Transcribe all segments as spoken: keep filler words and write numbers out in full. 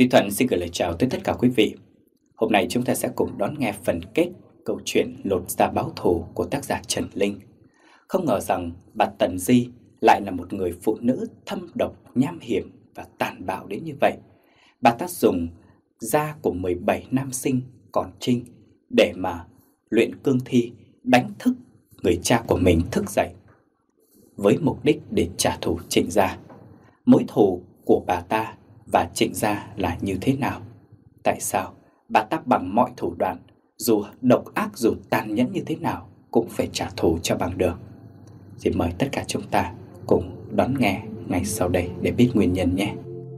Duy Thuận xin gửi lời chào tới tất cả quý vị. Hôm nay chúng ta sẽ cùng đón nghe phần kết câu chuyện Lột Da báo thù của tác giả Trần Linh. Không ngờ rằng bà Tần Di lại là một người phụ nữ thâm độc, nham hiểm và tàn bạo đến như vậy. Bà ta dùng da của mười bảy nam sinh còn trinh để mà luyện cương thi, đánh thức người cha của mình thức dậy, với mục đích để trả thù Trịnh gia. Mối thù của bà ta và Trịnh gia là như thế nào? Tại sao bà ta bằng mọi thủ đoạn, dù độc ác, dù tàn nhẫn như thế nào, cũng phải trả thù cho bằng được? Xin mời tất cả chúng ta cùng đón nghe ngay sau đây để biết nguyên nhân nhé.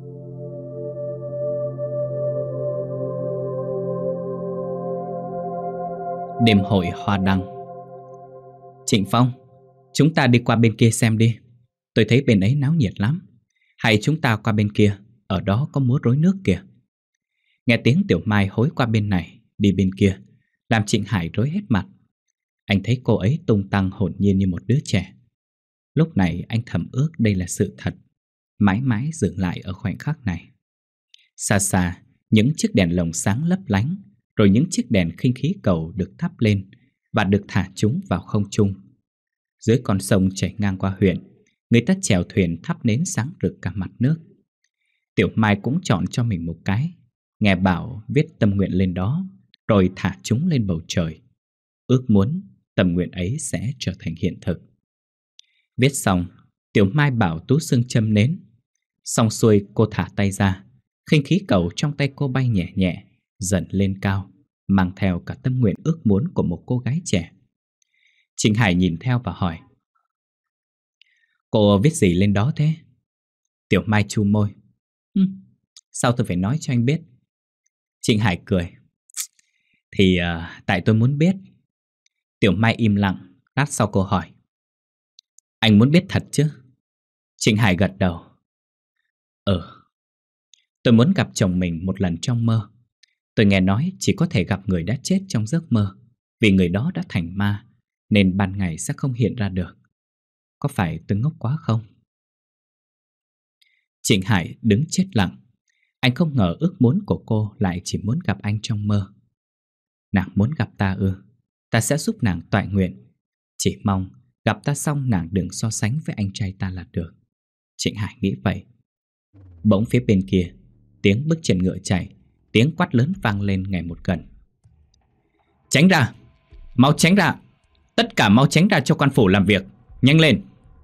Đêm hội hoa đăng. Trịnh Phong, chúng ta đi qua bên kia xem đi. Tôi thấy bên ấy náo nhiệt lắm. Hay chúng ta qua bên kia, ở đó có múa rối nước kìa. Nghe tiếng Tiểu Mai hối qua bên này, đi bên kia, làm Trịnh Hải rối hết mặt. Anh thấy cô ấy tung tăng hồn nhiên như một đứa trẻ. Lúc này anh thầm ước đây là sự thật, mãi mãi dừng lại ở khoảnh khắc này. Xa xa, những chiếc đèn lồng sáng lấp lánh, rồi những chiếc đèn khinh khí cầu được thắp lên và được thả chúng vào không trung. Dưới con sông chảy ngang qua huyện, người ta chèo thuyền thắp nến sáng rực cả mặt nước. Tiểu Mai cũng chọn cho mình một cái, nghe bảo viết tâm nguyện lên đó, rồi thả chúng lên bầu trời. Ước muốn tâm nguyện ấy sẽ trở thành hiện thực. Viết xong, Tiểu Mai bảo Tú Sương châm nến. Xong xuôi cô thả tay ra, khinh khí cầu trong tay cô bay nhẹ nhẹ, dần lên cao, mang theo cả tâm nguyện ước muốn của một cô gái trẻ. Trịnh Hải nhìn theo và hỏi: Cô viết gì lên đó thế? Tiểu Mai chu môi: Hừ, sao tôi phải nói cho anh biết? Trịnh Hải cười: Thì uh, tại tôi muốn biết. Tiểu Mai im lặng, lát sau cô hỏi: Anh muốn biết thật chứ? Trịnh Hải gật đầu: Ừ, tôi muốn gặp chồng mình một lần trong mơ. Tôi nghe nói chỉ có thể gặp người đã chết trong giấc mơ, vì người đó đã thành ma, nên ban ngày sẽ không hiện ra được. Có phải tôi ngốc quá không? Trịnh Hải đứng chết lặng. Anh không ngờ ước muốn của cô lại chỉ muốn gặp anh trong mơ. Nàng muốn gặp ta ư? Ta sẽ giúp nàng toại nguyện. Chỉ mong gặp ta xong nàng đừng so sánh với anh trai ta là được. Trịnh Hải nghĩ vậy. Bỗng phía bên kia, tiếng bước chân ngựa chạy, tiếng quát lớn vang lên ngày một gần. Tránh ra! Mau tránh ra! Tất cả mau tránh ra cho quan phủ làm việc! Nhanh lên!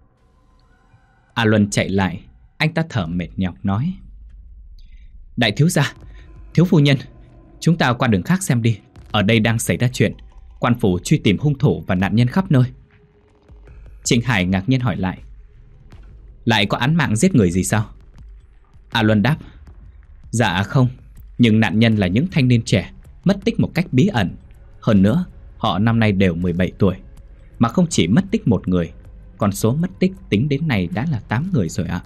A Luân chạy lại. Anh ta thở mệt nhọc nói: Đại thiếu gia, thiếu phu nhân, chúng ta qua đường khác xem đi. Ở đây đang xảy ra chuyện. Quan phủ truy tìm hung thủ và nạn nhân khắp nơi. Trịnh Hải ngạc nhiên hỏi lại: Lại có án mạng giết người gì sao? A Luân đáp: Dạ không, nhưng nạn nhân là những thanh niên trẻ, mất tích một cách bí ẩn. Hơn nữa, họ năm nay đều mười bảy tuổi. Mà không chỉ mất tích một người, con số mất tích tính đến nay đã là tám người rồi ạ.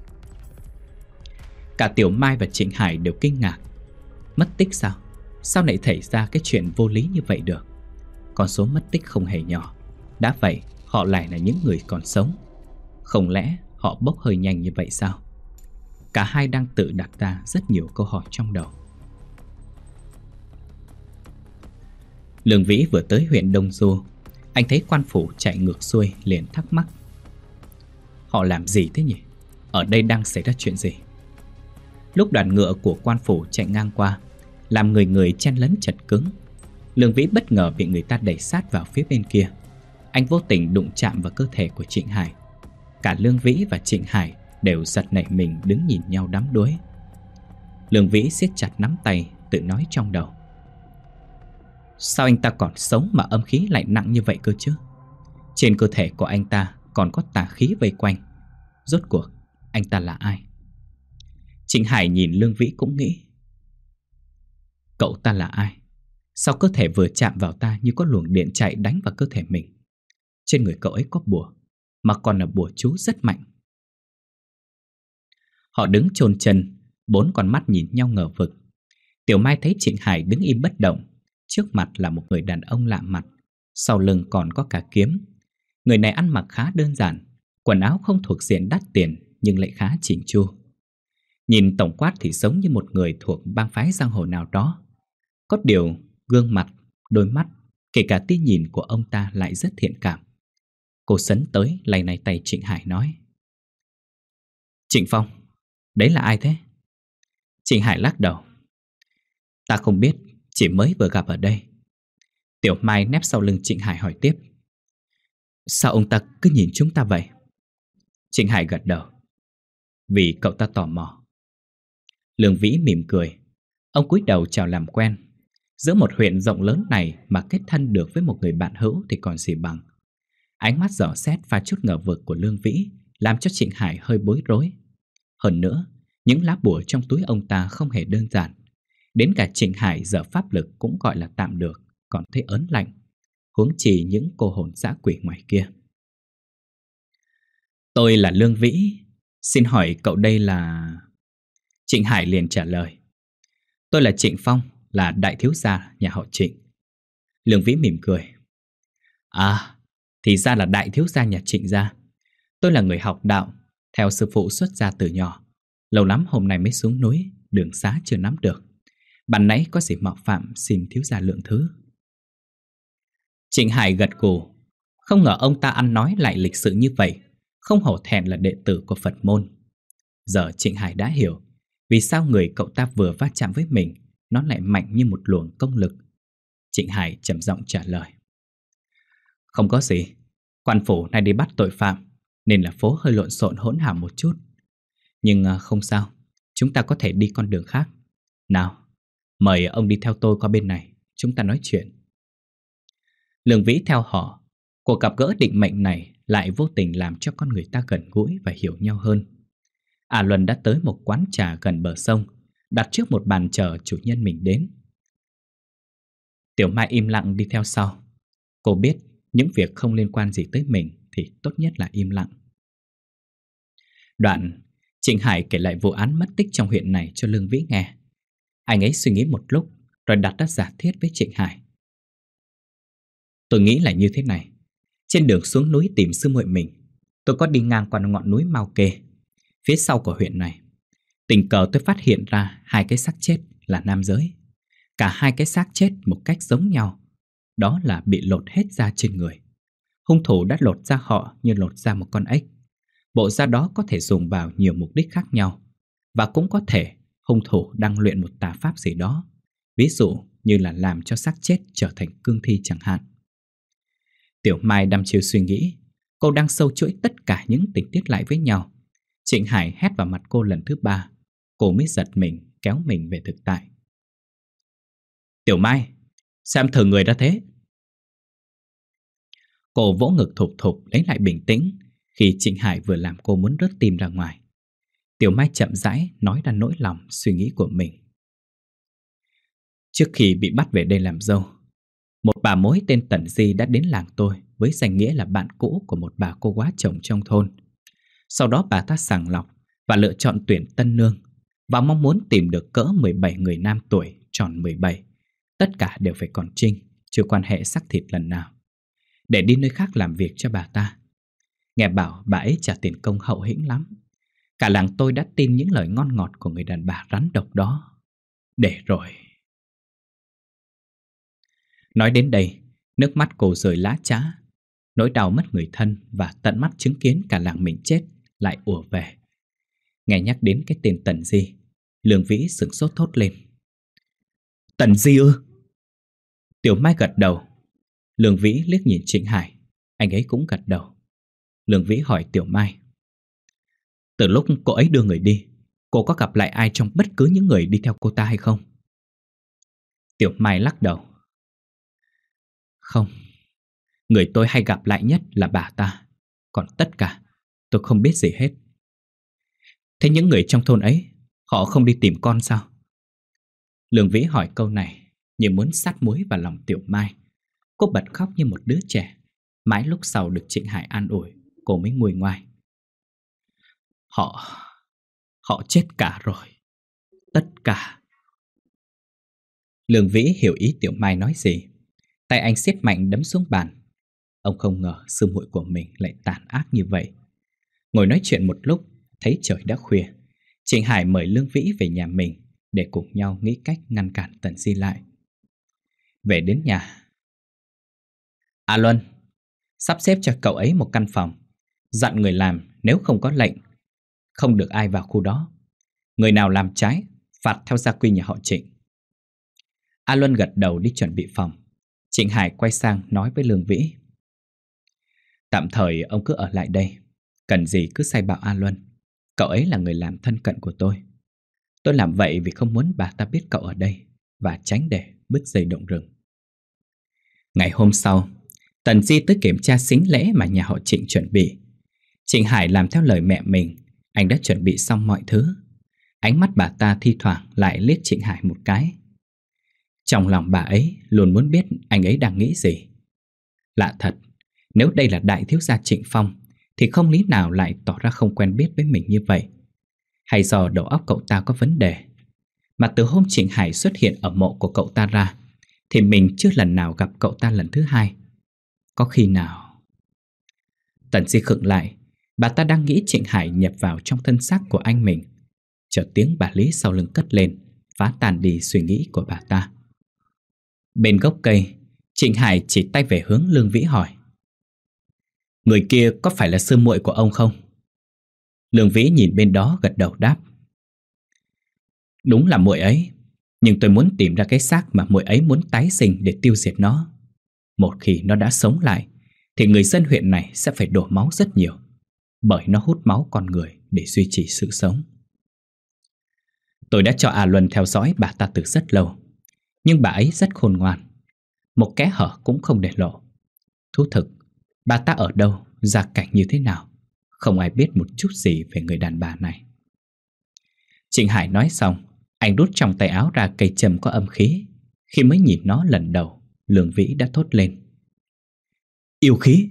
Cả Tiểu Mai và Trịnh Hải đều kinh ngạc. Mất tích sao? Sao lại xảy ra cái chuyện vô lý như vậy được? Con số mất tích không hề nhỏ. Đã vậy, họ lại là những người còn sống. Không lẽ họ bốc hơi nhanh như vậy sao? Cả hai đang tự đặt ra rất nhiều câu hỏi trong đầu. Lương Vĩ vừa tới huyện Đông Du. Anh thấy quan phủ chạy ngược xuôi liền thắc mắc: Họ làm gì thế nhỉ? Ở đây đang xảy ra chuyện gì? Lúc đoàn ngựa của quan phủ chạy ngang qua, làm người người chen lấn chật cứng, Lương Vĩ bất ngờ bị người ta đẩy sát vào phía bên kia. Anh vô tình đụng chạm vào cơ thể của Trịnh Hải. Cả Lương Vĩ và Trịnh Hải đều giật nảy mình đứng nhìn nhau đắm đuối. Lương Vĩ siết chặt nắm tay, tự nói trong đầu: Sao anh ta còn sống mà âm khí lại nặng như vậy cơ chứ? Trên cơ thể của anh ta còn có tà khí vây quanh. Rốt cuộc anh ta là ai? Trịnh Hải nhìn Lương Vĩ cũng nghĩ: Cậu ta là ai? Sao cơ thể vừa chạm vào ta như có luồng điện chạy đánh vào cơ thể mình? Trên người cậu ấy có bùa, mà còn là bùa chú rất mạnh. Họ đứng chôn chân, bốn con mắt nhìn nhau ngờ vực. Tiểu Mai thấy Trịnh Hải đứng im bất động. Trước mặt là một người đàn ông lạ mặt, sau lưng còn có cả kiếm. Người này ăn mặc khá đơn giản, quần áo không thuộc diện đắt tiền nhưng lại khá chỉnh chu. Nhìn tổng quát thì giống như một người thuộc bang phái giang hồ nào đó. Có điều gương mặt, đôi mắt, kể cả tia nhìn của ông ta lại rất thiện cảm. Cô sấn tới lay này tay Trịnh Hải nói: Trịnh Phong, đấy là ai thế? Trịnh Hải lắc đầu: Ta không biết, chỉ mới vừa gặp ở đây. Tiểu Mai nép sau lưng Trịnh Hải hỏi tiếp: Sao ông ta cứ nhìn chúng ta vậy? Trịnh Hải gật đầu: Vì cậu ta tò mò. Lương Vĩ mỉm cười. Ông cúi đầu chào làm quen. Giữa một huyện rộng lớn này mà kết thân được với một người bạn hữu thì còn gì bằng. Ánh mắt dò xét pha chút ngờ vực của Lương Vĩ làm cho Trịnh Hải hơi bối rối. Hơn nữa, những lá bùa trong túi ông ta không hề đơn giản. Đến cả Trịnh Hải giờ pháp lực cũng gọi là tạm được, còn thấy ớn lạnh, huống chi những cô hồn dã quỷ ngoài kia. Tôi là Lương Vĩ, xin hỏi cậu đây là... Trịnh Hải liền trả lời: Tôi là Trịnh Phong, là đại thiếu gia nhà họ Trịnh. Lương Vĩ mỉm cười: À, thì ra là đại thiếu gia nhà Trịnh gia. Tôi là người học đạo, theo sư phụ xuất gia từ nhỏ. Lâu lắm hôm nay mới xuống núi, đường xá chưa nắm được. Ban nãy có gì mạo phạm, xin thiếu gia lượng thứ. Trịnh Hải gật gù. Không ngờ ông ta ăn nói lại lịch sự như vậy, không hổ thẹn là đệ tử của Phật môn. Giờ Trịnh Hải đã hiểu vì sao người cậu ta vừa va chạm với mình nó lại mạnh như một luồng công lực. Trịnh Hải trầm giọng trả lời: Không có gì, quan phủ nay đi bắt tội phạm nên là phố hơi lộn xộn hỗn hào một chút. Nhưng không sao, chúng ta có thể đi con đường khác. Nào, mời ông đi theo tôi qua bên này, chúng ta nói chuyện. Lương Vĩ theo họ. Cuộc gặp gỡ định mệnh này lại vô tình làm cho con người ta gần gũi và hiểu nhau hơn. A Luân đã tới một quán trà gần bờ sông, đặt trước một bàn chờ chủ nhân mình đến. Tiểu Mai im lặng đi theo sau. Cô biết những việc không liên quan gì tới mình thì tốt nhất là im lặng. Đoạn, Trịnh Hải kể lại vụ án mất tích trong huyện này cho Lương Vĩ nghe. Anh ấy suy nghĩ một lúc rồi đặt ra giả thiết với Trịnh Hải: Tôi nghĩ là như thế này. Trên đường xuống núi tìm sư muội mình, tôi có đi ngang qua ngọn núi Mao Kê, phía sau của huyện này. Tình cờ tôi phát hiện ra hai cái xác chết là nam giới. Cả hai cái xác chết một cách giống nhau, đó là bị lột hết da trên người. Hung thủ đã lột da họ như lột da một con ếch. Bộ da đó có thể dùng vào nhiều mục đích khác nhau. Và cũng có thể hung thủ đang luyện một tà pháp gì đó, ví dụ như là làm cho xác chết trở thành cương thi chẳng hạn. Tiểu Mai đăm chiêu suy nghĩ. Cô đang sâu chuỗi tất cả những tình tiết lại với nhau. Trịnh Hải hét vào mặt cô lần thứ ba. Cô mới giật mình, kéo mình về thực tại. Tiểu Mai, sao em thờ người ra thế? Cô vỗ ngực thụp thụp lấy lại bình tĩnh khi Trịnh Hải vừa làm cô muốn rớt tim ra ngoài. Tiểu Mai chậm rãi nói ra nỗi lòng suy nghĩ của mình. Trước khi bị bắt về đây làm dâu, một bà mối tên Tần Di đã đến làng tôi với danh nghĩa là bạn cũ của một bà cô quá chồng trong thôn. Sau đó bà ta sàng lọc và lựa chọn tuyển tân nương, và mong muốn tìm được cỡ mười bảy người nam tuổi tròn mười bảy. Tất cả đều phải còn trinh, chưa quan hệ xác thịt lần nào, để đi nơi khác làm việc cho bà ta. Nghe bảo bà ấy trả tiền công hậu hĩnh lắm. Cả làng tôi đã tin những lời ngon ngọt của người đàn bà rắn độc đó. Để rồi. Nói đến đây, nước mắt cô rơi lã chã. Nỗi đau mất người thân và tận mắt chứng kiến cả làng mình chết lại ùa về. Nghe nhắc đến cái tên Tần Di, Lương Vĩ sửng sốt thốt lên. Tần Di ư? Tiểu Mai gật đầu. Lương Vĩ liếc nhìn Trịnh Hải, anh ấy cũng gật đầu. Lương Vĩ hỏi Tiểu Mai: Từ lúc cô ấy đưa người đi, cô có gặp lại ai trong bất cứ những người đi theo cô ta hay không? Tiểu Mai lắc đầu. Không, người tôi hay gặp lại nhất là bà ta. Còn tất cả tôi không biết gì hết. Thế những người trong thôn ấy, họ không đi tìm con sao? Lương Vĩ hỏi câu này như muốn sát muối vào lòng Tiểu Mai. Cô bật khóc như một đứa trẻ. Mãi lúc sau được Trịnh Hải an ủi, cô mới nguôi ngoai. Họ... họ chết cả rồi. Tất cả. Lương Vĩ hiểu ý Tiểu Mai nói gì. Tay anh siết mạnh đấm xuống bàn. Ông không ngờ sư muội của mình lại tàn ác như vậy. Ngồi nói chuyện một lúc, thấy trời đã khuya. Trịnh Hải mời Lương Vĩ về nhà mình để cùng nhau nghĩ cách ngăn cản Tần Di lại. Về đến nhà, A Luân, sắp xếp cho cậu ấy một căn phòng, dặn người làm nếu không có lệnh, không được ai vào khu đó. Người nào làm trái, phạt theo gia quy nhà họ Trịnh. A Luân gật đầu đi chuẩn bị phòng. Trịnh Hải quay sang nói với Lương Vĩ: Tạm thời ông cứ ở lại đây, cần gì cứ sai bảo A Luân. Cậu ấy là người làm thân cận của tôi. Tôi làm vậy vì không muốn bà ta biết cậu ở đây, và tránh để bứt dây động rừng. Ngày hôm sau, Tần Di tới kiểm tra sính lễ mà nhà họ Trịnh chuẩn bị. Trịnh Hải làm theo lời mẹ mình. Anh đã chuẩn bị xong mọi thứ. Ánh mắt bà ta thi thoảng lại liếc Trịnh Hải một cái. Trong lòng bà ấy luôn muốn biết anh ấy đang nghĩ gì. Lạ thật, nếu đây là đại thiếu gia Trịnh Phong thì không lý nào lại tỏ ra không quen biết với mình như vậy. Hay do đầu óc cậu ta có vấn đề, mà từ hôm Trịnh Hải xuất hiện ở mộ của cậu ta ra thì mình chưa lần nào gặp cậu ta lần thứ hai. Có khi nào... Tần Di khựng lại. Bà ta đang nghĩ Trịnh Hải nhập vào trong thân xác của anh mình. Chợt tiếng bà Lý sau lưng cất lên, phá tan đi suy nghĩ của bà ta. Bên gốc cây, Trịnh Hải chỉ tay về hướng Lương Vĩ hỏi: Người kia có phải là sư muội của ông không? Lương Vĩ nhìn bên đó gật đầu đáp: Đúng là muội ấy, nhưng tôi muốn tìm ra cái xác mà muội ấy muốn tái sinh để tiêu diệt nó. Một khi nó đã sống lại thì người dân huyện này sẽ phải đổ máu rất nhiều, bởi nó hút máu con người để duy trì sự sống. Tôi đã cho A Luân theo dõi bà ta từ rất lâu, nhưng bà ấy rất khôn ngoan, một kẽ hở cũng không để lộ. Thú thực, bà ta ở đâu, gia cảnh như thế nào, không ai biết một chút gì về người đàn bà này. Trịnh Hải nói xong, anh rút trong tay áo ra cây châm có âm khí. Khi mới nhìn nó lần đầu, Lương Vĩ đã thốt lên: Yêu khí!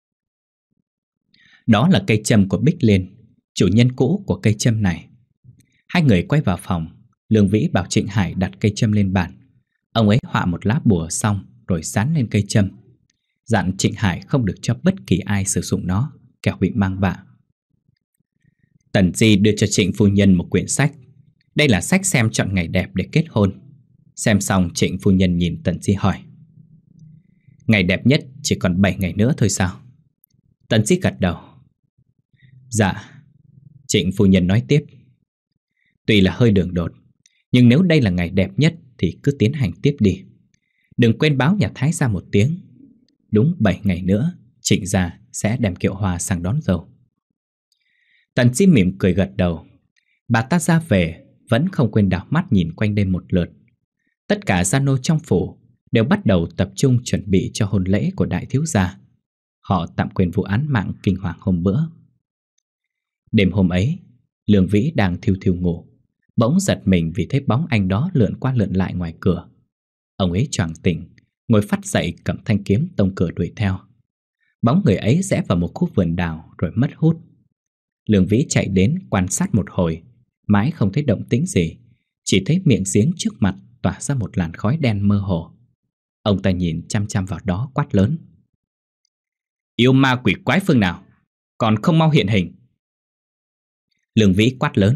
Đó là cây châm của Bích Liên, chủ nhân cũ của cây châm này. Hai người quay vào phòng. Lương Vĩ bảo Trịnh Hải đặt cây châm lên bàn. Ông ấy họa một lá bùa xong rồi dán lên cây châm, dặn Trịnh Hải không được cho bất kỳ ai sử dụng nó, kẻo bị mang vạ. Tần Di đưa cho Trịnh phu nhân một quyển sách. Đây là sách xem chọn ngày đẹp để kết hôn. Xem xong, Trịnh phu nhân nhìn Tần Di hỏi: Ngày đẹp nhất chỉ còn bảy ngày nữa thôi sao? Tần Di gật đầu. Dạ. Trịnh phu nhân nói tiếp: Tuy là hơi đường đột, nhưng nếu đây là ngày đẹp nhất thì cứ tiến hành tiếp đi. Đừng quên báo nhà Thái gia một tiếng. Đúng bảy ngày nữa, Trịnh gia sẽ đem kiệu hoa sang đón dâu. Tần Di mỉm cười gật đầu. Bà ta ra về vẫn không quên đảo mắt nhìn quanh đây một lượt. Tất cả gia nô trong phủ đều bắt đầu tập trung chuẩn bị cho hôn lễ của đại thiếu gia. Họ tạm quên vụ án mạng kinh hoàng hôm bữa. Đêm hôm ấy, Lương Vĩ đang thiêu thiêu ngủ, bỗng giật mình vì thấy bóng anh đó lượn qua lượn lại ngoài cửa. Ông ấy choàng tỉnh, ngồi phắt dậy cầm thanh kiếm tông cửa đuổi theo. Bóng người ấy rẽ vào một khu vườn đào rồi mất hút. Lương Vĩ chạy đến quan sát một hồi, mãi không thấy động tĩnh gì, chỉ thấy miệng giếng trước mặt tỏa ra một làn khói đen mơ hồ. Ông ta nhìn chăm chăm vào đó quát lớn: Yêu ma quỷ quái phương nào, còn không mau hiện hình! Lương Vĩ quát lớn.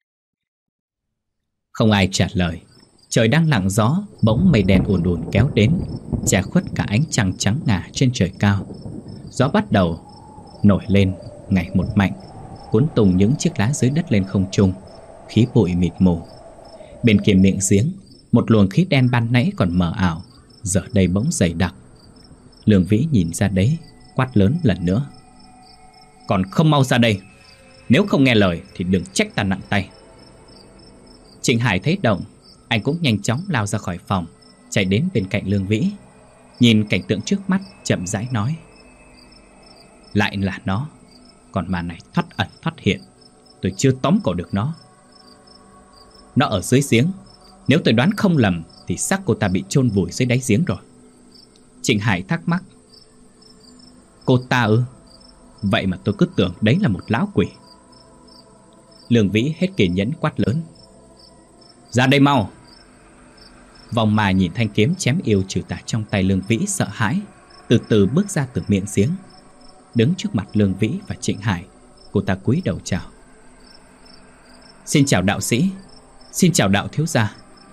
Không ai trả lời. Trời đang lặng gió, bỗng mây đen ùn ùn kéo đến, che khuất cả ánh trăng trắng ngà trên trời cao. Gió bắt đầu nổi lên ngày một mạnh, cuốn tung những chiếc lá dưới đất lên không trung, khí bụi mịt mù. Bên kia miệng giếng, một luồng khí đen ban nãy còn mờ ảo, giờ đây bỗng dày đặc. Lương Vĩ nhìn ra đấy, quát lớn lần nữa: Còn không mau ra đây! Nếu không nghe lời thì đừng trách ta nặng tay. Trịnh Hải thấy động, anh cũng nhanh chóng lao ra khỏi phòng, chạy đến bên cạnh Lương Vĩ. Nhìn cảnh tượng trước mắt, chậm rãi nói: Lại là nó. Còn mà này thoát ẩn thoát hiện, tôi chưa tóm cổ được nó. Nó ở dưới giếng. Nếu tôi đoán không lầm thì xác cô ta bị chôn vùi dưới đáy giếng rồi. Trịnh Hải thắc mắc: Cô ta ư? Vậy mà tôi cứ tưởng đấy là một lão quỷ. Lương Vĩ hết kiên nhẫn quát lớn: Ra đây mau! Vòng mà nhìn thanh kiếm chém yêu trừ tà trong tay Lương Vĩ sợ hãi, từ từ bước ra từ miệng giếng. Đứng trước mặt Lương Vĩ và Trịnh Hải, cô ta cúi đầu chào: Xin chào đạo sĩ. Xin chào đạo thiếu gia.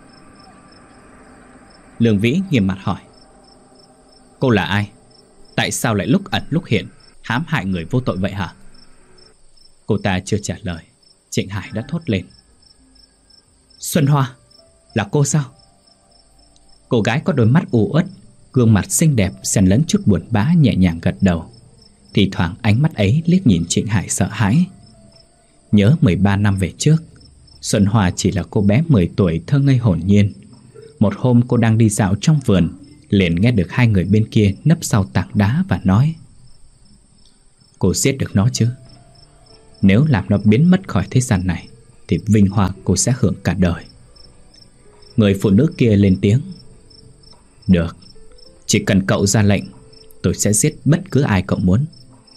Lương Vĩ nghiêm mặt hỏi: Cô là ai? Tại sao lại lúc ẩn lúc hiện hãm hại người vô tội vậy hả? Cô ta chưa trả lời, Trịnh Hải đã thốt lên: Xuân Hoa, là cô sao? Cô gái có đôi mắt u uất, gương mặt xinh đẹp xen lẫn chút buồn bã nhẹ nhàng gật đầu. Thì thoảng ánh mắt ấy liếc nhìn Trịnh Hải sợ hãi. Nhớ mười ba năm về trước, Xuân Hoa chỉ là cô bé mười tuổi thơ ngây hồn nhiên. Một hôm cô đang đi dạo trong vườn, liền nghe được hai người bên kia nấp sau tảng đá và nói: Cô giết được nó chứ? Nếu làm nó biến mất khỏi thế gian này thì vinh hoa cô sẽ hưởng cả đời. Người phụ nữ kia lên tiếng: Được, chỉ cần cậu ra lệnh, tôi sẽ giết bất cứ ai cậu muốn.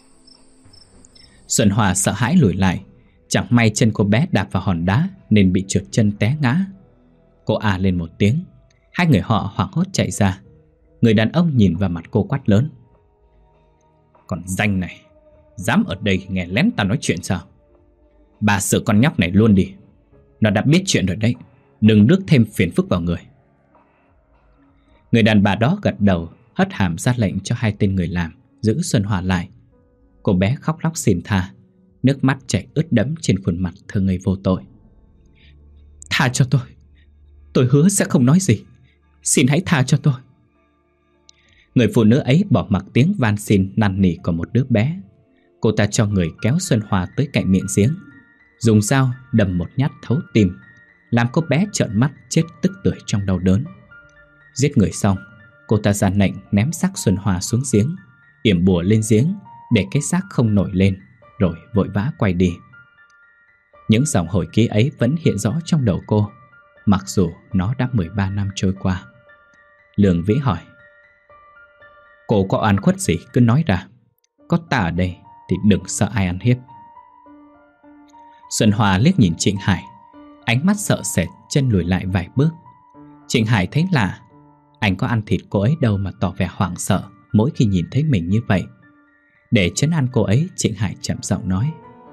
Xuân Hoa sợ hãi lùi lại. Chẳng may chân cô bé đạp vào hòn đá nên bị trượt chân té ngã. Cô à lên một tiếng. Hai người họ hoảng hốt chạy ra. Người đàn ông nhìn vào mặt cô quát lớn: Còn danh này, dám ở đây nghe lén ta nói chuyện sao? Bà xử con nhóc này luôn đi. Nó đã biết chuyện rồi đấy, đừng rước thêm phiền phức vào người. Người đàn bà đó gật đầu, hất hàm ra lệnh cho hai tên người làm giữ Xuân Hoa lại. Cô bé khóc lóc xin tha, nước mắt chảy ướt đẫm trên khuôn mặt thơ ngây vô tội. Tha cho tôi, tôi hứa sẽ không nói gì. Xin hãy tha cho tôi. Người phụ nữ ấy bỏ mặc tiếng van xin năn nỉ của một đứa bé. Cô ta cho người kéo Xuân Hoa tới cạnh miệng giếng, dùng dao đâm một nhát thấu tim, làm cô bé trợn mắt chết tức tưởi trong đau đớn. Giết người xong, cô ta ra lệnh ném xác Xuân Hoa xuống giếng, yểm bùa lên giếng để cái xác không nổi lên, rồi vội vã quay đi. Những dòng hồi ký ấy vẫn hiện rõ trong đầu cô, mặc dù nó đã mười ba năm trôi qua. Lương Vĩ hỏi: Cô có oan khuất gì cứ nói ra, có ta ở đây thì đừng sợ ai ăn hiếp. Xuân Hoa liếc nhìn Trịnh Hải, ánh mắt sợ sệt, chân lùi lại vài bước. Trịnh Hải thấy lạ, anh có ăn thịt cô ấy đâu mà tỏ vẻ hoảng sợ mỗi khi nhìn thấy mình như vậy. Để trấn an cô ấy, Trịnh Hải chậm giọng nói: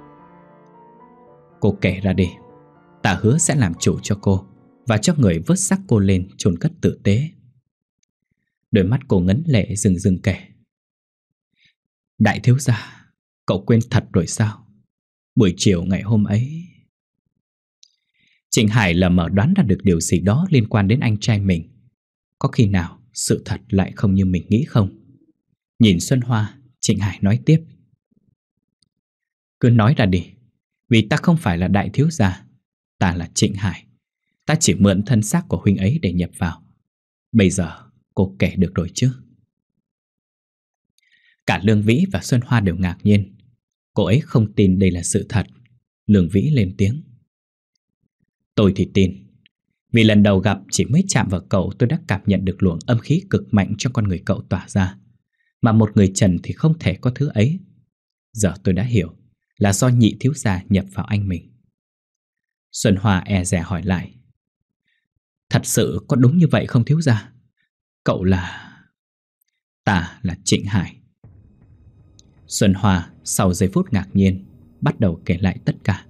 Cô kể ra đi, ta hứa sẽ làm chủ cho cô và cho người vớt xác cô lên chôn cất tử tế. Đôi mắt cô ngấn lệ rừng rừng kể: Đại thiếu gia, cậu quên thật rồi sao? Buổi chiều ngày hôm ấy... Trịnh Hải lờ mờ đoán ra được điều gì đó liên quan đến anh trai mình. Có khi nào sự thật lại không như mình nghĩ không? Nhìn Xuân Hoa, Trịnh Hải nói tiếp: Cứ nói ra đi, vì ta không phải là đại thiếu gia, ta là Trịnh Hải. Ta chỉ mượn thân xác của huynh ấy để nhập vào. Bây giờ cô kể được rồi chứ? Cả Lương Vĩ và Xuân Hoa đều ngạc nhiên. Cô ấy không tin đây là sự thật. Lương Vĩ lên tiếng: Tôi thì tin. Vì lần đầu gặp chỉ mới chạm vào cậu, tôi đã cảm nhận được luồng âm khí cực mạnh trong con người cậu tỏa ra, mà một người trần thì không thể có thứ ấy. Giờ tôi đã hiểu, là do nhị thiếu gia nhập vào anh mình. Xuân Hoa e dè hỏi lại: Thật sự có đúng như vậy không thiếu gia? Cậu là... Ta là Trịnh Hải. Xuân Hoa sau giây phút ngạc nhiên bắt đầu kể lại tất cả.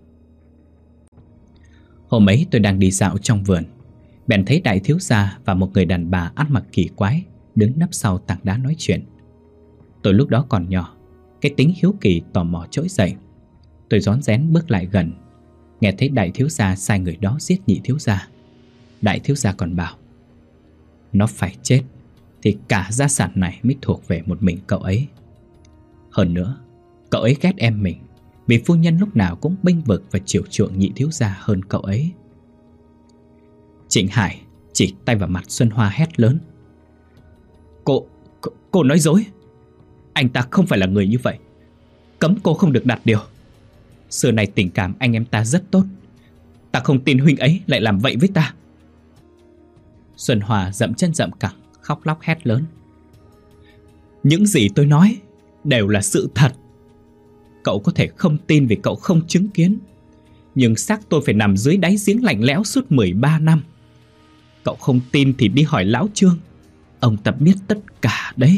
Hôm ấy tôi đang đi dạo trong vườn, bèn thấy đại thiếu gia và một người đàn bà ăn mặc kỳ quái đứng nấp sau tảng đá nói chuyện. Tôi lúc đó còn nhỏ, cái tính hiếu kỳ tò mò trỗi dậy. Tôi rón rén bước lại gần, nghe thấy đại thiếu gia sai người đó giết nhị thiếu gia. Đại thiếu gia còn bảo: Nó phải chết thì cả gia sản này mới thuộc về một mình cậu ấy. Hơn nữa, cậu ấy ghét em mình, vì phu nhân lúc nào cũng bênh vực và chiều chuộng nhị thiếu gia hơn cậu ấy. Trịnh Hải chỉ tay vào mặt Xuân Hoa hét lớn: Cô, cô, cô nói dối. Anh ta không phải là người như vậy. Cấm cô không được đặt điều. Xưa này tình cảm anh em ta rất tốt. Ta không tin huynh ấy lại làm vậy với ta. Xuân Hoa dậm chân dậm cẳng, khóc lóc hét lớn: Những gì tôi nói đều là sự thật. Cậu có thể không tin vì cậu không chứng kiến, nhưng xác tôi phải nằm dưới đáy giếng lạnh lẽo suốt mười ba năm. Cậu không tin thì đi hỏi lão Trương, ông ta biết tất cả đấy.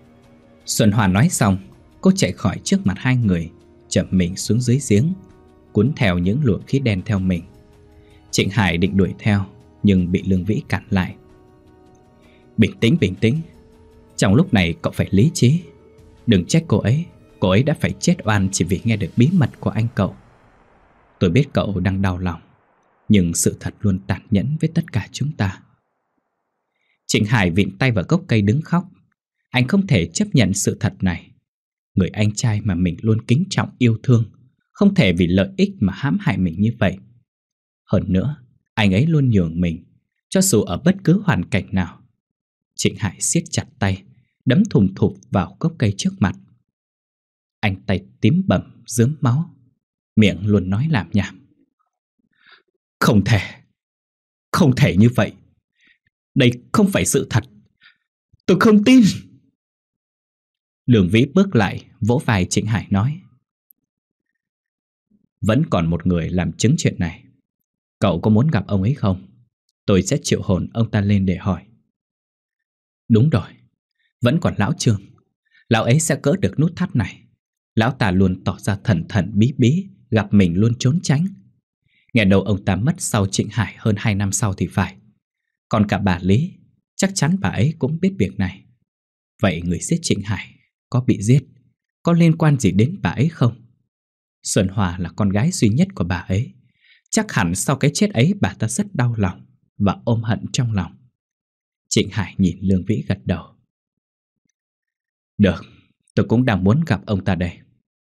Xuân Hoa nói xong, cô chạy khỏi trước mặt hai người, chậm mình xuống dưới giếng. cuốn theo những luồng khí đen theo mình. Trịnh Hải định đuổi theo nhưng bị Lương Vĩ cản lại. Bình tĩnh, bình tĩnh. Trong lúc này cậu phải lý trí. Đừng trách cô ấy. Cô ấy đã phải chết oan chỉ vì nghe được bí mật của anh cậu. Tôi biết cậu đang đau lòng, nhưng sự thật luôn tàn nhẫn với tất cả chúng ta. Trịnh Hải vịn tay vào gốc cây đứng khóc. Anh không thể chấp nhận sự thật này. Người anh trai mà mình luôn kính trọng yêu thương không thể vì lợi ích mà hãm hại mình như vậy. Hơn nữa, anh ấy luôn nhường mình, cho dù ở bất cứ hoàn cảnh nào. Trịnh Hải siết chặt tay, đấm thùm thụp vào gốc cây trước mặt. Anh tay tím bầm, rướm máu, miệng luôn nói lảm nhảm. Không thể, không thể như vậy. Đây không phải sự thật. Tôi không tin. Lương Vĩ bước lại, vỗ vai Trịnh Hải nói. Vẫn còn một người làm chứng chuyện này. Cậu có muốn gặp ông ấy không? Tôi sẽ triệu hồn ông ta lên để hỏi. Đúng rồi, vẫn còn lão Trương. Lão ấy sẽ cỡ được nút thắt này. Lão ta luôn tỏ ra thần thần bí bí, gặp mình luôn trốn tránh. Nghe đầu ông ta mất sau Trịnh Hải hơn hai năm sau thì phải. Còn cả bà Lý, chắc chắn bà ấy cũng biết việc này. Vậy người giết Trịnh Hải có bị giết, có liên quan gì đến bà ấy không? Xuân Hòa là con gái duy nhất của bà ấy. Chắc hẳn sau cái chết ấy bà ta rất đau lòng và ôm hận trong lòng. Trịnh Hải nhìn Lương Vĩ gật đầu. Được, tôi cũng đang muốn gặp ông ta đây.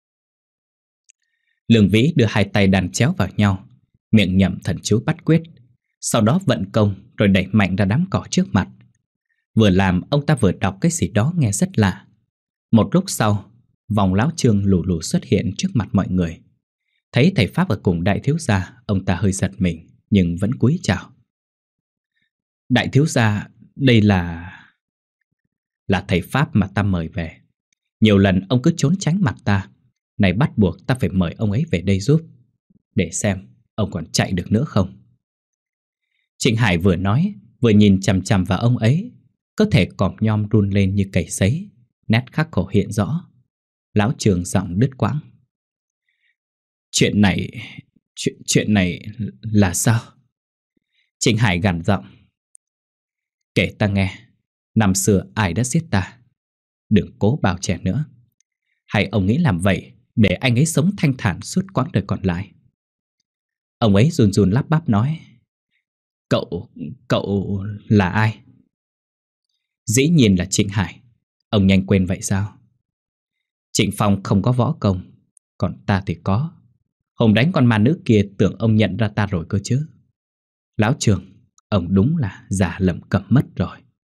Lương Vĩ đưa hai tay đan chéo vào nhau, miệng nhẩm thần chú bắt quyết. Sau đó vận công rồi đẩy mạnh ra đám cỏ trước mặt. Vừa làm ông ta vừa đọc cái gì đó nghe rất lạ. Một lúc sau, vòng lão Trương lù lù xuất hiện trước mặt mọi người. Thấy thầy Pháp ở cùng đại thiếu gia, ông ta hơi giật mình nhưng vẫn cúi chào. Đại thiếu gia, đây là... Là thầy Pháp mà ta mời về. Nhiều lần ông cứ trốn tránh mặt ta. Này bắt buộc ta phải mời ông ấy về đây giúp, để xem ông còn chạy được nữa không. Trịnh Hải vừa nói vừa nhìn chằm chằm vào ông ấy. Cơ thể còm nhom run lên như cầy sấy, nét khắc khổ hiện rõ. Lão Trường giọng đứt quãng. Chuyện này... Chuyện, chuyện này là sao? Trịnh Hải gằn giọng. Kể ta nghe, năm xưa ai đã giết ta? Đừng cố bao che nữa. Hay ông nghĩ làm vậy để anh ấy sống thanh thản suốt quãng đời còn lại? Ông ấy run run lắp bắp nói. Cậu... cậu là ai? Dĩ nhiên là Trịnh Hải. Ông nhanh quên vậy sao? Trịnh Phong không có võ công, còn ta thì có. Hôm đánh con ma nữ kia tưởng ông nhận ra ta rồi cơ chứ. Lão Trường, ông đúng là già lầm câm mất rồi.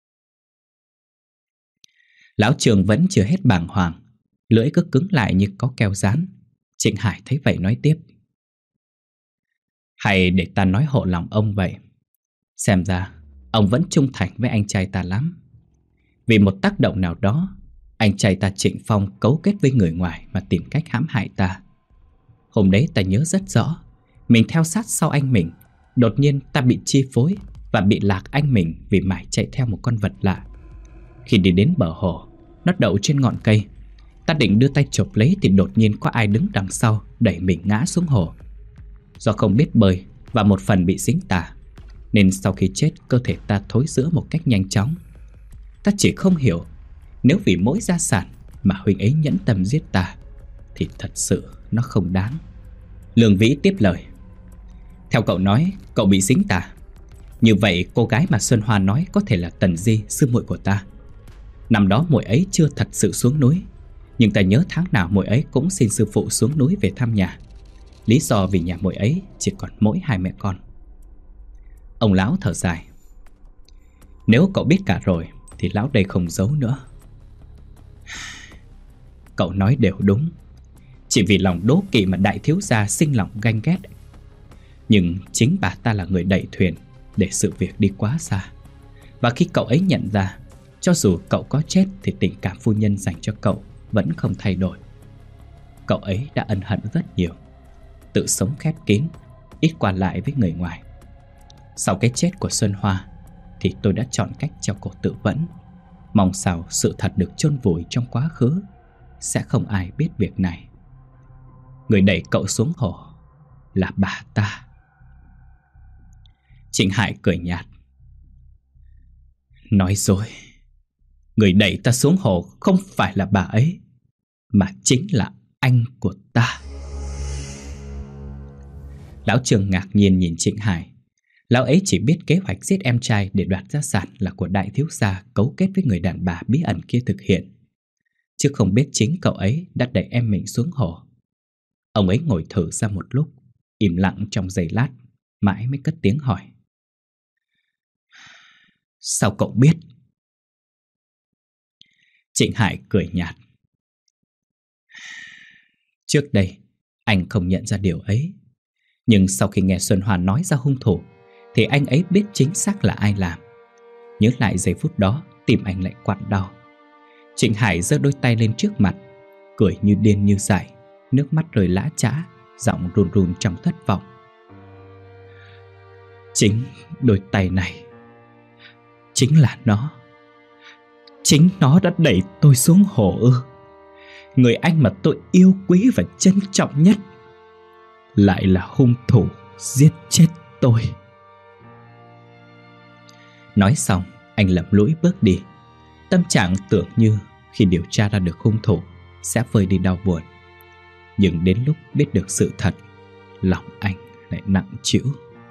Lão Trường vẫn chưa hết bàng hoàng, lưỡi cứ cứng lại như có keo dán. Trịnh Hải thấy vậy nói tiếp. Hay để ta nói hộ lòng ông vậy. Xem ra ông vẫn trung thành với anh trai ta lắm. Vì một tác động nào đó, anh trai ta Trịnh Phong cấu kết với người ngoài mà tìm cách hãm hại ta. Hôm đấy ta nhớ rất rõ, mình theo sát sau anh mình. Đột nhiên ta bị chi phối và bị lạc anh mình vì mải chạy theo một con vật lạ. Khi đi đến bờ hồ, nó đậu trên ngọn cây. Ta định đưa tay chộp lấy thì đột nhiên có ai đứng đằng sau đẩy mình ngã xuống hồ. Do không biết bơi và một phần bị dính tà, nên sau khi chết cơ thể ta thối rữa một cách nhanh chóng. Ta chỉ không hiểu, nếu vì mỗi gia sản mà huynh ấy nhẫn tâm giết ta thì thật sự nó không đáng. Lương Vĩ tiếp lời. Theo cậu nói, cậu bị dính tà. Như vậy cô gái mà Xuân Hoa nói có thể là Tần Di, sư muội của ta. Năm đó muội ấy chưa thật sự xuống núi, nhưng ta nhớ tháng nào muội ấy cũng xin sư phụ xuống núi về thăm nhà. Lý do vì nhà muội ấy chỉ còn mỗi hai mẹ con. Ông lão thở dài. Nếu cậu biết cả rồi thì lão đây không giấu nữa. Cậu nói đều đúng. Chỉ vì lòng đố kỵ mà đại thiếu gia sinh lòng ganh ghét. Nhưng chính bà ta là người đẩy thuyền để sự việc đi quá xa. Và khi cậu ấy nhận ra, cho dù cậu có chết thì tình cảm phu nhân dành cho cậu vẫn không thay đổi. Cậu ấy đã ân hận rất nhiều, tự sống khép kín, ít qua lại với người ngoài. Sau cái chết của Xuân Hoa thì tôi đã chọn cách treo cổ tự vẫn, mong sao sự thật được chôn vùi trong quá khứ, sẽ không ai biết việc này. Người đẩy cậu xuống hồ là bà ta. Trịnh Hải cười nhạt. Nói dối. Người đẩy ta xuống hồ không phải là bà ấy, mà chính là anh của ta. Lão Trương ngạc nhiên nhìn Trịnh Hải. Lão ấy chỉ biết kế hoạch giết em trai để đoạt gia sản là của đại thiếu gia cấu kết với người đàn bà bí ẩn kia thực hiện, chứ không biết chính cậu ấy đã đẩy em mình xuống hồ. Ông ấy ngồi thở ra một lúc, im lặng trong giây lát, mãi mới cất tiếng hỏi. Sao cậu biết? Trịnh Hải cười nhạt. Trước đây, anh không nhận ra điều ấy. Nhưng sau khi nghe Xuân Hoa nói ra hung thủ, thì anh ấy biết chính xác là ai làm. Nhớ lại giây phút đó, tim anh lại quặn đau. Trịnh Hải giơ đôi tay lên trước mặt, cười như điên như dại, nước mắt rơi lã chã, giọng run run trong thất vọng. Chính đôi tay này, chính là nó. Chính nó đã đẩy tôi xuống hồ ư? Người anh mà tôi yêu quý và trân trọng nhất lại là hung thủ giết chết tôi. Nói xong, anh lầm lũi bước đi. Tâm trạng tưởng như khi điều tra ra được hung thủ sẽ vơi đi đau buồn. Nhưng đến lúc biết được sự thật, lòng anh lại nặng trĩu.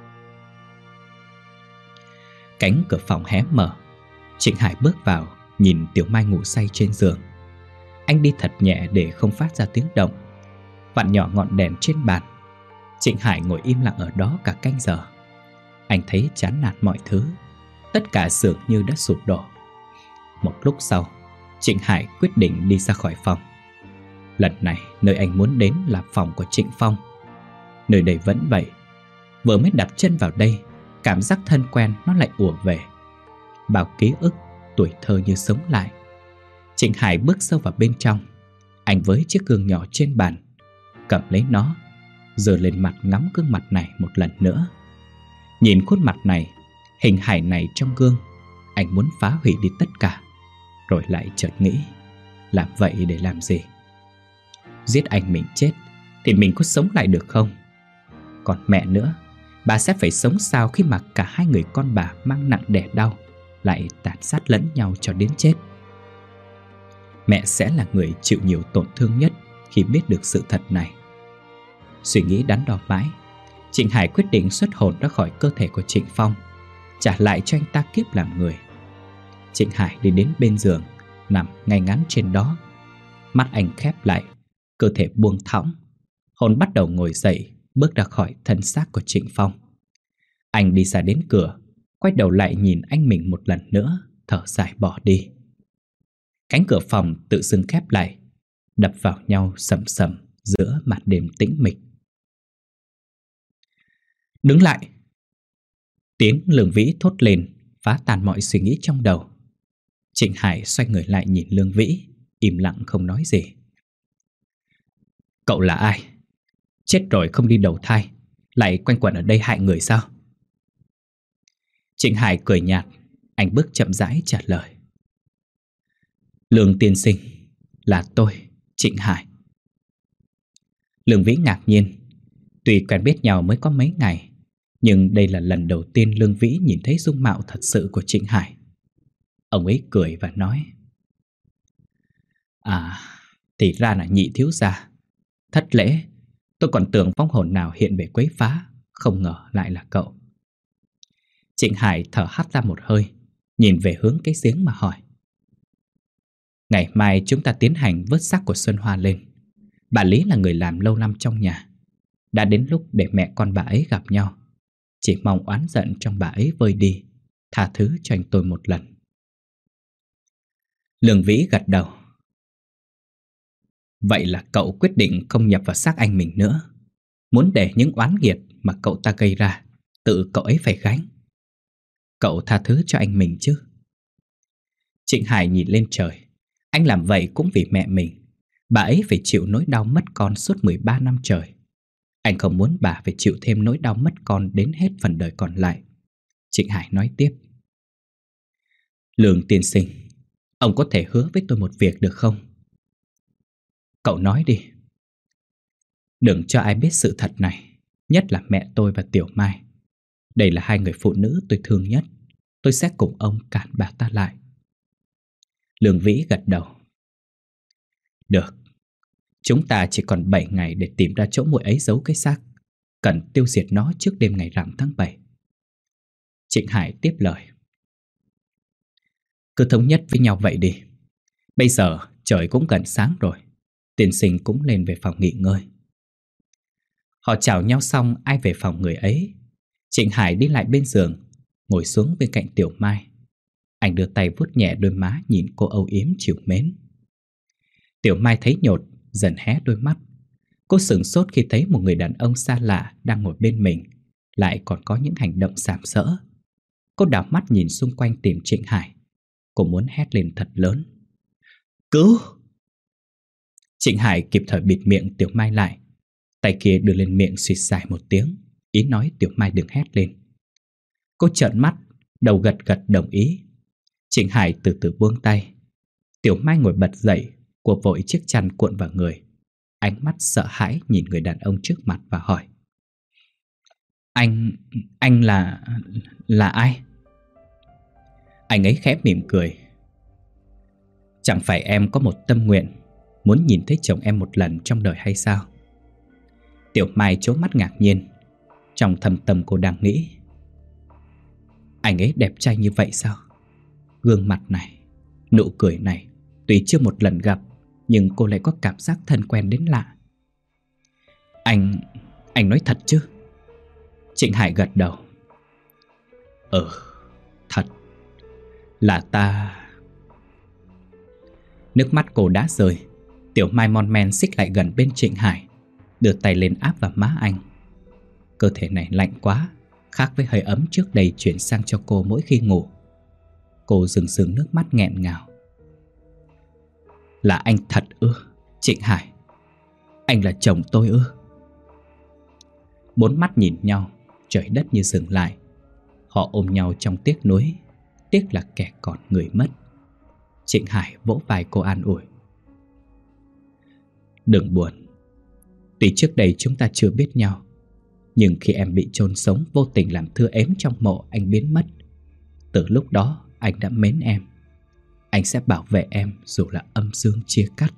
Cánh cửa phòng hé mở. Trịnh Hải bước vào, nhìn Tiểu Mai ngủ say trên giường. Anh đi thật nhẹ để không phát ra tiếng động, vặn nhỏ ngọn đèn trên bàn. Trịnh Hải ngồi im lặng ở đó cả canh giờ. Anh thấy chán nản mọi thứ, tất cả dường như đã sụp đổ. Một lúc sau, Trịnh Hải quyết định đi ra khỏi phòng. Lần này nơi anh muốn đến là phòng của Trịnh Phong. Nơi đây vẫn vậy. Vừa mới đặt chân vào đây, cảm giác thân quen nó lại ùa về. Bao ký ức, tuổi thơ như sống lại. Trịnh Hải bước sâu vào bên trong. Anh với chiếc gương nhỏ trên bàn, cầm lấy nó, giơ lên mặt ngắm gương mặt này một lần nữa. Nhìn khuôn mặt này, hình hài này trong gương, anh muốn phá hủy đi tất cả. Rồi lại chợt nghĩ, làm vậy để làm gì? Giết anh mình chết thì mình có sống lại được không? Còn mẹ nữa, bà sẽ phải sống sao khi mà cả hai người con bà mang nặng đẻ đau, lại tàn sát lẫn nhau cho đến chết? Mẹ sẽ là người chịu nhiều tổn thương nhất khi biết được sự thật này. Suy nghĩ đắn đo mãi, Trịnh Hải quyết định xuất hồn ra khỏi cơ thể của Trịnh Phong, trả lại cho anh ta kiếp làm người. Trịnh Hải đi đến bên giường, nằm ngay ngắn trên đó. Mắt anh khép lại, cơ thể buông thõng. Hồn bắt đầu ngồi dậy, bước ra khỏi thân xác của Trịnh Phong. Anh đi ra đến cửa, quay đầu lại nhìn anh mình một lần nữa, thở dài bỏ đi. Cánh cửa phòng tự dưng khép lại, đập vào nhau sầm sầm giữa màn đêm tĩnh mịch. Đứng lại! Tiếng Lương Vĩ thốt lên, phá tan mọi suy nghĩ trong đầu. Trịnh Hải xoay người lại nhìn Lương Vĩ, im lặng không nói gì. Cậu là ai? Chết rồi không đi đầu thai, lại quanh quẩn ở đây hại người sao? Trịnh Hải cười nhạt, anh bước chậm rãi trả lời. Lương tiên sinh, là tôi, Trịnh Hải. Lương Vĩ ngạc nhiên. Tuy quen biết nhau mới có mấy ngày, nhưng đây là lần đầu tiên Lương Vĩ nhìn thấy dung mạo thật sự của Trịnh Hải. Ông ấy cười và nói: À, thì ra là nhị thiếu gia. Thất lễ, tôi còn tưởng vong hồn nào hiện về quấy phá, không ngờ lại là cậu. Trịnh Hải thở hắt ra một hơi, nhìn về hướng cái giếng mà hỏi: Ngày mai chúng ta tiến hành vớt xác của Xuân Hoa lên. Bà Lý là người làm lâu năm trong nhà. Đã đến lúc để mẹ con bà ấy gặp nhau. Chỉ mong oán giận trong bà ấy vơi đi, tha thứ cho anh tôi một lần. Lương Vĩ gật đầu. Vậy là cậu quyết định không nhập vào xác anh mình nữa, muốn để những oán nghiệt mà cậu ta gây ra tự cậu ấy phải gánh. Cậu tha thứ cho anh mình chứ? Trịnh Hải nhìn lên trời. Anh làm vậy cũng vì mẹ mình. Bà ấy phải chịu nỗi đau mất con suốt mười ba năm trời. Anh không muốn bà phải chịu thêm nỗi đau mất con đến hết phần đời còn lại. Trịnh Hải nói tiếp. Lương tiên sinh, ông có thể hứa với tôi một việc được không? Cậu nói đi. Đừng cho ai biết sự thật này, nhất là mẹ tôi và Tiểu Mai. Đây là hai người phụ nữ tôi thương nhất. Tôi sẽ cùng ông cản bà ta lại. Lương Vĩ gật đầu. Được. Chúng ta chỉ còn bảy ngày để tìm ra chỗ muội ấy giấu cái xác. Cần tiêu diệt nó trước đêm ngày rằm tháng bảy. Trịnh Hải tiếp lời. Cứ thống nhất với nhau vậy đi. Bây giờ trời cũng gần sáng rồi. Tiên sinh cũng lên về phòng nghỉ ngơi. Họ chào nhau xong ai về phòng người ấy. Trịnh Hải đi lại bên giường, ngồi xuống bên cạnh Tiểu Mai. Anh đưa tay vuốt nhẹ đôi má nhìn cô âu yếm trìu mến. Tiểu Mai thấy nhột, dần hé đôi mắt. Cô sửng sốt khi thấy một người đàn ông xa lạ đang ngồi bên mình, lại còn có những hành động sàm sỡ. Cô đảo mắt nhìn xung quanh tìm Trịnh Hải. Cô muốn hét lên thật lớn. Cứu! Trịnh Hải kịp thời bịt miệng Tiểu Mai lại. Tay kia đưa lên miệng xịt dài một tiếng, ý nói Tiểu Mai đừng hét lên. Cô trợn mắt, đầu gật gật đồng ý. Trịnh Hải từ từ buông tay. Tiểu Mai ngồi bật dậy, cô vội chiếc chăn cuộn vào người. Ánh mắt sợ hãi nhìn người đàn ông trước mặt và hỏi. Anh... anh là... là ai? Anh ấy khẽ mỉm cười. Chẳng phải em có một tâm nguyện, muốn nhìn thấy chồng em một lần trong đời hay sao? Tiểu Mai trố mắt ngạc nhiên. Trong thầm tâm cô đang nghĩ, anh ấy đẹp trai như vậy sao? Gương mặt này, nụ cười này, tuy chưa một lần gặp, nhưng cô lại có cảm giác thân quen đến lạ. Anh... anh nói thật chứ? Trịnh Hải gật đầu. Ừ, thật. Là ta... Nước mắt cô đã rơi. Tiểu Mai mon men xích lại gần bên Trịnh Hải, đưa tay lên áp vào má anh. Cơ thể này lạnh quá, khác với hơi ấm trước đây chuyển sang cho cô mỗi khi ngủ. Cô rưng rưng nước mắt nghẹn ngào. Là anh thật ư, Trịnh Hải? Anh là chồng tôi ư? Bốn mắt nhìn nhau, trời đất như dừng lại. Họ ôm nhau trong tiếc nuối, tiếc là kẻ còn người mất. Trịnh Hải vỗ vai cô an ủi. Đừng buồn. Tuy trước đây chúng ta chưa biết nhau, nhưng khi em bị chôn sống vô tình làm thưa ếm trong mộ anh biến mất, từ lúc đó anh đã mến em. Anh sẽ bảo vệ em dù là âm dương chia cắt.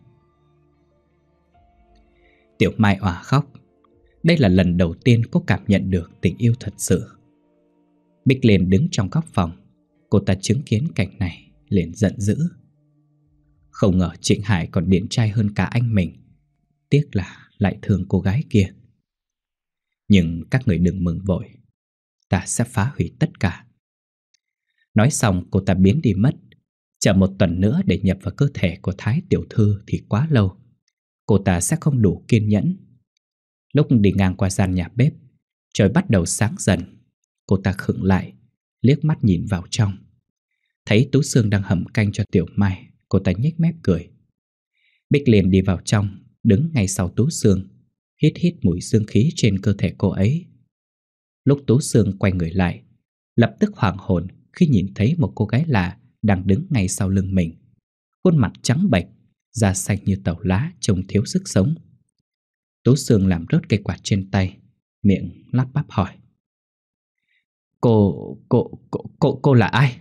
Tiểu Mai òa khóc. Đây là lần đầu tiên cô cảm nhận được tình yêu thật sự. Bích Liên đứng trong góc phòng. Cô ta chứng kiến cảnh này liền giận dữ. Không ngờ Trịnh Hải còn điển trai hơn cả anh mình. Tiếc là lại thương cô gái kia. Nhưng các người đừng mừng vội, ta sẽ phá hủy tất cả. Nói xong cô ta biến đi mất. Chờ một tuần nữa để nhập vào cơ thể của Thái tiểu thư thì quá lâu. Cô ta sẽ không đủ kiên nhẫn. Lúc đi ngang qua gian nhà bếp, trời bắt đầu sáng dần. Cô ta khựng lại, liếc mắt nhìn vào trong. Thấy Tú Sương đang hầm canh cho Tiểu Mai, cô ta nhếch mép cười. Bích Liên đi vào trong, đứng ngay sau Tú Sương, hít hít mùi dương khí trên cơ thể cô ấy. Lúc Tú Sương quay người lại, lập tức hoảng hồn khi nhìn thấy một cô gái lạ đang đứng ngay sau lưng mình. Khuôn mặt trắng bệch, da xanh như tàu lá, trông thiếu sức sống. Tú Sương làm rớt cây quạt trên tay, miệng lắp bắp hỏi. Cô, cô, cô, cô, cô là ai?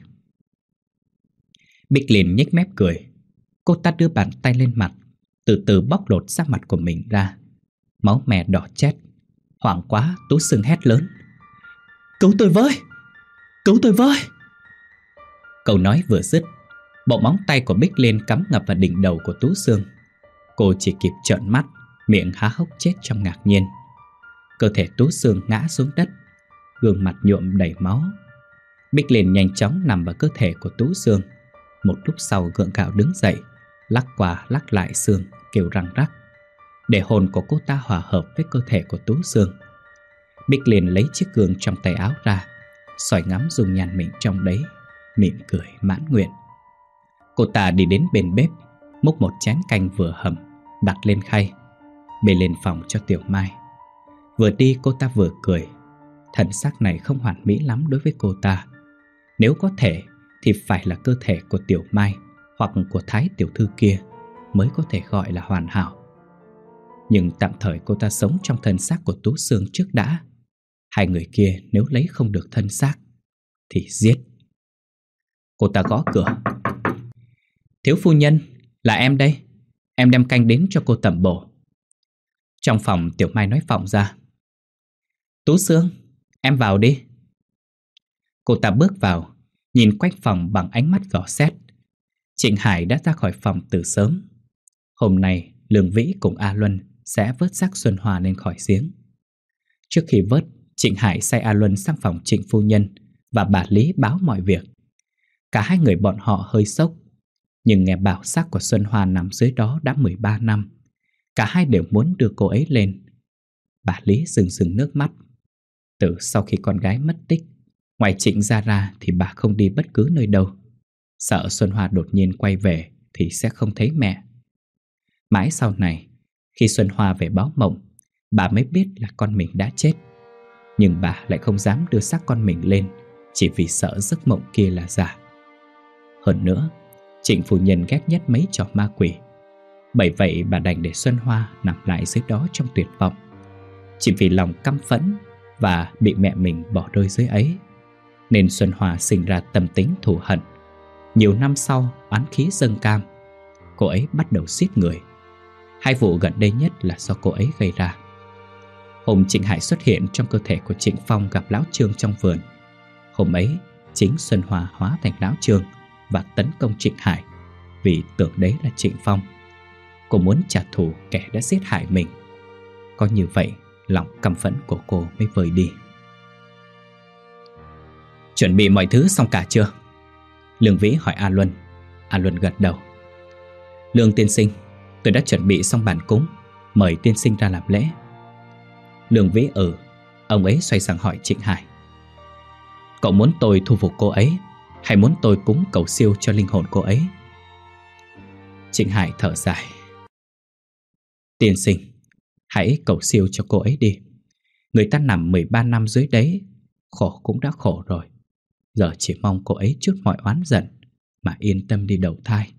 Bích Liên nhếch mép cười. Cô ta đưa bàn tay lên mặt, từ từ bóc lột sắc mặt của mình ra. Máu me đỏ chét. Hoảng quá, Tú Sương hét lớn. Cứu tôi với! Cứu tôi với! Câu nói vừa dứt, bộ móng tay của Bích Liên cắm ngập vào đỉnh đầu của Tú Sương. Cô chỉ kịp trợn mắt, miệng há hốc chết trong ngạc nhiên. Cơ thể Tú Sương ngã xuống đất, gương mặt nhuộm đầy máu. Bích Liên nhanh chóng nằm vào cơ thể của Tú Sương. Một lúc sau gượng gạo đứng dậy, lắc qua lắc lại xương, kêu răng rắc, để hồn của cô ta hòa hợp với cơ thể của Tú Sương. Bích Liên lấy chiếc gương trong tay áo ra, soi ngắm dung nhan mình trong đấy, mỉm cười mãn nguyện. Cô ta đi đến bên bếp, múc một chén canh vừa hầm, đặt lên khay, bê lên phòng cho Tiểu Mai. Vừa đi cô ta vừa cười. Thần sắc này không hoàn mỹ lắm đối với cô ta. Nếu có thể thì phải là cơ thể của Tiểu Mai hoặc của Thái tiểu thư kia mới có thể gọi là hoàn hảo. Nhưng tạm thời cô ta sống trong thân xác của Tú Sương trước đã. Hai người kia nếu lấy không được thân xác thì giết. Cô ta gõ cửa. Thiếu phu nhân, là em đây. Em đem canh đến cho cô tẩm bổ. Trong phòng Tiểu Mai nói vọng ra. Tú Sương, em vào đi. Cô ta bước vào, nhìn quanh phòng bằng ánh mắt gõ xét. Trịnh Hải đã ra khỏi phòng từ sớm. Hôm nay Lương Vĩ cùng A Luân sẽ vớt xác Xuân Hoa lên khỏi giếng. Trước khi vớt, Trịnh Hải sai A Luân sang phòng Trịnh phu nhân và bà Lý báo mọi việc. Cả hai người bọn họ hơi sốc, nhưng nghe bảo xác của Xuân Hoa nằm dưới đó đã mười ba năm. Cả hai đều muốn đưa cô ấy lên. Bà Lý rưng rưng nước mắt. Từ sau khi con gái mất tích, ngoài Trịnh ra ra thì bà không đi bất cứ nơi đâu. Sợ Xuân Hoa đột nhiên quay về thì sẽ không thấy mẹ. Mãi sau này, khi Xuân Hoa về báo mộng, bà mới biết là con mình đã chết. Nhưng bà lại không dám đưa xác con mình lên, chỉ vì sợ giấc mộng kia là giả. Hơn nữa, Trịnh phu nhân ghét nhất mấy trò ma quỷ. Bởi vậy bà đành để Xuân Hoa nằm lại dưới đó trong tuyệt vọng, chỉ vì lòng căm phẫn và bị mẹ mình bỏ rơi dưới ấy. Nên Xuân Hoa sinh ra tâm tính thù hận. Nhiều năm sau, oán khí dâng cao, cô ấy bắt đầu giết người. Hai vụ gần đây nhất là do cô ấy gây ra. Hôm Trịnh Hải xuất hiện trong cơ thể của Trịnh Phong gặp Lão Trương trong vườn. Hôm ấy, chính Xuân Hoa hóa thành Lão Trương và tấn công Trịnh Hải, vì tưởng đấy là Trịnh Phong. Cô muốn trả thù kẻ đã giết hại mình. Có như vậy, lòng căm phẫn của cô mới vơi đi. Chuẩn bị mọi thứ xong cả chưa? Lương Vĩ hỏi A Luân. A Luân gật đầu. Lương tiên sinh, tôi đã chuẩn bị xong bàn cúng, mời tiên sinh ra làm lễ. Lương Vĩ ừ. Ông ấy xoay sang hỏi Trịnh Hải. Cậu muốn tôi thu phục cô ấy, hay muốn tôi cúng cầu siêu cho linh hồn cô ấy? Trịnh Hải thở dài. Tiên sinh, hãy cầu siêu cho cô ấy đi. Người ta nằm mười ba năm dưới đấy, khổ cũng đã khổ rồi. Giờ chỉ mong cô ấy chút mọi oán giận mà yên tâm đi đầu thai.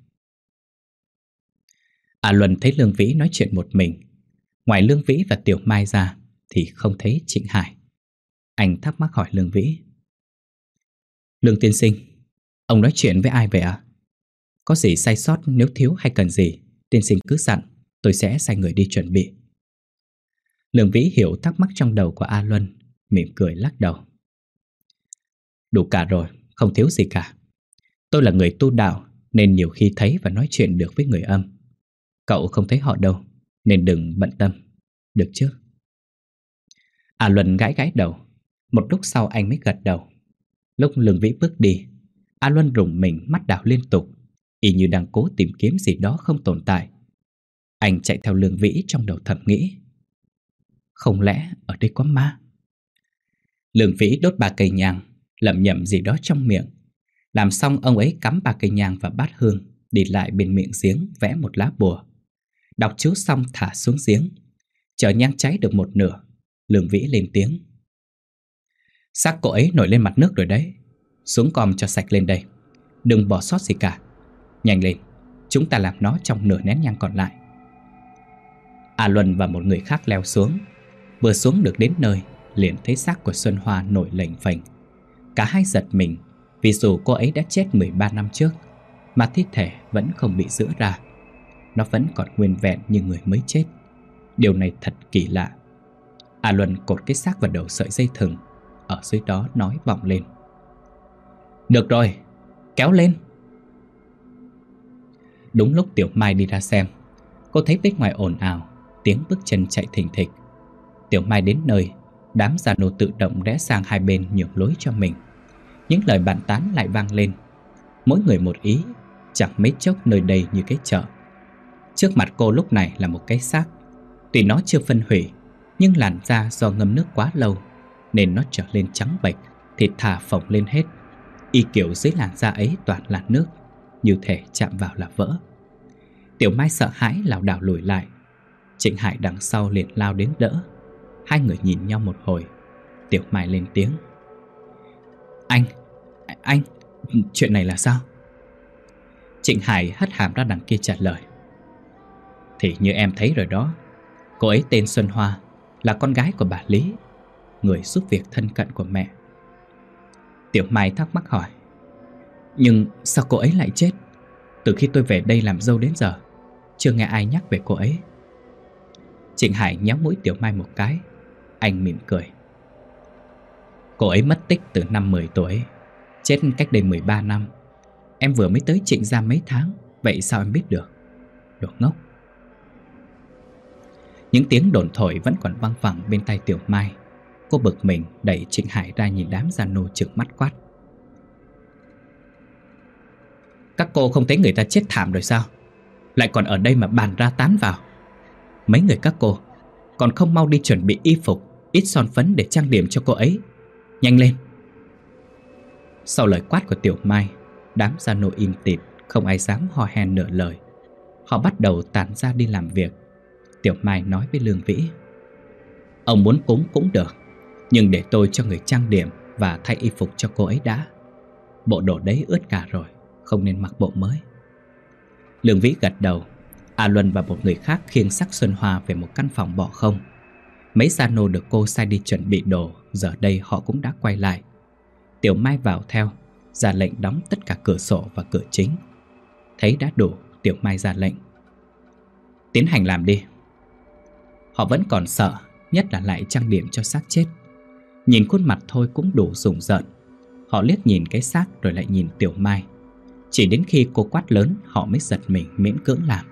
A Luân thấy Lương Vĩ nói chuyện một mình. Ngoài Lương Vĩ và Tiểu Mai ra thì không thấy Trịnh Hải. Anh thắc mắc hỏi Lương Vĩ. Lương tiên sinh, ông nói chuyện với ai vậy ạ? Có gì sai sót, nếu thiếu hay cần gì, tiên sinh cứ dặn, tôi sẽ sai người đi chuẩn bị. Lương Vĩ hiểu thắc mắc trong đầu của A Luân, mỉm cười lắc đầu. Đủ cả rồi, không thiếu gì cả. Tôi là người tu đạo nên nhiều khi thấy và nói chuyện được với người âm. Cậu không thấy họ đâu, nên đừng bận tâm, được chứ? A Luân gãi gãi đầu. Một lúc sau anh mới gật đầu. Lúc Lương Vĩ bước đi, A Luân rùng mình, mắt đảo liên tục, y như đang cố tìm kiếm gì đó không tồn tại. Anh chạy theo Lương Vĩ trong đầu thầm nghĩ, không lẽ ở đây có ma? Lương Vĩ đốt ba cây nhang, lẩm nhẩm gì đó trong miệng. Làm xong, ông ấy cắm ba cây nhang vào bát hương, đi lại bên miệng giếng vẽ một lá bùa. Đọc chú xong thả xuống giếng. Chờ nhang cháy được một nửa, Lương Vĩ lên tiếng. Xác cô ấy nổi lên mặt nước rồi đấy. Xuống com cho sạch lên đây, đừng bỏ sót gì cả. Nhanh lên, chúng ta làm nó trong nửa nén nhang còn lại. A Luân và một người khác leo xuống. Vừa xuống được đến nơi, liền thấy xác của Xuân Hoa nổi lềnh phềnh. Cả hai giật mình, vì dù cô ấy đã chết mười ba năm trước, mà thi thể vẫn không bị giã ra. Nó vẫn còn nguyên vẹn như người mới chết. Điều này thật kỳ lạ. A Luân cột cái xác vào đầu sợi dây thừng, ở dưới đó nói vọng lên. Được rồi, kéo lên. Đúng lúc Tiểu Mai đi ra xem, cô thấy bên ngoài ồn ào, tiếng bước chân chạy thình thịch. Tiểu Mai đến nơi, đám già nô tự động rẽ sang hai bên nhường lối cho mình. Những lời bàn tán lại vang lên, mỗi người một ý, chẳng mấy chốc nơi đây như cái chợ. Trước mặt cô lúc này là một cái xác. Tuy nó chưa phân hủy, nhưng làn da do ngâm nước quá lâu nên nó trở lên trắng bệch, thịt thà phồng lên hết. Y kiểu dưới làn da ấy toàn là nước, như thể chạm vào là vỡ. Tiểu Mai sợ hãi lảo đảo lùi lại. Trịnh Hải đằng sau liền lao đến đỡ. Hai người nhìn nhau một hồi. Tiểu Mai lên tiếng. Anh, anh, chuyện này là sao? Trịnh Hải hất hàm ra đằng kia trả lời. Thì như em thấy rồi đó. Cô ấy tên Xuân Hoa, là con gái của bà Lý, người giúp việc thân cận của mẹ. Tiểu Mai thắc mắc hỏi: Nhưng sao cô ấy lại chết? Từ khi tôi về đây làm dâu đến giờ, chưa nghe ai nhắc về cô ấy. Trịnh Hải nhéo mũi Tiểu Mai một cái. Anh mỉm cười: Cô ấy mất tích từ năm mười tuổi, chết cách đây mười ba năm. Em vừa mới tới Trịnh gia mấy tháng, vậy sao em biết được? Đồ ngốc. Những tiếng đồn thổi vẫn còn văng vẳng bên tai Tiểu Mai. Cô bực mình đẩy Trịnh Hải ra, nhìn đám gia nô trừng mắt quát: Các cô không thấy người ta chết thảm rồi sao? Lại còn ở đây mà bàn ra tán vào. Mấy người các cô còn không mau đi chuẩn bị y phục, ít son phấn để trang điểm cho cô ấy. Nhanh lên. Sau lời quát của Tiểu Mai, đám gia nô im tịt, không ai dám ho hen nửa lời. Họ bắt đầu tản ra đi làm việc. Tiểu Mai nói với Lương Vĩ: Ông muốn cúng cũng được, nhưng để tôi cho người trang điểm và thay y phục cho cô ấy đã. Bộ đồ đấy ướt cả rồi, không nên mặc bộ mới. Lương Vĩ gật đầu. A Luân và một người khác khiêng xác Xuân Hoa về một căn phòng bỏ không. Mấy gia nô được cô sai đi chuẩn bị đồ, giờ đây họ cũng đã quay lại. Tiểu Mai vào theo, ra lệnh đóng tất cả cửa sổ và cửa chính. Thấy đã đủ, Tiểu Mai ra lệnh: Tiến hành làm đi. Họ vẫn còn sợ, nhất là lại trang điểm cho xác chết. Nhìn khuôn mặt thôi cũng đủ rùng rợn. Họ liếc nhìn cái xác rồi lại nhìn Tiểu Mai. Chỉ đến khi cô quát lớn, họ mới giật mình miễn cưỡng làm.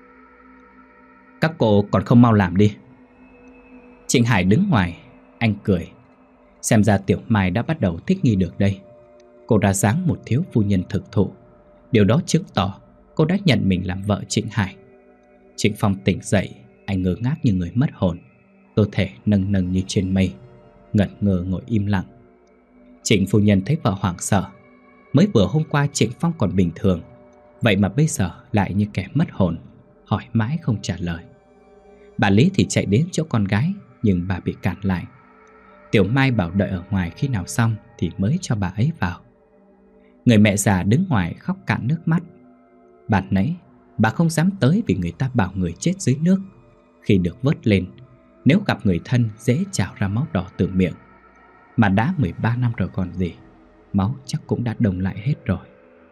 Các cô còn không mau làm đi. Trịnh Hải đứng ngoài. Anh cười. Xem ra Tiểu Mai đã bắt đầu thích nghi được đây. Cô ra dáng một thiếu phu nhân thực thụ. Điều đó chứng tỏ cô đã nhận mình làm vợ Trịnh Hải. Trịnh Phong tỉnh dậy. Anh ngơ ngác như người mất hồn, cơ thể nâng nâng như trên mây, ngẩn ngơ ngồi im lặng. Trịnh phu nhân thấy vợ hoảng sợ. Mới vừa hôm qua Trịnh Phong còn bình thường, vậy mà bây giờ lại như kẻ mất hồn, hỏi mãi không trả lời. Bà Lý thì chạy đến chỗ con gái, nhưng bà bị cản lại. Tiểu Mai bảo đợi ở ngoài khi nào xong thì mới cho bà ấy vào. Người mẹ già đứng ngoài khóc cạn nước mắt. Bạn nãy bà không dám tới vì người ta bảo người chết dưới nước, khi được vớt lên, nếu gặp người thân dễ trào ra máu đỏ từ miệng. Mà đã mười ba năm rồi còn gì, máu chắc cũng đã đông lại hết rồi.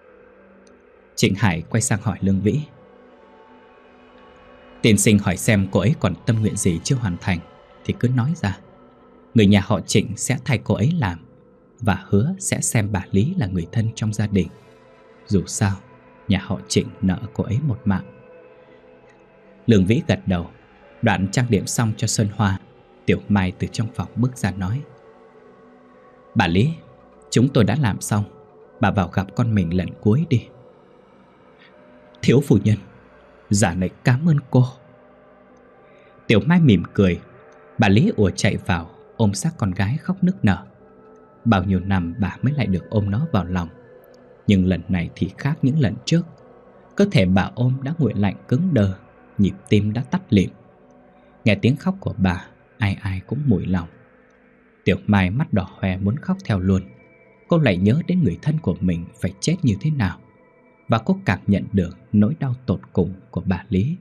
Trịnh Hải quay sang hỏi Lương Vĩ: Tiên sinh hỏi xem cô ấy còn tâm nguyện gì chưa hoàn thành thì cứ nói ra. Người nhà họ Trịnh sẽ thay cô ấy làm, và hứa sẽ xem bà Lý là người thân trong gia đình. Dù sao, nhà họ Trịnh nợ cô ấy một mạng. Lương Vĩ gật đầu. Đoạn trang điểm xong cho Xuân Hoa, Tiểu Mai từ trong phòng bước ra nói: Bà Lý, chúng tôi đã làm xong. Bà vào gặp con mình lần cuối đi. Thiếu phu nhân, dạ này cảm ơn cô. Tiểu Mai mỉm cười. Bà Lý ùa chạy vào, ôm xác con gái khóc nức nở. Bao nhiêu năm bà mới lại được ôm nó vào lòng, nhưng lần này thì khác những lần trước. Cơ thể bà ôm đã nguội lạnh cứng đờ, nhịp tim đã tắt lịm. Nghe tiếng khóc của bà, ai ai cũng mủi lòng. Tiểu Mai mắt đỏ hoe muốn khóc theo luôn. Cô lại nhớ đến người thân của mình phải chết như thế nào, và cô cảm nhận được nỗi đau tột cùng của bà Lý.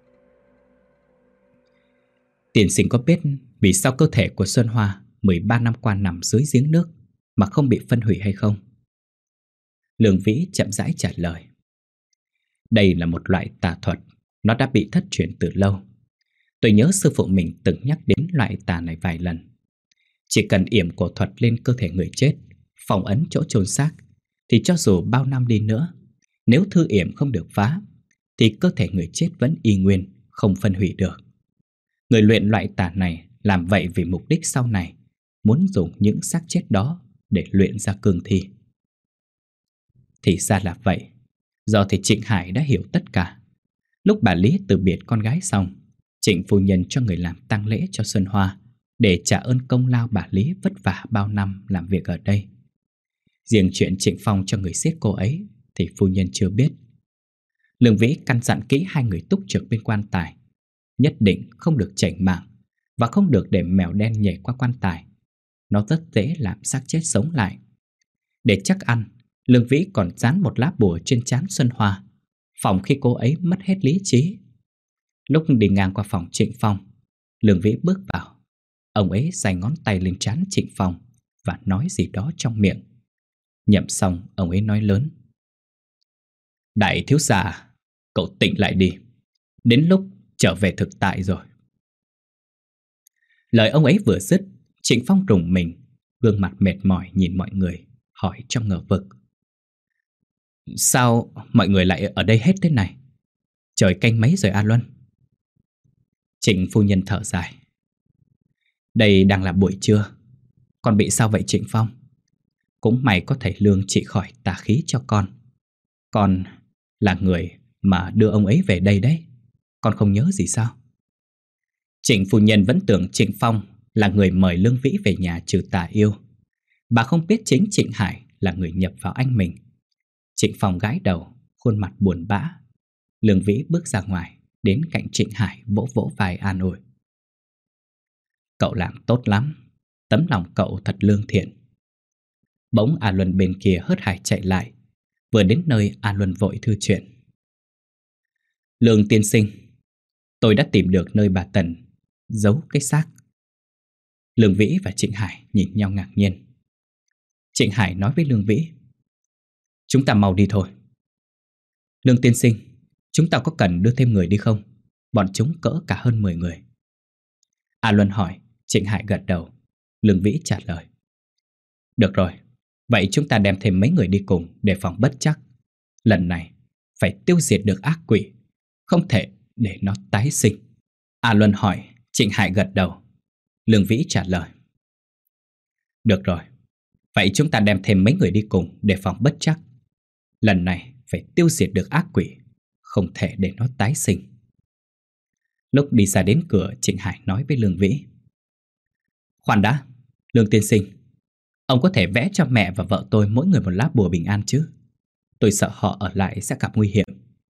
Tiên sinh có biết vì sao cơ thể của Xuân Hoa mười ba năm qua nằm dưới giếng nước mà không bị phân hủy hay không? Lương Vĩ chậm rãi trả lời: Đây là một loại tà thuật, nó đã bị thất truyền từ lâu. Tôi nhớ sư phụ mình từng nhắc đến loại tà này vài lần. Chỉ cần yểm cổ thuật lên cơ thể người chết, phong ấn chỗ chôn xác, thì cho dù bao năm đi nữa, nếu thư yểm không được phá, thì cơ thể người chết vẫn y nguyên, không phân hủy được. Người luyện loại tà này làm vậy vì mục đích sau này, muốn dùng những xác chết đó để luyện ra cương thi. Thì ra là vậy. Giờ thì Trịnh Hải đã hiểu tất cả. Lúc bà Lý từ biệt con gái xong, Trịnh phu nhân cho người làm tang lễ cho Xuân Hoa để trả ơn công lao bà Lý vất vả bao năm làm việc ở đây. Riêng chuyện Trịnh Phong cho người giết cô ấy thì phu nhân chưa biết. Lương Vĩ căn dặn kỹ hai người túc trực bên quan tài, nhất định không được chảnh mảng và không được để mèo đen nhảy qua quan tài. Nó rất dễ làm xác chết sống lại. Để chắc ăn, Lương Vĩ còn dán một lá bùa trên trán Xuân Hoa, phòng khi cô ấy mất hết lý trí. Lúc đi ngang qua phòng Trịnh Phong, Lương Vĩ bước vào. Ông ấy giày ngón tay lên trán Trịnh Phong và nói gì đó trong miệng. Nhậm xong, ông ấy nói lớn: Đại thiếu gia, cậu tỉnh lại đi. Đến lúc trở về thực tại rồi. Lời ông ấy vừa dứt, Trịnh Phong rùng mình, gương mặt mệt mỏi nhìn mọi người, hỏi trong ngờ vực: Sao mọi người lại ở đây hết thế này? Trời canh mấy rồi A Luân? Trịnh phu nhân thở dài: Đây đang là buổi trưa. Con bị sao vậy Trịnh Phong? Cũng may có thầy Lương trị khỏi tà khí cho con. Con là người mà đưa ông ấy về đây đấy. Con không nhớ gì sao? Trịnh phu nhân vẫn tưởng Trịnh Phong là người mời Lương Vĩ về nhà trừ tà yêu. Bà không biết chính Trịnh Hải là người nhập vào anh mình. Trịnh Phong gãi đầu, khuôn mặt buồn bã. Lương Vĩ bước ra ngoài, đến cạnh Trịnh Hải vỗ vỗ vai an ủi: Cậu làm tốt lắm. Tấm lòng cậu thật lương thiện. Bỗng A Luân bên kia hớt hải chạy lại. Vừa đến nơi, A Luân vội thư chuyện: Lương tiên sinh, tôi đã tìm được nơi bà Tần giấu cái xác. Lương Vĩ và Trịnh Hải nhìn nhau ngạc nhiên. Trịnh Hải nói với Lương Vĩ: Chúng ta mau đi thôi. Lương tiên sinh, chúng ta có cần đưa thêm người đi không? Bọn chúng cỡ cả hơn mười người. A Luân hỏi. Trịnh Hải gật đầu. Lương Vĩ trả lời: Được rồi, vậy chúng ta đem thêm mấy người đi cùng để phòng bất trắc. Lần này phải tiêu diệt được ác quỷ, không thể để nó tái sinh. A Luân hỏi. Trịnh Hải gật đầu. Lương Vĩ trả lời: Được rồi, vậy chúng ta đem thêm mấy người đi cùng để phòng bất trắc. Lần này phải tiêu diệt được ác quỷ, không thể để nó tái sinh. Lúc đi ra đến cửa, Trịnh Hải nói với Lương Vĩ: Khoan đã, Lương tiên sinh, ông có thể vẽ cho mẹ và vợ tôi mỗi người một lá bùa bình an chứ? Tôi sợ họ ở lại sẽ gặp nguy hiểm.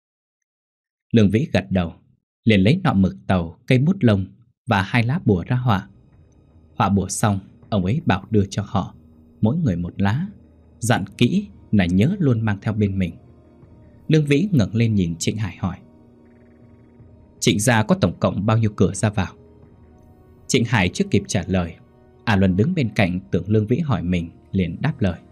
Lương Vĩ gật đầu, liền lấy nọ mực tàu, cây bút lông và hai lá bùa ra họa. Họa bùa xong, ông ấy bảo đưa cho họ mỗi người một lá, dặn kỹ là nhớ luôn mang theo bên mình. Lương Vĩ ngẩng lên nhìn Trịnh Hải hỏi: Trịnh gia có tổng cộng bao nhiêu cửa ra vào? Trịnh Hải chưa kịp trả lời, A Luân đứng bên cạnh tưởng Lương Vĩ hỏi mình, liền đáp lời: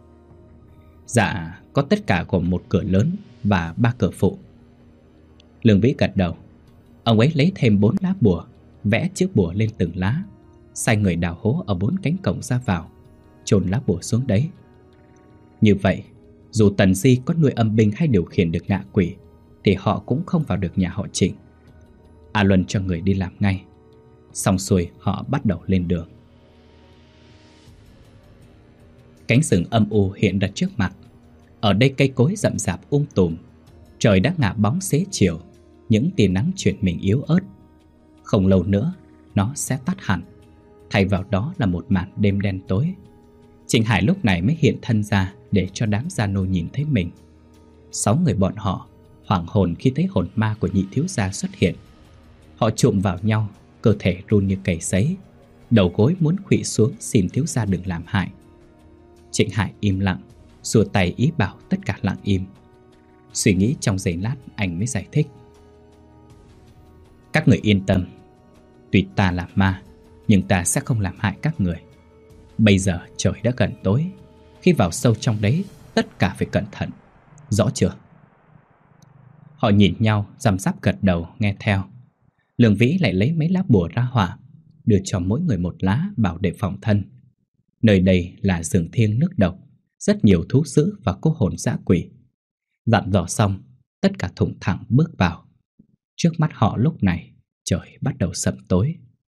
Dạ, có tất cả gồm một cửa lớn và ba cửa phụ. Lương Vĩ gật đầu. Ông ấy lấy thêm bốn lá bùa, vẽ chữ bùa lên từng lá, sai người đào hố ở bốn cánh cổng ra vào, chôn lá bùa xuống đấy. Như vậy, dù Tần Di có nuôi âm binh hay điều khiển được ngạ quỷ, thì họ cũng không vào được nhà họ Trịnh. A Luân cho người đi làm ngay. Xong xuôi, họ bắt đầu lên đường. Cánh rừng âm u hiện ra trước mặt. Ở đây cây cối rậm rạp um tùm. Trời đã ngả bóng xế chiều, những tia nắng chuyển mình yếu ớt. Không lâu nữa, nó sẽ tắt hẳn. Thay vào đó là một màn đêm đen tối. Trịnh Hải lúc này mới hiện thân ra để cho đám gia nô nhìn thấy mình. Sáu người bọn họ hoảng hồn khi thấy hồn ma của nhị thiếu gia xuất hiện. Họ chụm vào nhau, cơ thể run như cầy sấy, đầu gối muốn khuỵu xuống xin thiếu gia đừng làm hại. Trịnh Hải im lặng, xua tay ý bảo tất cả lặng im. Suy nghĩ trong giây lát, anh mới giải thích: Các người yên tâm, tuy ta là ma, nhưng ta sẽ không làm hại các người. Bây giờ trời đã gần tối, khi vào sâu trong đấy, tất cả phải cẩn thận, rõ chưa? Họ nhìn nhau, răm rắp gật đầu nghe theo. Lương Vĩ lại lấy mấy lá bùa ra họa, đưa cho mỗi người một lá bảo để phòng thân. Nơi đây là rừng thiêng nước độc, rất nhiều thú dữ và cô hồn dã quỷ. Dặn dò xong, tất cả thủng thẳng bước vào. Trước mắt họ lúc này, trời bắt đầu sậm tối.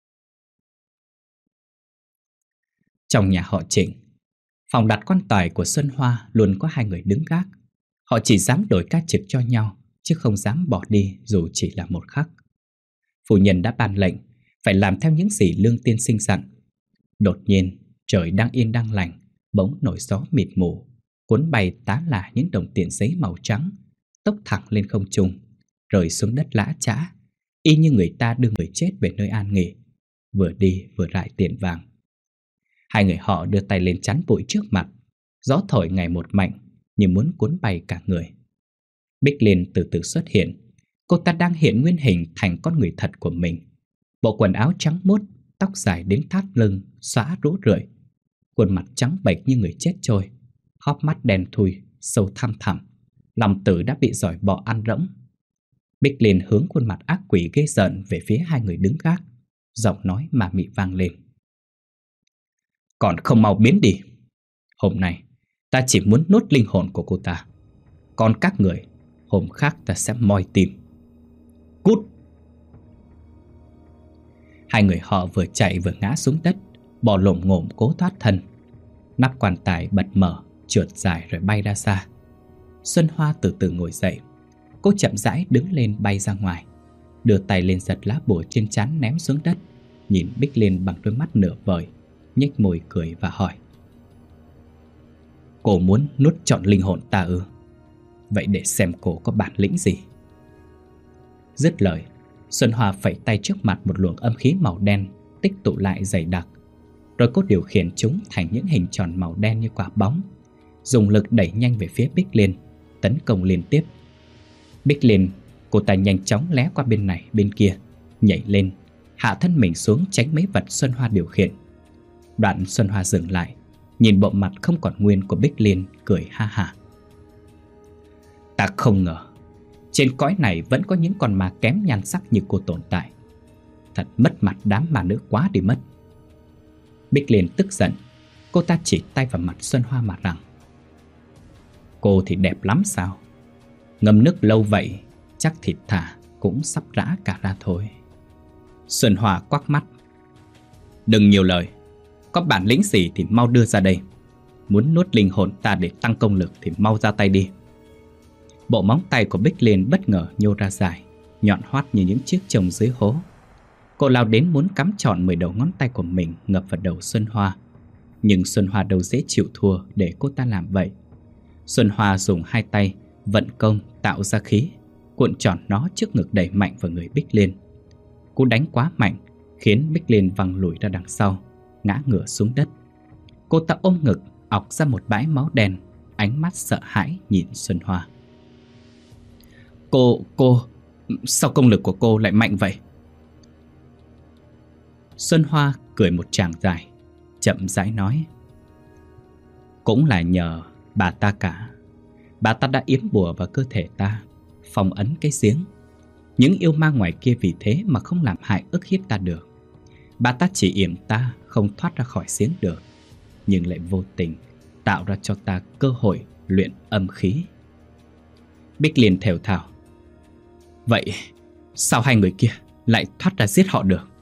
Trong nhà họ Trịnh, phòng đặt quan tài của Xuân Hoa luôn có hai người đứng gác. Họ chỉ dám đổi ca trực cho nhau, chứ không dám bỏ đi dù chỉ là một khắc. Phu nhân đã ban lệnh phải làm theo những gì Lương tiên sinh dặn. Đột nhiên, trời đang yên đang lành, bỗng nổi gió mịt mù, cuốn bay tá lả những đồng tiền giấy màu trắng, tốc thẳng lên không trung, rơi xuống đất lã chã, y như người ta đưa người chết về nơi an nghỉ, vừa đi vừa rải tiền vàng. Hai người họ đưa tay lên chắn bụi trước mặt, gió thổi ngày một mạnh, như muốn cuốn bay cả người. Bích Liên từ từ xuất hiện. Cô ta đang hiện nguyên hình thành con người thật của mình. Bộ quần áo trắng muốt, tóc dài đến thắt lưng, xõa rũ rượi, khuôn mặt trắng bệch như người chết trôi, hốc mắt đen thui, sâu thăm thẳm, lòng tử đã bị giỏi bọ ăn rỗng. Bích Liên hướng khuôn mặt ác quỷ ghê rợn về phía hai người đứng gác, giọng nói mà mị vang lên. Còn không mau biến đi. Hôm nay ta chỉ muốn nuốt linh hồn của cô ta, còn các người hôm khác ta sẽ moi tim. Cút! Hai người họ vừa chạy vừa ngã xuống đất, bò lổm ngổm cố thoát thân. Nắp quan tài bật mở, trượt dài rồi bay ra xa. Xuân Hoa từ từ ngồi dậy. Cô chậm rãi đứng lên bay ra ngoài, đưa tay lên giật lá bùa trên trán ném xuống đất, nhìn Bích Liên bằng đôi mắt nửa vời, nhếch môi cười và hỏi. Cô muốn nuốt trọn linh hồn ta ư? Vậy để xem cô có bản lĩnh gì. Dứt lời, Xuân Hoa phẩy tay trước mặt một luồng âm khí màu đen tích tụ lại dày đặc, rồi cô điều khiển chúng thành những hình tròn màu đen như quả bóng, dùng lực đẩy nhanh về phía Bích Liên, tấn công liên tiếp. Bích Liên, cô ta nhanh chóng lé qua bên này bên kia, nhảy lên, hạ thân mình xuống tránh mấy vật Xuân Hoa điều khiển. Đoạn Xuân Hoa dừng lại, nhìn bộ mặt không còn nguyên của Bích Liên, cười ha hả. Ta không ngờ trên cõi này vẫn có những con ma kém nhan sắc như cô tồn tại. Thật mất mặt đám ma nữ quá đi mất. Bích Liên tức giận, cô ta chỉ tay vào mặt Xuân Hoa mà rằng. Cô thì đẹp lắm sao? Ngâm nước lâu vậy, chắc thịt thà cũng sắp rã cả ra thôi. Xuân Hoa quắc mắt. Đừng nhiều lời, có bản lĩnh gì thì mau đưa ra đây. Muốn nuốt linh hồn ta để tăng công lực thì mau ra tay đi. Bộ móng tay của Bích Liên bất ngờ nhô ra dài, nhọn hoắt như những chiếc chồng dưới hố. Cô lao đến muốn cắm trọn mười đầu ngón tay của mình ngập vào đầu Xuân Hoa. Nhưng Xuân Hoa đâu dễ chịu thua để cô ta làm vậy. Xuân Hoa dùng hai tay vận công tạo ra khí, cuộn tròn nó trước ngực đẩy mạnh vào người Bích Liên. Cú đánh quá mạnh khiến Bích Liên văng lùi ra đằng sau, ngã ngửa xuống đất. Cô ta ôm ngực, ọc ra một bãi máu đen, ánh mắt sợ hãi nhìn Xuân Hoa. Cô, cô, sao công lực của cô lại mạnh vậy? Xuân Hoa cười một tràng dài, chậm rãi nói. Cũng là nhờ bà ta cả. Bà ta đã yếm bùa vào cơ thể ta, phong ấn cái giếng. Những yêu ma ngoài kia vì thế mà không làm hại ức hiếp ta được. Bà ta chỉ yểm ta không thoát ra khỏi giếng được, nhưng lại vô tình tạo ra cho ta cơ hội luyện âm khí. Bích Liên thều thào. Vậy sao hai người kia lại thoát ra giết họ được?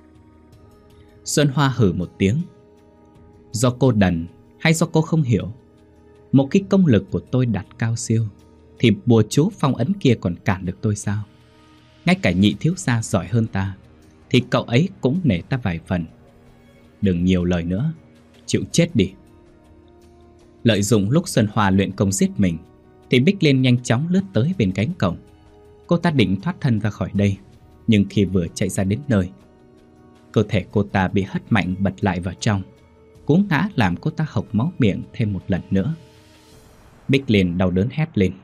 Xuân Hoa hừ một tiếng. Do cô đần hay do cô không hiểu? Một khi công lực của tôi đạt cao siêu thì bùa chú phong ấn kia còn cản được tôi sao? Ngay cả nhị thiếu gia giỏi hơn ta thì cậu ấy cũng nể ta vài phần. Đừng nhiều lời nữa, chịu chết đi. Lợi dụng lúc Xuân Hoa luyện công giết mình thì Bích Liên nhanh chóng lướt tới bên cánh cổng. Cô ta định thoát thân ra khỏi đây, nhưng khi vừa chạy ra đến nơi, cơ thể cô ta bị hất mạnh bật lại vào trong. Cú ngã làm cô ta hộc máu miệng thêm một lần nữa. Bích Liên đau đớn hét lên.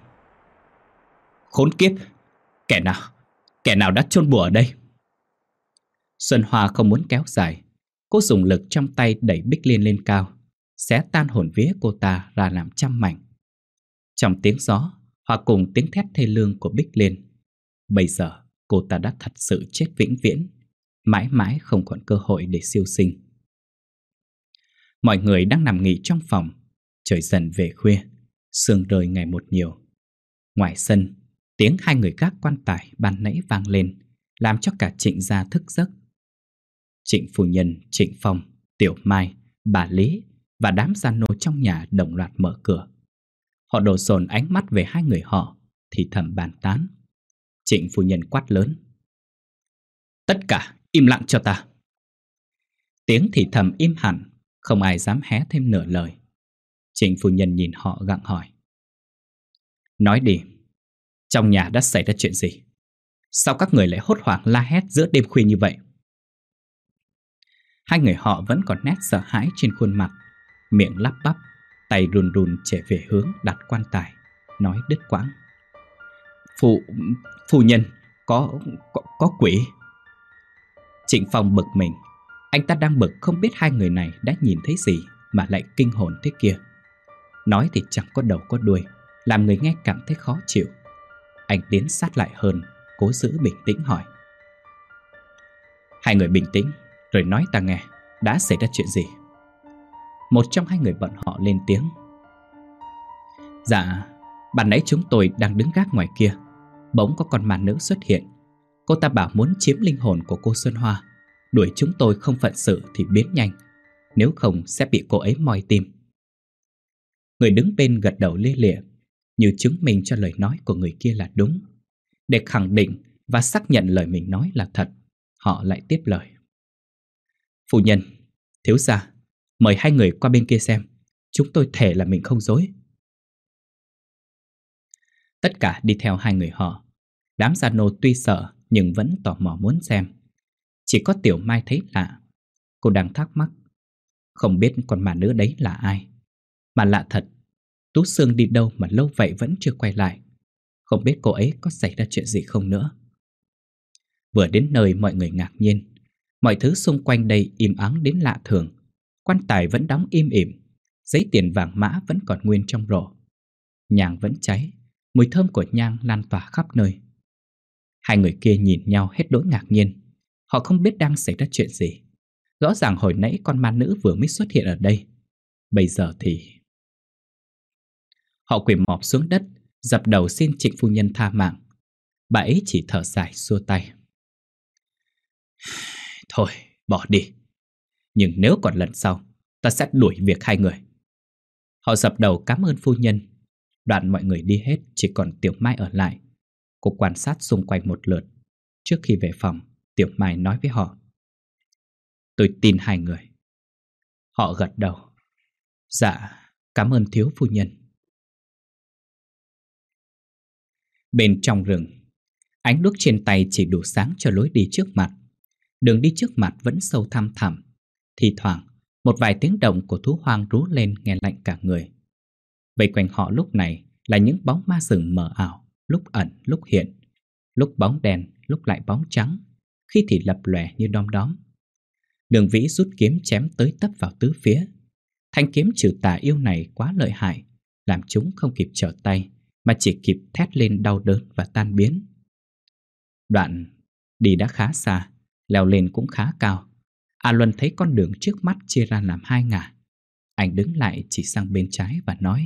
Khốn kiếp! Kẻ nào? Kẻ nào đã chôn bùa ở đây? Xuân Hoa không muốn kéo dài. Cô dùng lực trong tay đẩy Bích Liên lên cao, xé tan hồn vía cô ta ra làm trăm mảnh. Trong tiếng gió hòa cùng tiếng thét thê lương của Bích Liên, bây giờ cô ta đã thật sự chết vĩnh viễn, mãi mãi không còn cơ hội để siêu sinh. Mọi người đang nằm nghỉ trong phòng. Trời dần về khuya, sương rơi ngày một nhiều. Ngoài sân, tiếng hai người gác quan tài ban nãy vang lên, làm cho cả Trịnh gia thức giấc. Trịnh phu nhân, Trịnh Phong, Tiểu Mai, bà Lý và đám gia nô trong nhà đồng loạt mở cửa. Họ đổ dồn ánh mắt về hai người họ, thì thầm bàn tán. Trịnh phu nhân quát lớn. Tất cả im lặng cho ta. Tiếng thì thầm im hẳn, không ai dám hé thêm nửa lời. Trịnh phu nhân nhìn họ gặng hỏi. Nói đi, trong nhà đã xảy ra chuyện gì? Sao các người lại hốt hoảng la hét giữa đêm khuya như vậy? Hai người họ vẫn còn nét sợ hãi trên khuôn mặt, miệng lắp bắp, tay run run chạy về hướng đặt quan tài, nói đứt quãng. Phu, phu nhân, có, có, có quỷ. Trịnh Phong bực mình. Anh ta đang bực không biết hai người này đã nhìn thấy gì mà lại kinh hồn thế kia. Nói thì chẳng có đầu có đuôi, làm người nghe cảm thấy khó chịu. Anh tiến sát lại hơn, cố giữ bình tĩnh hỏi: Hai người bình tĩnh rồi nói ta nghe, đã xảy ra chuyện gì? Một trong hai người bọn họ lên tiếng: Dạ, ban nãy chúng tôi đang đứng gác ngoài kia, bỗng có con ma nữ xuất hiện. Cô ta bảo muốn chiếm linh hồn của cô Xuân Hoa, đuổi chúng tôi không phận sự thì biến nhanh, nếu không sẽ bị cô ấy moi tim. Người đứng bên gật đầu lia lịa, như chứng minh cho lời nói của người kia là đúng. Để khẳng định và xác nhận lời mình nói là thật, họ lại tiếp lời: Phu nhân, thiếu gia, mời hai người qua bên kia xem, chúng tôi thề là mình không dối. Tất cả đi theo hai người họ. Đám gia nô tuy sợ nhưng vẫn tò mò muốn xem. Chỉ có Tiểu Mai thấy lạ. Cô đang thắc mắc, không biết con ma nữ đấy là ai. Mà lạ thật, Tú Sương đi đâu mà lâu vậy vẫn chưa quay lại. Không biết cô ấy có xảy ra chuyện gì không nữa. Vừa đến nơi mọi người ngạc nhiên. Mọi thứ xung quanh đây im ắng đến lạ thường. Quan tài vẫn đóng im ỉm, giấy tiền vàng mã vẫn còn nguyên trong rổ. Nhang vẫn cháy, mùi thơm của nhang lan tỏa khắp nơi. Hai người kia nhìn nhau hết đỗi ngạc nhiên. Họ không biết đang xảy ra chuyện gì. Rõ ràng hồi nãy con ma nữ vừa mới xuất hiện ở đây. Bây giờ thì... Họ quỳ mọp xuống đất, dập đầu xin Trịnh phu nhân tha mạng. Bà ấy chỉ thở dài xua tay: Thôi, bỏ đi. Nhưng nếu còn lần sau, ta sẽ đuổi việc hai người. Họ dập đầu cảm ơn phu nhân. Đoạn mọi người đi hết, chỉ còn Tiểu Mai ở lại. Cô quan sát xung quanh một lượt. Trước khi về phòng, Tiểu Mai nói với họ: Tôi tin hai người. Họ gật đầu: Dạ, cảm ơn thiếu phu nhân. Bên trong rừng, ánh đuốc trên tay chỉ đủ sáng cho lối đi trước mặt. Đường đi trước mặt vẫn sâu thăm thẳm. Thì thoảng, một vài tiếng động của thú hoang rú lên nghe lạnh cả người. Vây quanh họ lúc này là những bóng ma rừng mờ ảo, lúc ẩn lúc hiện, lúc bóng đen, lúc lại bóng trắng, khi thì lập lòe như đom đóm. Đường Vĩ rút kiếm chém tới tấp vào tứ phía. Thanh kiếm trừ tà yêu này quá lợi hại, làm chúng không kịp trở tay, mà chỉ kịp thét lên đau đớn và tan biến. Đoạn đi đã khá xa, leo lên cũng khá cao. A Luân thấy con đường trước mắt chia ra làm hai ngả. Anh đứng lại chỉ sang bên trái và nói: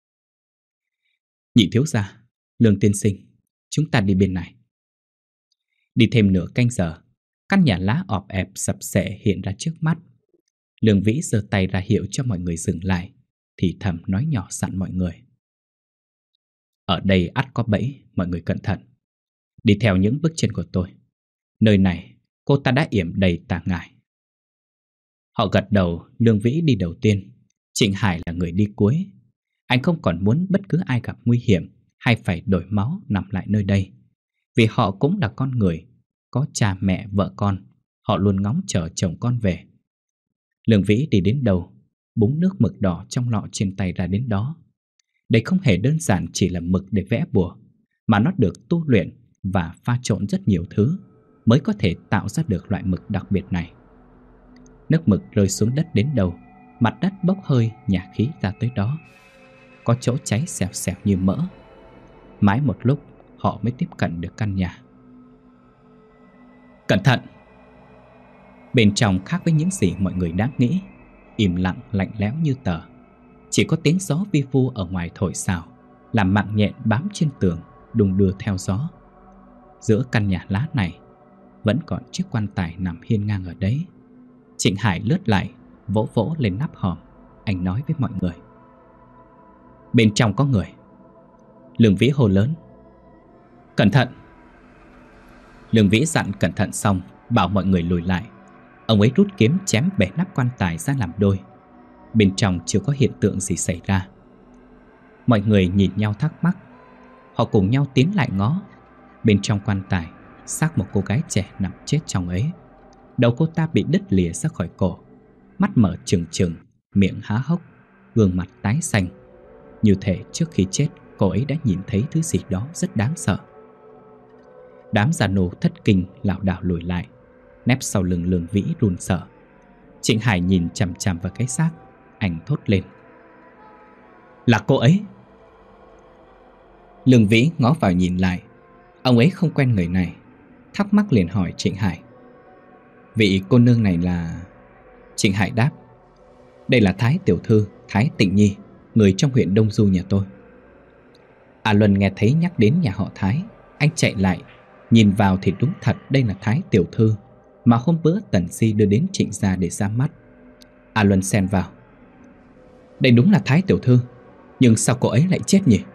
Nhị thiếu gia, Lương tiên sinh, chúng ta đi bên này. Đi thêm nửa canh giờ, căn nhà lá ọp ẹp sập sệ hiện ra trước mắt. Lương Vĩ giơ tay ra hiệu cho mọi người dừng lại, thì thầm nói nhỏ dặn mọi người: Ở đây ắt có bẫy, mọi người cẩn thận. Đi theo những bước chân của tôi. Nơi này cô ta đã yểm đầy tà ngải. Họ gật đầu. Lương Vĩ đi đầu tiên, Trịnh Hải là người đi cuối. Anh không còn muốn bất cứ ai gặp nguy hiểm hay phải đổi máu nằm lại nơi đây. Vì họ cũng là con người, có cha mẹ vợ con. Họ luôn ngóng chờ chồng con về. Lương Vĩ đi đến đâu, búng nước mực đỏ trong lọ trên tay ra đến đó. Đây không hề đơn giản chỉ là mực để vẽ bùa, mà nó được tu luyện và pha trộn rất nhiều thứ mới có thể tạo ra được loại mực đặc biệt này. Nước mực rơi xuống đất đến đâu, mặt đất bốc hơi nhả khí ra tới đó. Có chỗ cháy xèo xèo như mỡ. Mãi một lúc họ mới tiếp cận được căn nhà. Cẩn thận! Bên trong khác với những gì mọi người đã nghĩ. Im lặng lạnh lẽo như tờ. Chỉ có tiếng gió vi vu ở ngoài thổi xào, làm mạng nhện bám trên tường đung đưa theo gió. Giữa căn nhà lá này vẫn còn chiếc quan tài nằm hiên ngang ở đấy. Trịnh Hải lướt lại, vỗ vỗ lên nắp hòm. Anh nói với mọi người: Bên trong có người. Lương Vĩ hô lớn: Cẩn thận! Lương Vĩ dặn cẩn thận xong, bảo mọi người lùi lại. Ông ấy rút kiếm chém bể nắp quan tài ra làm đôi. Bên trong chưa có hiện tượng gì xảy ra. Mọi người nhìn nhau thắc mắc. Họ cùng nhau tiến lại ngó. Bên trong quan tài, xác một cô gái trẻ nằm chết trong ấy. Đầu cô ta bị đứt lìa ra khỏi cổ, mắt mở trừng trừng, miệng há hốc, gương mặt tái xanh. Như thể trước khi chết, cô ấy đã nhìn thấy thứ gì đó rất đáng sợ. Đám già nô thất kinh lảo đảo lùi lại. nép sau lưng Lương Vĩ run sợ. Trịnh Hải nhìn chằm chằm vào cái xác, anh thốt lên: "Là cô ấy!" Lương Vĩ ngó vào nhìn lại. Ông ấy không quen người này, thắc mắc liền hỏi Trịnh Hải: "Vị cô nương này là..." Trịnh Hải đáp: "Đây là Thái tiểu thư Thái Tịnh Nhi, người trong huyện Đông Du nhà tôi." A Luân nghe thấy nhắc đến nhà họ Thái, anh chạy lại, nhìn vào thì đúng thật đây là Thái tiểu thư mà hôm bữa Tần Di đưa đến Trịnh gia để ra mắt. A Luân xen vào: "Đây đúng là Thái tiểu thư, nhưng sao cô ấy lại chết nhỉ?"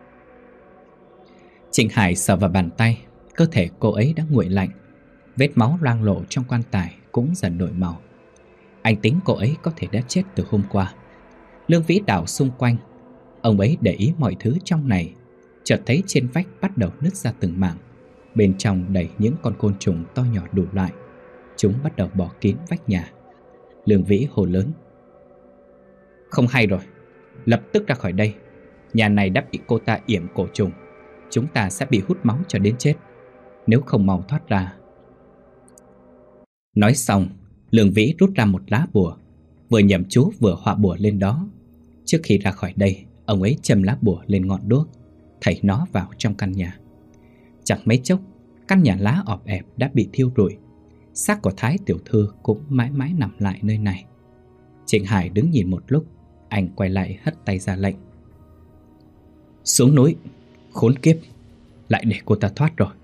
Trịnh Hải sờ vào bàn tay, cơ thể cô ấy đã nguội lạnh, vết máu loang lổ trong quan tài cũng dần đổi màu. Anh tính cô ấy có thể đã chết từ hôm qua. Lương Vĩ đảo xung quanh, ông ấy để ý mọi thứ trong này, chợt thấy trên vách bắt đầu nứt ra từng mảng, bên trong đầy những con côn trùng to nhỏ đủ loại. Chúng bắt đầu bò kín vách nhà. Lương Vĩ hô lớn: "Không hay rồi, lập tức ra khỏi đây. Nhà này đã bị cô ta yểm cổ trùng, chúng ta sẽ bị hút máu cho đến chết, nếu không mau thoát ra." Nói xong, Lương Vĩ rút ra một lá bùa, vừa nhẩm chú vừa họa bùa lên đó. Trước khi ra khỏi đây, ông ấy châm lá bùa lên ngọn đuốc, thảy nó vào trong căn nhà. Chẳng mấy chốc, căn nhà lá ọp ẹp đã bị thiêu rụi. Xác của Thái tiểu thư cũng mãi mãi nằm lại nơi này. Trịnh Hải đứng nhìn một lúc, anh quay lại hất tay ra lệnh: "Xuống núi, khốn kiếp, lại để cô ta thoát rồi."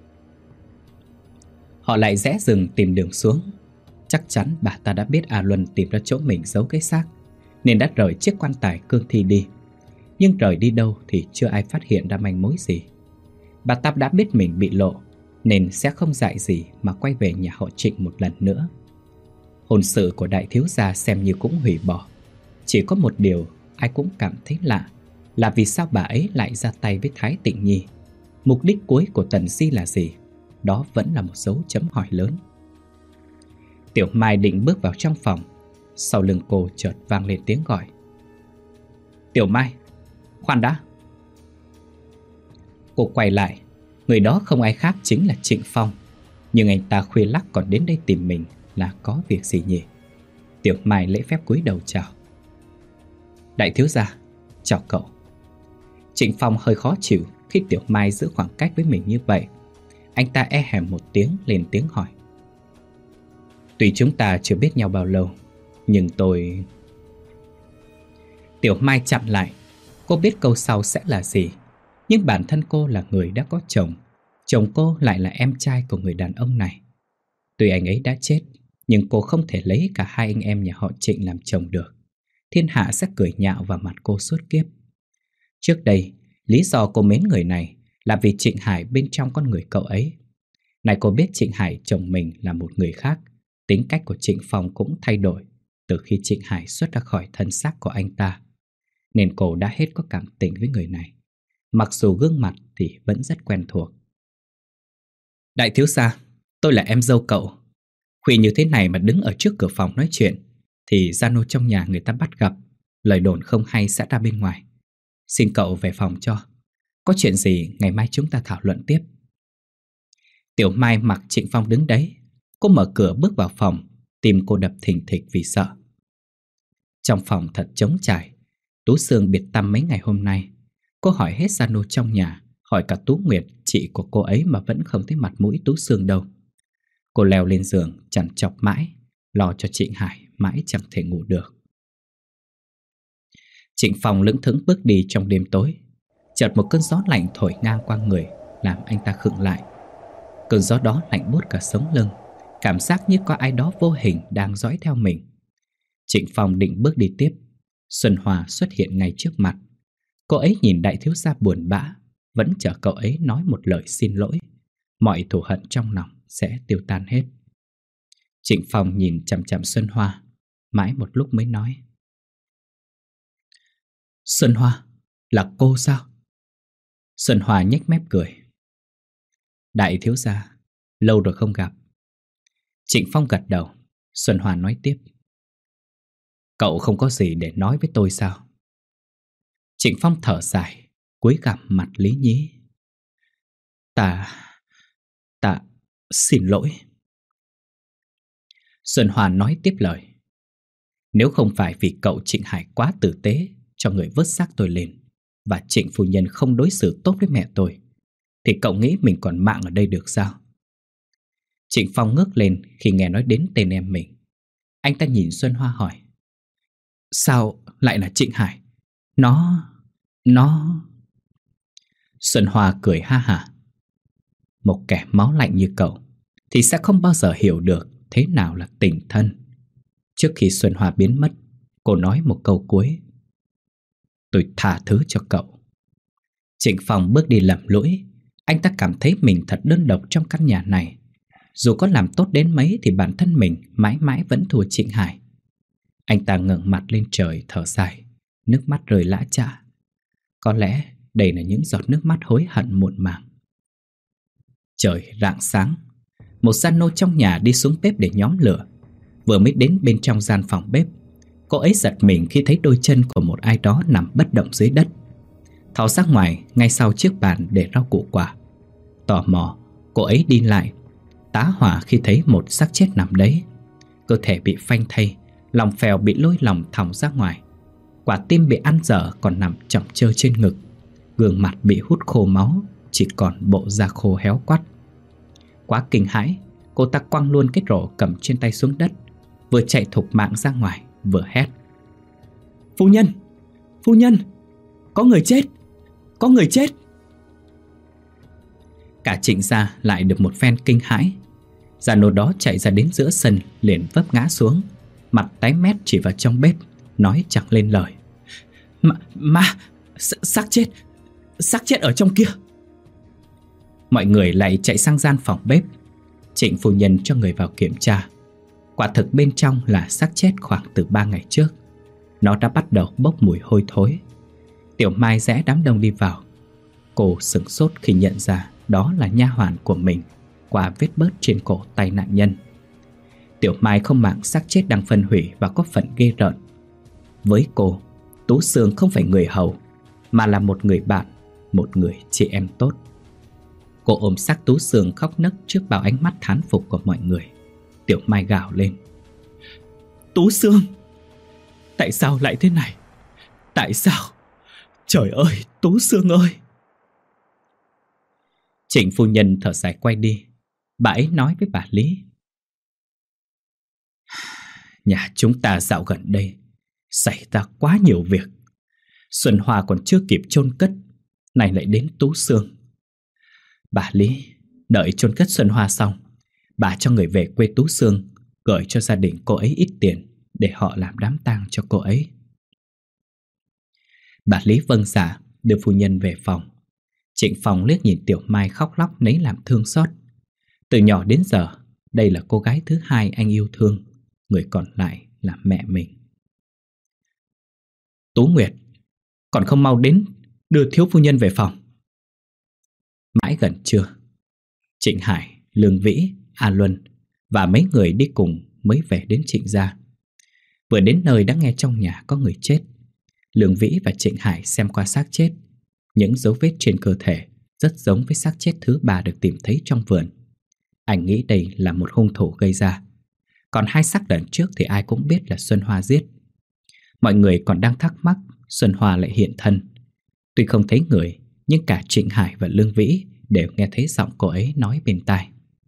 Họ lại rẽ rừng tìm đường xuống. Chắc chắn bà ta đã biết A Luân tìm ra chỗ mình giấu cái xác, nên đã rời chiếc quan tài cương thi đi. Nhưng rời đi đâu thì chưa ai phát hiện ra manh mối gì. Bà ta đã biết mình bị lộ, nên sẽ không dại gì mà quay về nhà họ Trịnh một lần nữa. Hôn sự của đại thiếu gia xem như cũng hủy bỏ. Chỉ có một điều ai cũng cảm thấy lạ, là vì sao bà ấy lại ra tay với Thái Tịnh Nhi. Mục đích cuối của Tần Di là gì? Đó vẫn là một dấu chấm hỏi lớn. Tiểu Mai định bước vào trong phòng, sau lưng cô chợt vang lên tiếng gọi: "Tiểu Mai, khoan đã." Cô quay lại, người đó không ai khác chính là Trịnh Phong. Nhưng anh ta khuya lắc còn đến đây tìm mình là có việc gì nhỉ? Tiểu Mai lễ phép cúi đầu chào: "Đại thiếu gia, chào cậu." Trịnh Phong hơi khó chịu khi Tiểu Mai giữ khoảng cách với mình như vậy. Anh ta e hèm một tiếng lên tiếng hỏi: "Tuy chúng ta chưa biết nhau bao lâu, nhưng tôi..." Tiểu Mai chặn lại. Cô biết câu sau sẽ là gì, nhưng bản thân cô là người đã có chồng. Chồng cô lại là em trai của người đàn ông này. Tuy anh ấy đã chết, nhưng cô không thể lấy cả hai anh em nhà họ Trịnh làm chồng được. Thiên hạ sẽ cười nhạo vào mặt cô suốt kiếp. Trước đây, lý do cô mến người này là vì Trịnh Hải bên trong con người cậu ấy. Này cô biết Trịnh Hải chồng mình là một người khác. Tính cách của Trịnh Phong cũng thay đổi từ khi Trịnh Hải xuất ra khỏi thân xác của anh ta, nên cô đã hết có cảm tình với người này, mặc dù gương mặt thì vẫn rất quen thuộc. "Đại thiếu gia, tôi là em dâu cậu. Khuya như thế này mà đứng ở trước cửa phòng nói chuyện thì gia nô trong nhà người ta bắt gặp, lời đồn không hay sẽ ra bên ngoài. Xin cậu về phòng cho. Có chuyện gì ngày mai chúng ta thảo luận tiếp." Tiểu Mai mặc Trịnh Phong đứng đấy. Cô mở cửa bước vào phòng, tim cô đập thình thịch vì sợ. Trong phòng thật trống trải. Tú Sương biệt tăm mấy ngày hôm nay. Cô hỏi hết gia nô trong nhà, hỏi cả Tú Nguyệt, chị của cô ấy, mà vẫn không thấy mặt mũi Tú Sương đâu. Cô leo lên giường chằn chọc mãi, lo cho Trịnh Hải mãi chẳng thể ngủ được. Trịnh Phong lững thững bước đi trong đêm tối. Chợt một cơn gió lạnh thổi ngang qua người, làm anh ta khựng lại. Cơn gió đó lạnh buốt cả sống lưng, cảm giác như có ai đó vô hình đang dõi theo mình. Trịnh Phong định bước đi tiếp, Xuân Hòa xuất hiện ngay trước mặt. Cô ấy nhìn đại thiếu gia buồn bã, vẫn chờ cậu ấy nói một lời xin lỗi. Mọi thù hận trong lòng sẽ tiêu tan hết. Trịnh Phong nhìn chằm chằm Xuân Hoa, mãi một lúc mới nói: "Xuân Hoa, là cô sao?" Xuân Hoa nhếch mép cười: "Đại thiếu gia, lâu rồi không gặp." Trịnh Phong gật đầu. Xuân Hoa nói tiếp: "Cậu không có gì để nói với tôi sao?" Trịnh Phong thở dài, cúi gằm mặt lý nhí: Ta... ta... xin lỗi." Xuân Hoa nói tiếp lời. Nếu không phải vì cậu Trịnh Hải quá tử tế cho người vớt xác tôi lên, và Trịnh phu nhân không đối xử tốt với mẹ tôi, thì cậu nghĩ mình còn mạng ở đây được sao? Trịnh Phong ngước lên khi nghe nói đến tên em mình. Anh ta nhìn Xuân Hoa hỏi. Sao lại là Trịnh Hải? Nó... nó... Xuân Hoa cười ha hả. Một kẻ máu lạnh như cậu thì sẽ không bao giờ hiểu được thế nào là tình thân. Trước khi Xuân Hoa biến mất, cô nói một câu cuối. Tôi tha thứ cho cậu. Trịnh Phong bước đi lầm lũi. Anh ta cảm thấy mình thật đơn độc trong căn nhà này. Dù có làm tốt đến mấy thì bản thân mình mãi mãi vẫn thua Trịnh Hải. Anh ta ngẩng mặt lên trời thở dài, nước mắt rơi lã chã. Có lẽ đây là những giọt nước mắt hối hận muộn màng. Trời rạng sáng, một gian nô trong nhà đi xuống bếp để nhóm lửa. Vừa mới đến bên trong gian phòng bếp, cô ấy giật mình khi thấy đôi chân của một ai đó nằm bất động dưới đất, thò ra ngoài ngay sau chiếc bàn để rau củ quả. Tò mò, cô ấy đi lại, tá hỏa khi thấy một xác chết nằm đấy. Cơ thể bị phanh thây, lòng phèo bị lôi lòng thòng ra ngoài, quả tim bị ăn dở còn nằm chỏng chơ trên ngực, gương mặt bị hút khô máu, chỉ còn bộ da khô héo quắt. Quá kinh hãi, cô ta quăng luôn cái rổ cầm trên tay xuống đất, vừa chạy thục mạng ra ngoài vừa hét. Phu nhân! Phu nhân! Có người chết! Có người chết! Cả Trịnh gia lại được một phen kinh hãi. Già nô đó chạy ra đến giữa sân liền vấp ngã xuống, mặt tái mét chỉ vào trong bếp, nói chẳng lên lời. Mà, mà, xác chết, xác chết ở trong kia. Mọi người lại chạy sang gian phòng bếp. Trịnh phu nhân cho người vào kiểm tra. Quả thực bên trong là xác chết khoảng từ ba ngày trước. Nó đã bắt đầu bốc mùi hôi thối. Tiểu Mai rẽ đám đông đi vào. Cô sửng sốt khi nhận ra đó là nha hoàn của mình qua vết bớt trên cổ tay nạn nhân. Tiểu Mai không màng xác chết đang phân hủy và có phần ghê rợn. Với cô, Tú Sương không phải người hầu, mà là một người bạn, một người chị em tốt. Cô ôm xác Tú Sương khóc nấc trước bao ánh mắt thán phục của mọi người. Tiểu Mai gào lên. Tú Sương! Tại sao lại thế này? Tại sao? Trời ơi, Tú Sương ơi! Trịnh phu nhân thở dài quay đi. Bà ấy nói với bà Lý. Nhà chúng ta dạo gần đây xảy ra quá nhiều việc. Xuân Hoa còn chưa kịp chôn cất, này lại đến Tú Sương. Bà Lý, đợi chôn cất Xuân Hoa xong, bà cho người về quê Tú Sương gửi cho gia đình cô ấy ít tiền để họ làm đám tang cho cô ấy. Bà Lý vâng dạ, đưa phu nhân về phòng. Trịnh Phong liếc nhìn Tiểu Mai khóc lóc lấy làm thương xót. Từ nhỏ đến giờ, đây là cô gái thứ hai anh yêu thương, người còn lại là mẹ mình. Tú Nguyệt, còn không mau đến đưa thiếu phu nhân về phòng. Mãi gần trưa, Trịnh Hải, Lương Vĩ, A Luân và mấy người đi cùng mới về đến Trịnh gia. Vừa đến nơi đã nghe trong nhà có người chết. Lương Vĩ và Trịnh Hải xem qua xác chết. Những dấu vết trên cơ thể rất giống với xác chết thứ ba được tìm thấy trong vườn. Anh nghĩ đây là một hung thủ gây ra. Còn hai xác lần trước thì ai cũng biết là Xuân Hoa giết. Mọi người còn đang thắc mắc Xuân Hoa lại hiện thân. Tuy không thấy người, nhưng cả Trịnh Hải và Lương Vĩ đều nghe thấy giọng cô ấy nói bên tai.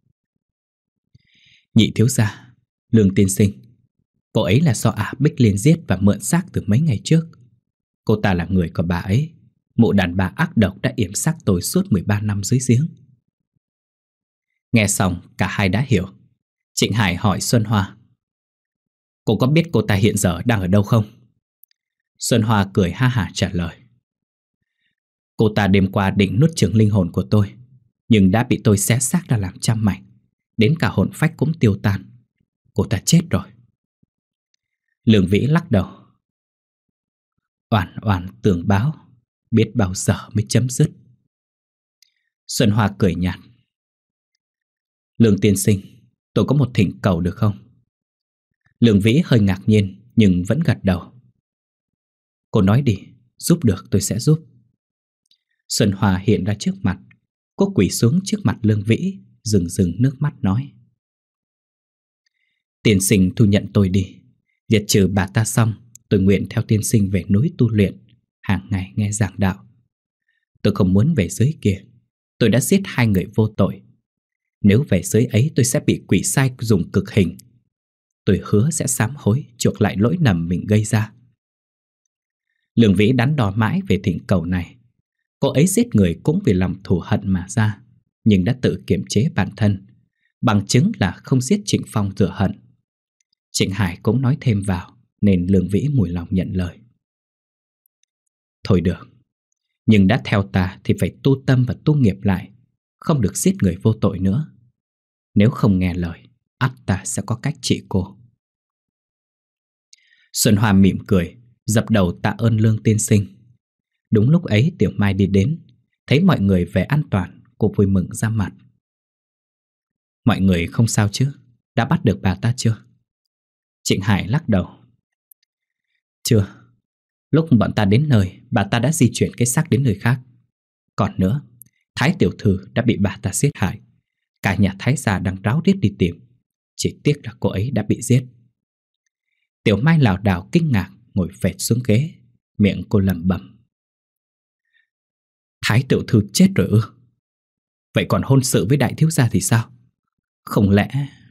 Nhị thiếu gia, Lương tiên sinh, cô ấy là do ả Bích Liên giết và mượn xác từ mấy ngày trước. Cô ta là người của bà ấy. Mụ đàn bà ác độc đã yểm xác tôi suốt mười ba năm dưới giếng. Nghe xong cả hai đã hiểu. Trịnh Hải hỏi Xuân Hoa. Cô có biết cô ta hiện giờ đang ở đâu không? Xuân Hoa cười ha hả trả lời. Cô ta đêm qua định nuốt chửng linh hồn của tôi, nhưng đã bị tôi xé xác ra làm trăm mảnh. Đến cả hồn phách cũng tiêu tan. Cô ta chết rồi. Lương Vĩ lắc đầu. Oan oan tường báo, biết bao giờ mới chấm dứt. Xuân Hoa cười nhạt. Lương tiên sinh, tôi có một thỉnh cầu được không? Lương Vĩ hơi ngạc nhiên nhưng vẫn gật đầu. Cô nói đi, giúp được tôi sẽ giúp. Xuân Hoa hiện ra trước mặt. Cô quỳ xuống trước mặt Lương Vĩ, rừng rừng nước mắt nói. Tiên sinh thu nhận tôi đi. Diệt trừ bà ta xong, tôi nguyện theo tiên sinh về núi tu luyện, hàng ngày nghe giảng đạo. Tôi không muốn về dưới kia. Tôi đã giết hai người vô tội. Nếu về dưới ấy tôi sẽ bị quỷ sai dùng cực hình. Tôi hứa sẽ sám hối, chuộc lại lỗi lầm mình gây ra. Lương Vĩ đắn đo mãi về thỉnh cầu này. Cô ấy giết người cũng vì lòng thù hận mà ra, nhưng đã tự kiềm chế bản thân. Bằng chứng là không giết Trịnh Phong rửa hận. Trịnh Hải cũng nói thêm vào, nên Lương Vĩ mùi lòng nhận lời. Thôi được, nhưng đã theo ta thì phải tu tâm và tu nghiệp lại, không được giết người vô tội nữa. Nếu không nghe lời, ắt ta sẽ có cách trị cô. Xuân Hoa mỉm cười, dập đầu tạ ơn Lương tiên sinh. Đúng lúc ấy Tiểu Mai đi đến, thấy mọi người về an toàn, cô vui mừng ra mặt. Mọi người không sao chứ? Đã bắt được bà ta chưa? Trịnh Hải lắc đầu. Chưa. Lúc bọn ta đến nơi, bà ta đã di chuyển cái xác đến nơi khác. Còn nữa, Thái tiểu thư đã bị bà ta giết hại. Cả nhà Thái gia đang ráo riết đi tìm. Chỉ tiếc là cô ấy đã bị giết. Tiểu Mai lảo đảo kinh ngạc ngồi phệt xuống ghế, miệng cô lẩm bẩm. Thái tiểu thư chết rồi ư? Vậy còn hôn sự với đại thiếu gia thì sao? Không lẽ...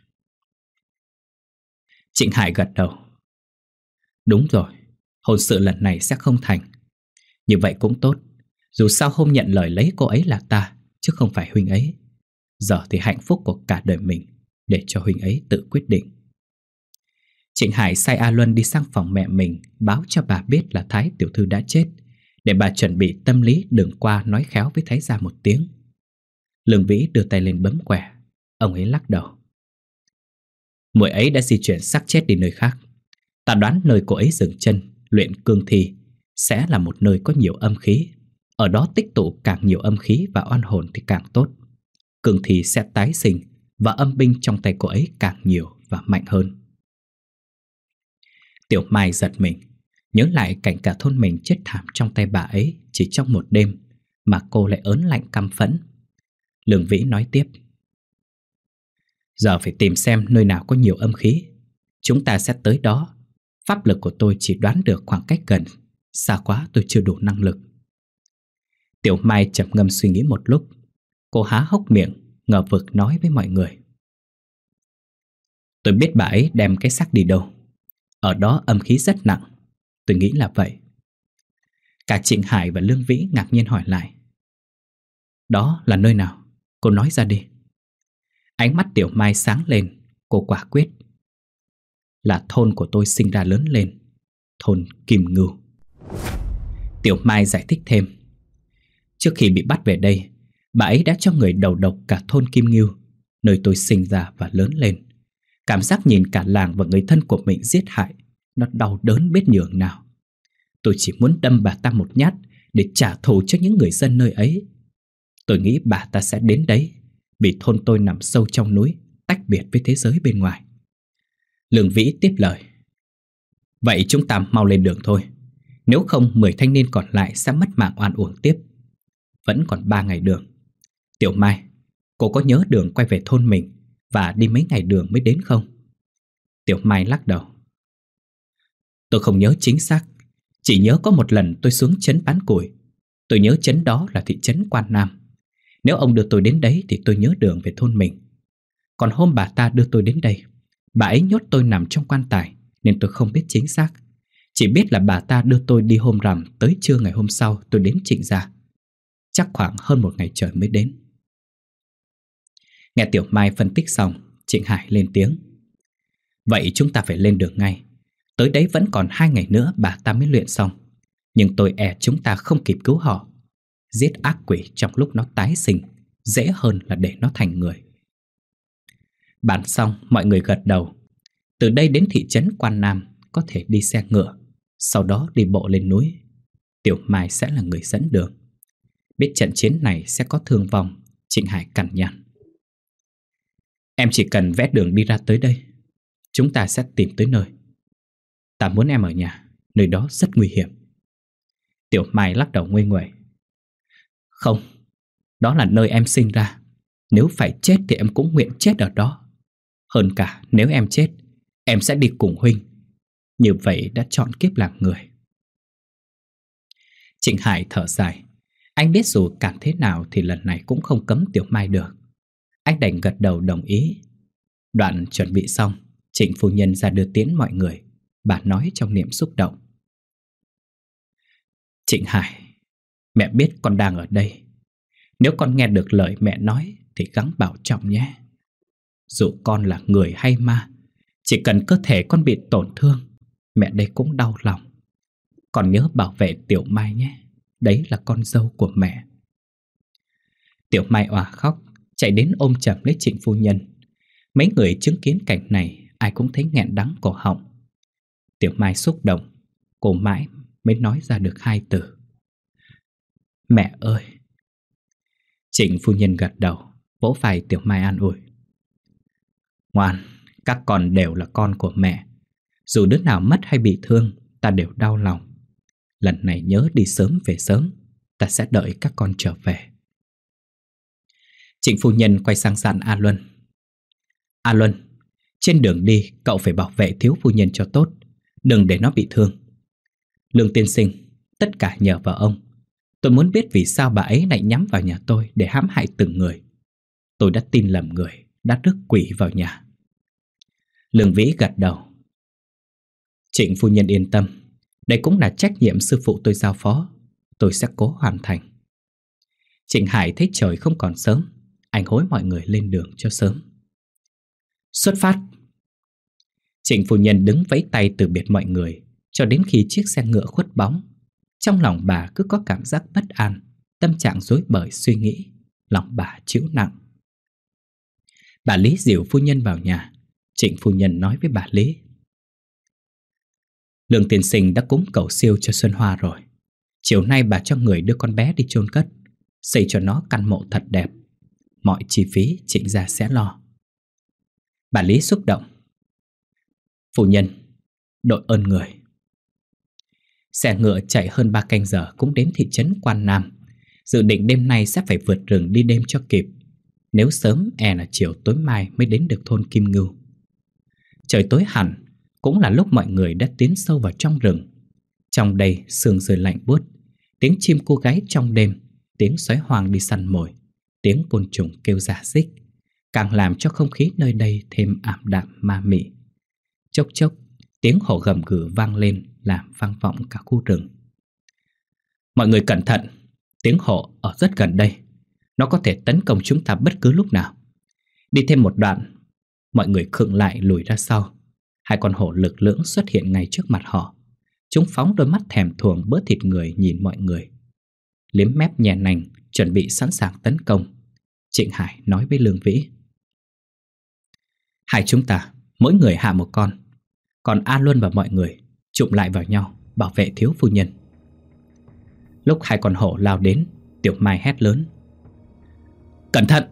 Trịnh Hải gật đầu. Đúng rồi, hôn sự lần này sẽ không thành. Như vậy cũng tốt. Dù sao hôm nhận lời lấy cô ấy là ta, chứ không phải huynh ấy. Giờ thì hạnh phúc của cả đời mình, để cho huynh ấy tự quyết định. Trịnh Hải sai A Luân đi sang phòng mẹ mình, báo cho bà biết là Thái tiểu thư đã chết, để bà chuẩn bị tâm lý đừng qua nói khéo với Thái gia một tiếng. Lương Vĩ đưa tay lên bấm quẻ. Ông ấy lắc đầu. Muội ấy đã di chuyển xác chết đi nơi khác. Ta đoán nơi cô ấy dừng chân luyện cương thi sẽ là một nơi có nhiều âm khí. Ở đó tích tụ càng nhiều âm khí và oan hồn thì càng tốt. Cương thi sẽ tái sinh, và âm binh trong tay cô ấy càng nhiều và mạnh hơn. Tiểu Mai giật mình, nhớ lại cảnh cả thôn mình chết thảm trong tay bà ấy chỉ trong một đêm, mà cô lại ớn lạnh căm phẫn. Lương Vĩ nói tiếp. Giờ phải tìm xem nơi nào có nhiều âm khí. Chúng ta sẽ tới đó. Pháp lực của tôi chỉ đoán được khoảng cách gần, xa quá tôi chưa đủ năng lực. Tiểu Mai trầm ngâm suy nghĩ một lúc. Cô há hốc miệng, ngờ vực nói với mọi người. Tôi biết bà ấy đem cái xác đi đâu. Ở đó âm khí rất nặng. Tôi nghĩ là vậy. Cả Trịnh Hải và Lương Vĩ ngạc nhiên hỏi lại. Đó là nơi nào? Cô nói ra đi. Ánh mắt Tiểu Mai sáng lên. Cô quả quyết. Là thôn của tôi sinh ra lớn lên, thôn Kim Ngưu. Tiểu Mai giải thích thêm. Trước khi bị bắt về đây, bà ấy đã cho người đầu độc cả thôn Kim Ngưu, nơi tôi sinh ra và lớn lên. Cảm giác nhìn cả làng và người thân của mình giết hại, nó đau đớn biết nhường nào. Tôi chỉ muốn đâm bà ta một nhát để trả thù cho những người dân nơi ấy. Tôi nghĩ bà ta sẽ đến đấy, vì thôn tôi nằm sâu trong núi, tách biệt với thế giới bên ngoài. Lương Vĩ tiếp lời. Vậy chúng ta mau lên đường thôi. Nếu không mười thanh niên còn lại sẽ mất mạng oan uổng tiếp. Vẫn còn ba ngày đường. Tiểu Mai, cô có nhớ đường quay về thôn mình và đi mấy ngày đường mới đến không? Tiểu Mai lắc đầu. Tôi không nhớ chính xác. Chỉ nhớ có một lần tôi xuống trấn bán củi. Tôi nhớ trấn đó là thị trấn Quan Nam. Nếu ông đưa tôi đến đấy thì tôi nhớ đường về thôn mình. Còn hôm bà ta đưa tôi đến đây, bà ấy nhốt tôi nằm trong quan tài, nên tôi không biết chính xác. Chỉ biết là bà ta đưa tôi đi hôm rằm, tới trưa ngày hôm sau tôi đến Trịnh gia. Chắc khoảng hơn một ngày trời mới đến. Nghe Tiểu Mai phân tích xong, Trịnh Hải lên tiếng. Vậy chúng ta phải lên đường ngay. Tới đấy vẫn còn hai ngày nữa bà ta mới luyện xong. Nhưng tôi e chúng ta không kịp cứu họ. Giết ác quỷ trong lúc nó tái sinh dễ hơn là để nó thành người. Bàn xong, mọi người gật đầu. Từ đây đến thị trấn Quan Nam có thể đi xe ngựa, sau đó đi bộ lên núi. Tiểu Mai sẽ là người dẫn đường. Biết trận chiến này sẽ có thương vong, Trịnh Hải cằn nhằn. Em chỉ cần vẽ đường đi ra tới đây, chúng ta sẽ tìm tới nơi. Ta muốn em ở nhà, nơi đó rất nguy hiểm. Tiểu Mai lắc đầu nguây nguậy. Không, đó là nơi em sinh ra. Nếu phải chết thì em cũng nguyện chết ở đó. Hơn cả nếu em chết Em sẽ đi cùng huynh. Như vậy đã chọn kiếp làm người. Trịnh Hải thở dài. Anh biết dù cản thế nào thì lần này cũng không cấm Tiểu Mai được. Anh đành gật đầu đồng ý. Đoạn chuẩn bị xong, Trịnh phu nhân ra đưa tiễn mọi người. Bà nói trong niềm xúc động. Trịnh Hải, mẹ biết con đang ở đây. Nếu con nghe được lời mẹ nói thì gắng bảo trọng nhé. Dù con là người hay ma, chỉ cần cơ thể con bị tổn thương, mẹ đây cũng đau lòng. Con nhớ bảo vệ Tiểu Mai nhé. Đấy là con dâu của mẹ. Tiểu Mai òa khóc, chạy đến ôm chầm lấy Trịnh phu nhân. Mấy người chứng kiến cảnh này ai cũng thấy nghẹn đắng cổ họng. Tiểu Mai xúc động, cô mãi mới nói ra được hai từ: mẹ ơi. Trịnh phu nhân gật đầu, vỗ vai Tiểu Mai an ủi. Ngoan, các con đều là con của mẹ. Dù đứa nào mất hay bị thương, ta đều đau lòng. Lần này nhớ đi sớm về sớm, ta sẽ đợi các con trở về. Trịnh phu nhân quay sang dặn A Luân. A Luân, trên đường đi cậu phải bảo vệ thiếu phu nhân cho tốt, đừng để nó bị thương. Lương tiên sinh, tất cả nhờ vào ông. Tôi muốn biết vì sao bà ấy lại nhắm vào nhà tôi để hãm hại từng người. Tôi đã tin lầm người, đã rước quỷ vào nhà. Lương Vĩ gật đầu. Trịnh phu nhân yên tâm, đây cũng là trách nhiệm sư phụ tôi giao phó. Tôi sẽ cố hoàn thành. Trịnh Hải thấy trời không còn sớm, anh hối mọi người lên đường cho sớm. Xuất phát. Trịnh phu nhân đứng vẫy tay từ biệt mọi người cho đến khi chiếc xe ngựa khuất bóng. Trong lòng bà cứ có cảm giác bất an, tâm trạng rối bời suy nghĩ, lòng bà chịu nặng. Bà Lý dìu phu nhân vào nhà. Trịnh phu nhân nói với bà Lý. Lương tiên sinh đã cúng cầu siêu cho Xuân Hoa rồi. Chiều nay bà cho người đưa con bé đi chôn cất, xây cho nó căn mộ thật đẹp. Mọi chi phí Trịnh gia sẽ lo. Bà Lý xúc động. Phu nhân, đội ơn người. Xe ngựa chạy hơn ba canh giờ cũng đến thị trấn Quan Nam. Dự định đêm nay sẽ phải vượt rừng đi đêm cho kịp. Nếu sớm e là chiều tối mai mới đến được thôn Kim Ngưu. Trời tối hẳn, cũng là lúc mọi người đã tiến sâu vào trong rừng. Trong đây sương rơi lạnh buốt, tiếng chim cu gáy trong đêm, tiếng sói hoang đi săn mồi, tiếng côn trùng kêu rả rích, càng làm cho không khí nơi đây thêm ảm đạm ma mị. Chốc chốc, tiếng hổ gầm gừ vang lên làm vang vọng cả khu rừng. Mọi người cẩn thận, tiếng hổ ở rất gần đây. Nó có thể tấn công chúng ta bất cứ lúc nào. Đi thêm một đoạn, mọi người khựng lại lùi ra sau. Hai con hổ lực lưỡng xuất hiện ngay trước mặt họ. Chúng phóng đôi mắt thèm thuồng bữa thịt người nhìn mọi người. Liếm mép nhè nành, chuẩn bị sẵn sàng tấn công. Trịnh Hải nói với Lương Vĩ. Hai chúng ta, mỗi người hạ một con. Còn A Luân và mọi người chụm lại vào nhau, bảo vệ thiếu phu nhân. Lúc hai con hổ lao đến, Tiểu Mai hét lớn. Cẩn thận!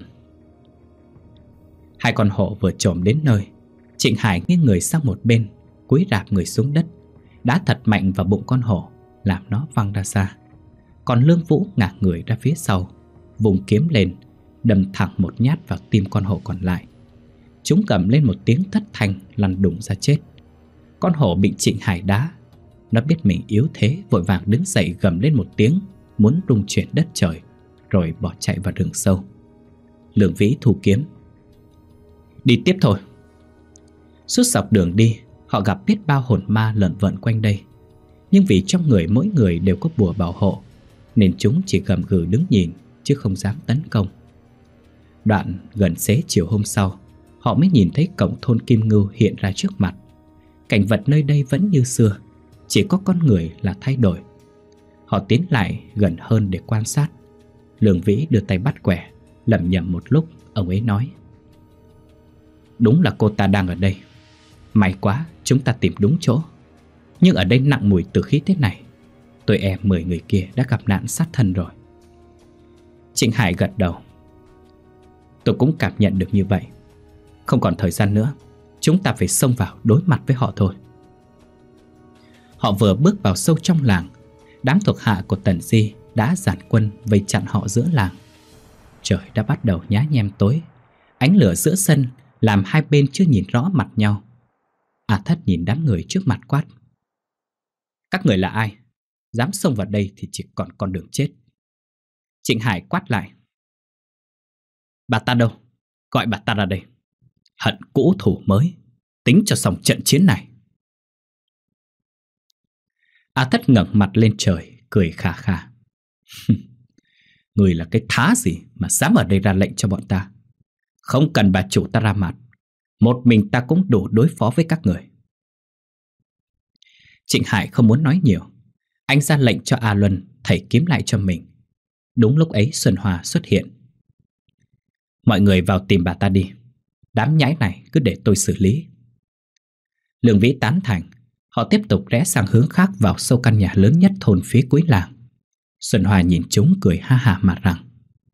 Hai con hổ vừa chồm đến nơi, Trịnh Hải nghiêng người sang một bên, cúi rạp người xuống đất, đá thật mạnh vào bụng con hổ, làm nó văng ra xa. Còn Lương Vũ ngả người ra phía sau, vùng kiếm lên, đâm thẳng một nhát vào tim con hổ còn lại. Chúng gầm lên một tiếng thất thanh, lăn đùng ra chết. Con hổ bị Trịnh Hải đá, nó biết mình yếu thế, vội vàng đứng dậy gầm lên một tiếng, muốn rung chuyển đất trời, rồi bỏ chạy vào rừng sâu. Lương Vĩ thu kiếm. Đi tiếp thôi. Suốt dọc đường đi, họ gặp biết bao hồn ma lởn vởn quanh đây. Nhưng vì trong người mỗi người đều có bùa bảo hộ, nên chúng chỉ gầm gừ đứng nhìn, chứ không dám tấn công. Đoạn gần xế chiều hôm sau, họ mới nhìn thấy cổng thôn Kim Ngưu hiện ra trước mặt. Cảnh vật nơi đây vẫn như xưa, chỉ có con người là thay đổi. Họ tiến lại gần hơn để quan sát. Lương Vĩ đưa tay bắt quẻ, lẩm nhẩm một lúc, ông ấy nói. Đúng là cô ta đang ở đây. May quá chúng ta tìm đúng chỗ. Nhưng ở đây nặng mùi tử khí thế này, tôi e mười người kia đã gặp nạn sát thân rồi. Trịnh Hải gật đầu. Tôi cũng cảm nhận được như vậy. Không còn thời gian nữa, chúng ta phải xông vào đối mặt với họ thôi. Họ vừa bước vào sâu trong làng, đám thuộc hạ của Tần Di đã dàn quân vây chặn họ giữa làng. Trời đã bắt đầu nhá nhem tối, ánh lửa giữa sân làm hai bên chưa nhìn rõ mặt nhau. A Thất nhìn đám người trước mặt quát: Các người là ai? Dám xông vào đây thì chỉ còn con đường chết. Trịnh Hải quát lại: Bà ta đâu? Gọi bà ta ra đây. Hận cũ thủ mới, tính cho xong trận chiến này. A Thất ngẩng mặt lên trời, cười khà khà. Người là cái thá gì mà dám ở đây ra lệnh cho bọn ta? Không cần bà chủ ta ra mặt, một mình ta cũng đủ đối phó với các người. Trịnh Hải không muốn nói nhiều. Anh ra lệnh cho A Luân thảy kiếm lại cho mình. Đúng lúc ấy Xuân Hoa xuất hiện. Mọi người vào tìm bà ta đi. Đám nhãi này cứ để tôi xử lý. Lương Vĩ tán thành. Họ tiếp tục rẽ sang hướng khác vào sâu căn nhà lớn nhất thôn phía cuối làng. Xuân Hoa nhìn chúng cười ha hả mà rằng: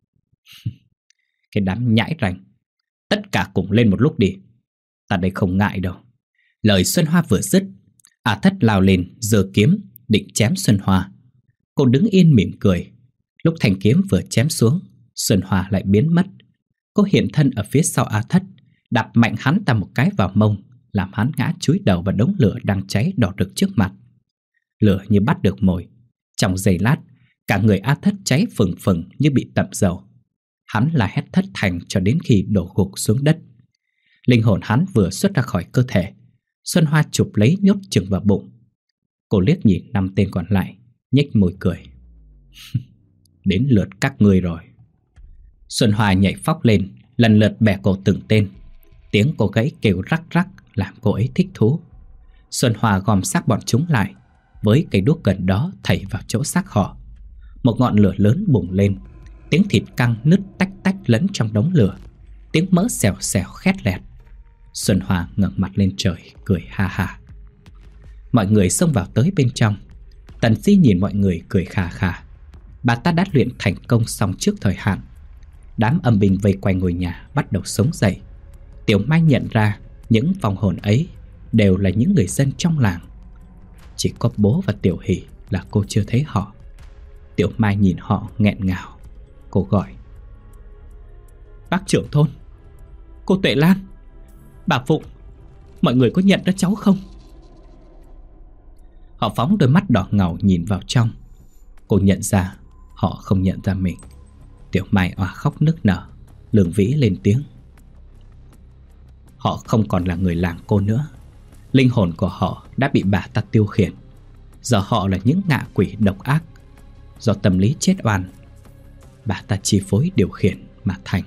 Cái đám nhãi ranh, tất cả cùng lên một lúc đi. Ta đây không ngại đâu. Lời Xuân Hoa vừa dứt, A Thất lao lên giơ kiếm định chém Xuân Hoa. Cô đứng yên mỉm cười. Lúc thanh kiếm vừa chém xuống, Xuân Hoa lại biến mất. Cô hiện thân ở phía sau A Thất, đạp mạnh hắn ta một cái vào mông, làm hắn ngã chúi đầu vào đống lửa đang cháy đỏ rực trước mặt. Lửa như bắt được mồi. Trong giây lát, cả người A Thất cháy phừng phừng như bị tẩm dầu. Hắn la hét thất thanh cho đến khi đổ gục xuống đất. Linh hồn hắn vừa xuất ra khỏi cơ thể, Xuân Hoa chụp lấy nhốt chừng vào bụng. Cô liếc nhìn năm tên còn lại, nhếch môi cười. Đến lượt các ngươi rồi. Xuân Hoa nhảy phóc lên, lần lượt bẻ cổ từng tên. Tiếng cô gãy kêu rắc rắc làm cô ấy thích thú. Xuân Hoa gom xác bọn chúng lại, với cây đuốc gần đó thảy vào chỗ xác họ. Một ngọn lửa lớn bùng lên. Tiếng thịt căng nứt tách tách lẫn trong đống lửa. Tiếng mỡ xèo xèo khét lẹt. Xuân Hoa ngẩng mặt lên trời, cười ha ha. Mọi người xông vào tới bên trong. Tần Di nhìn mọi người cười khà khà. Bà ta đã luyện thành công xong trước thời hạn. Đám âm binh vây quanh ngôi nhà bắt đầu sống dậy. Tiểu Mai nhận ra những vong hồn ấy đều là những người dân trong làng. Chỉ có bố và Tiểu Hỷ là cô chưa thấy họ. Tiểu Mai nhìn họ nghẹn ngào. Cô gọi: Bác trưởng thôn, cô Tuệ Lan, bà Phụng, mọi người có nhận ra cháu không? Họ phóng đôi mắt đỏ ngầu nhìn vào trong. Cô nhận ra họ không nhận ra mình. Tiểu Mai òa khóc nức nở. Lương Vĩ lên tiếng: Họ không còn là người làng cô nữa. Linh hồn của họ đã bị bà ta tiêu khiển. Giờ họ là những ngạ quỷ độc ác. Do tâm lý chết oan, bà ta chi phối điều khiển mà thành.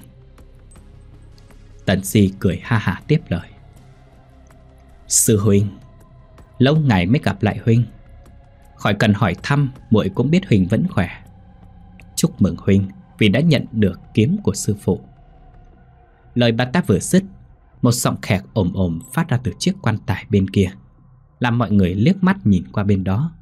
Tần Si cười ha hả tiếp lời: Sư huynh, lâu ngày mới gặp lại huynh. Khỏi cần hỏi thăm, muội cũng biết huynh vẫn khỏe. Chúc mừng huynh vì đã nhận được kiếm của sư phụ. Lời bà ta vừa dứt, một giọng khẹt ồm ồm phát ra từ chiếc quan tài bên kia, làm mọi người liếc mắt nhìn qua bên đó.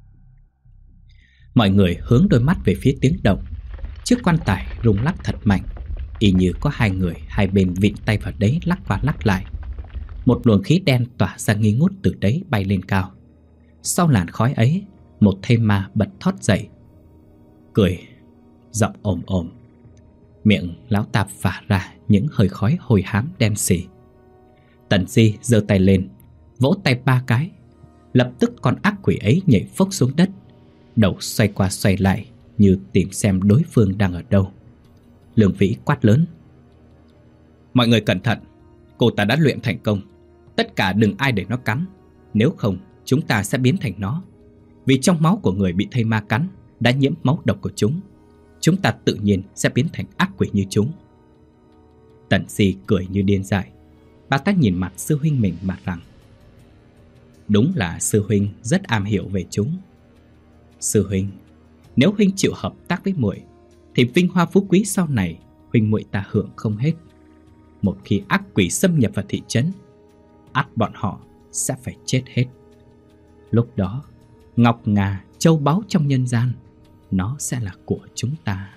Mọi người hướng đôi mắt về phía tiếng động. Chiếc quan tài rung lắc thật mạnh, y như có hai người hai bên vịn tay vào đấy lắc qua lắc lại. Một luồng khí đen tỏa ra nghi ngút từ đấy bay lên cao. Sau làn khói ấy, một thây ma bật thót dậy, cười, giọng ồm ồm. Miệng lão ta phả ra những hơi khói hôi hám đen sì. Tần Di giơ tay lên, vỗ tay ba cái. Lập tức con ác quỷ ấy nhảy phốc xuống đất, đầu xoay qua xoay lại như tìm xem đối phương đang ở đâu. Lương Vĩ quát lớn: Mọi người cẩn thận, cô ta đã luyện thành công. Tất cả đừng ai để nó cắn, nếu không chúng ta sẽ biến thành nó. Vì trong máu của người bị thây ma cắn đã nhiễm máu độc của chúng, chúng ta tự nhiên sẽ biến thành ác quỷ như chúng. Tần Si cười như điên dại. Bà ta nhìn mặt sư huynh mình mà rằng: Đúng là sư huynh rất am hiểu về chúng. Sư huynh, nếu huynh chịu hợp tác với muội thì vinh hoa phú quý sau này huynh muội ta hưởng không hết. Một khi ác quỷ xâm nhập vào thị trấn, ắt bọn họ sẽ phải chết hết. Lúc đó, ngọc ngà, châu báu trong nhân gian, nó sẽ là của chúng ta.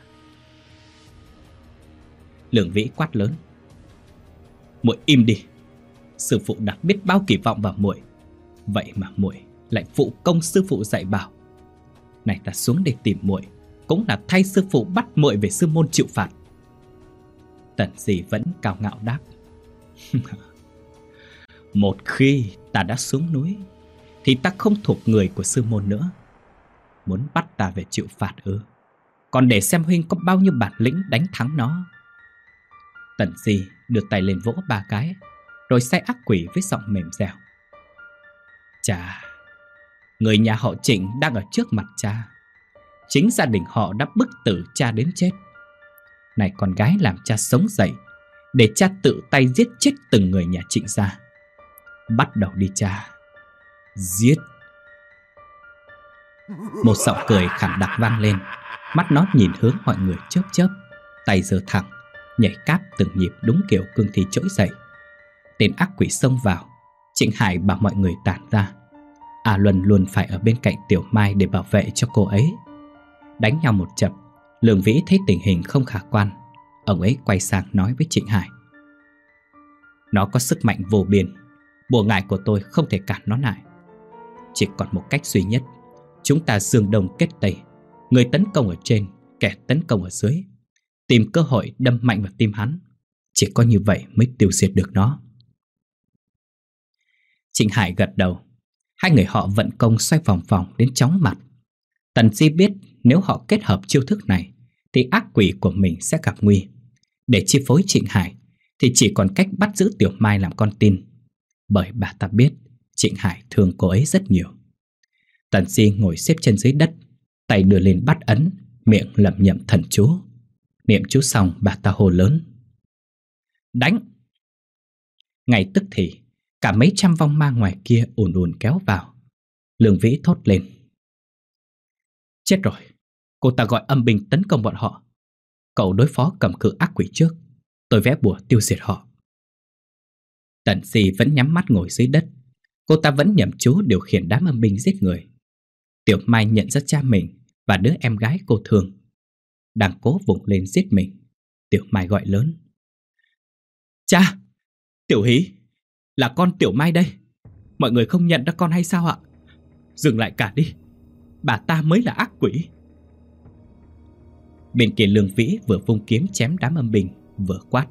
Lương Vĩ quát lớn: Muội im đi. Sư phụ đặt biết bao kỳ vọng vào muội, vậy mà muội lại phụ công sư phụ dạy bảo. Này ta xuống để tìm muội cũng là thay sư phụ bắt muội về sư môn chịu phạt. Tần Di vẫn cao ngạo đáp: Một khi ta đã xuống núi thì ta không thuộc người của sư môn nữa. Muốn bắt ta về chịu phạt ư? Còn để xem huynh có bao nhiêu bản lĩnh đánh thắng nó. Tần Di đưa tay lên vỗ ba cái, rồi say ác quỷ với giọng mềm dẻo. Chà, người nhà họ Trịnh đang ở trước mặt cha. Chính gia đình họ đã bức tử cha đến chết. Này con gái làm cha sống dậy, để cha tự tay giết chết từng người nhà Trịnh gia. Bắt đầu đi cha. Giết. Một giọng cười khản đặc vang lên. Mắt nó nhìn hướng mọi người chớp chớp, tay giơ thẳng, nhảy cáp từng nhịp đúng kiểu cương thi trỗi dậy. Tên ác quỷ xông vào. Trịnh Hải bảo mọi người tản ra. A Luân luôn phải ở bên cạnh Tiểu Mai để bảo vệ cho cô ấy. Đánh nhau một chập, Lương Vĩ thấy tình hình không khả quan. Ông ấy quay sang nói với Trịnh Hải. Nó có sức mạnh vô biên, bùa ngải của tôi không thể cản nó lại. Chỉ còn một cách duy nhất. Chúng ta dương đông kết tây, người tấn công ở trên, kẻ tấn công ở dưới, tìm cơ hội đâm mạnh vào tim hắn. Chỉ có như vậy mới tiêu diệt được nó. Trịnh Hải gật đầu. Hai người họ vận công xoay vòng vòng đến chóng mặt. Tần Di biết nếu họ kết hợp chiêu thức này thì ác quỷ của mình sẽ gặp nguy. Để chi phối Trịnh Hải thì chỉ còn cách bắt giữ Tiểu Mai làm con tin. Bởi bà ta biết Trịnh Hải thương cô ấy rất nhiều. Tần Di ngồi xếp chân dưới đất, tay đưa lên bắt ấn, miệng lẩm nhẩm thần chú. Niệm chú xong, bà ta hô lớn. Đánh! Ngay tức thì cả mấy trăm vong ma ngoài kia ùn ùn kéo vào. Lương Vĩ thốt lên. Chết rồi, cô ta gọi âm binh tấn công bọn họ. Cậu đối phó cầm cự ác quỷ trước, tôi vẽ bùa tiêu diệt họ. Tần Di vẫn nhắm mắt ngồi dưới đất. Cô ta vẫn nhẩm chú điều khiển đám âm binh giết người. Tiểu Mai nhận ra cha mình và đứa em gái cô thương đang cố vùng lên giết mình. Tiểu Mai gọi lớn. Cha! Tiểu Hí! Là con Tiểu Mai đây. Mọi người không nhận ra con hay sao ạ? Dừng lại cả đi. Bà ta mới là ác quỷ. Bên kia Lương Vĩ vừa vung kiếm chém đám âm binh, vừa quát.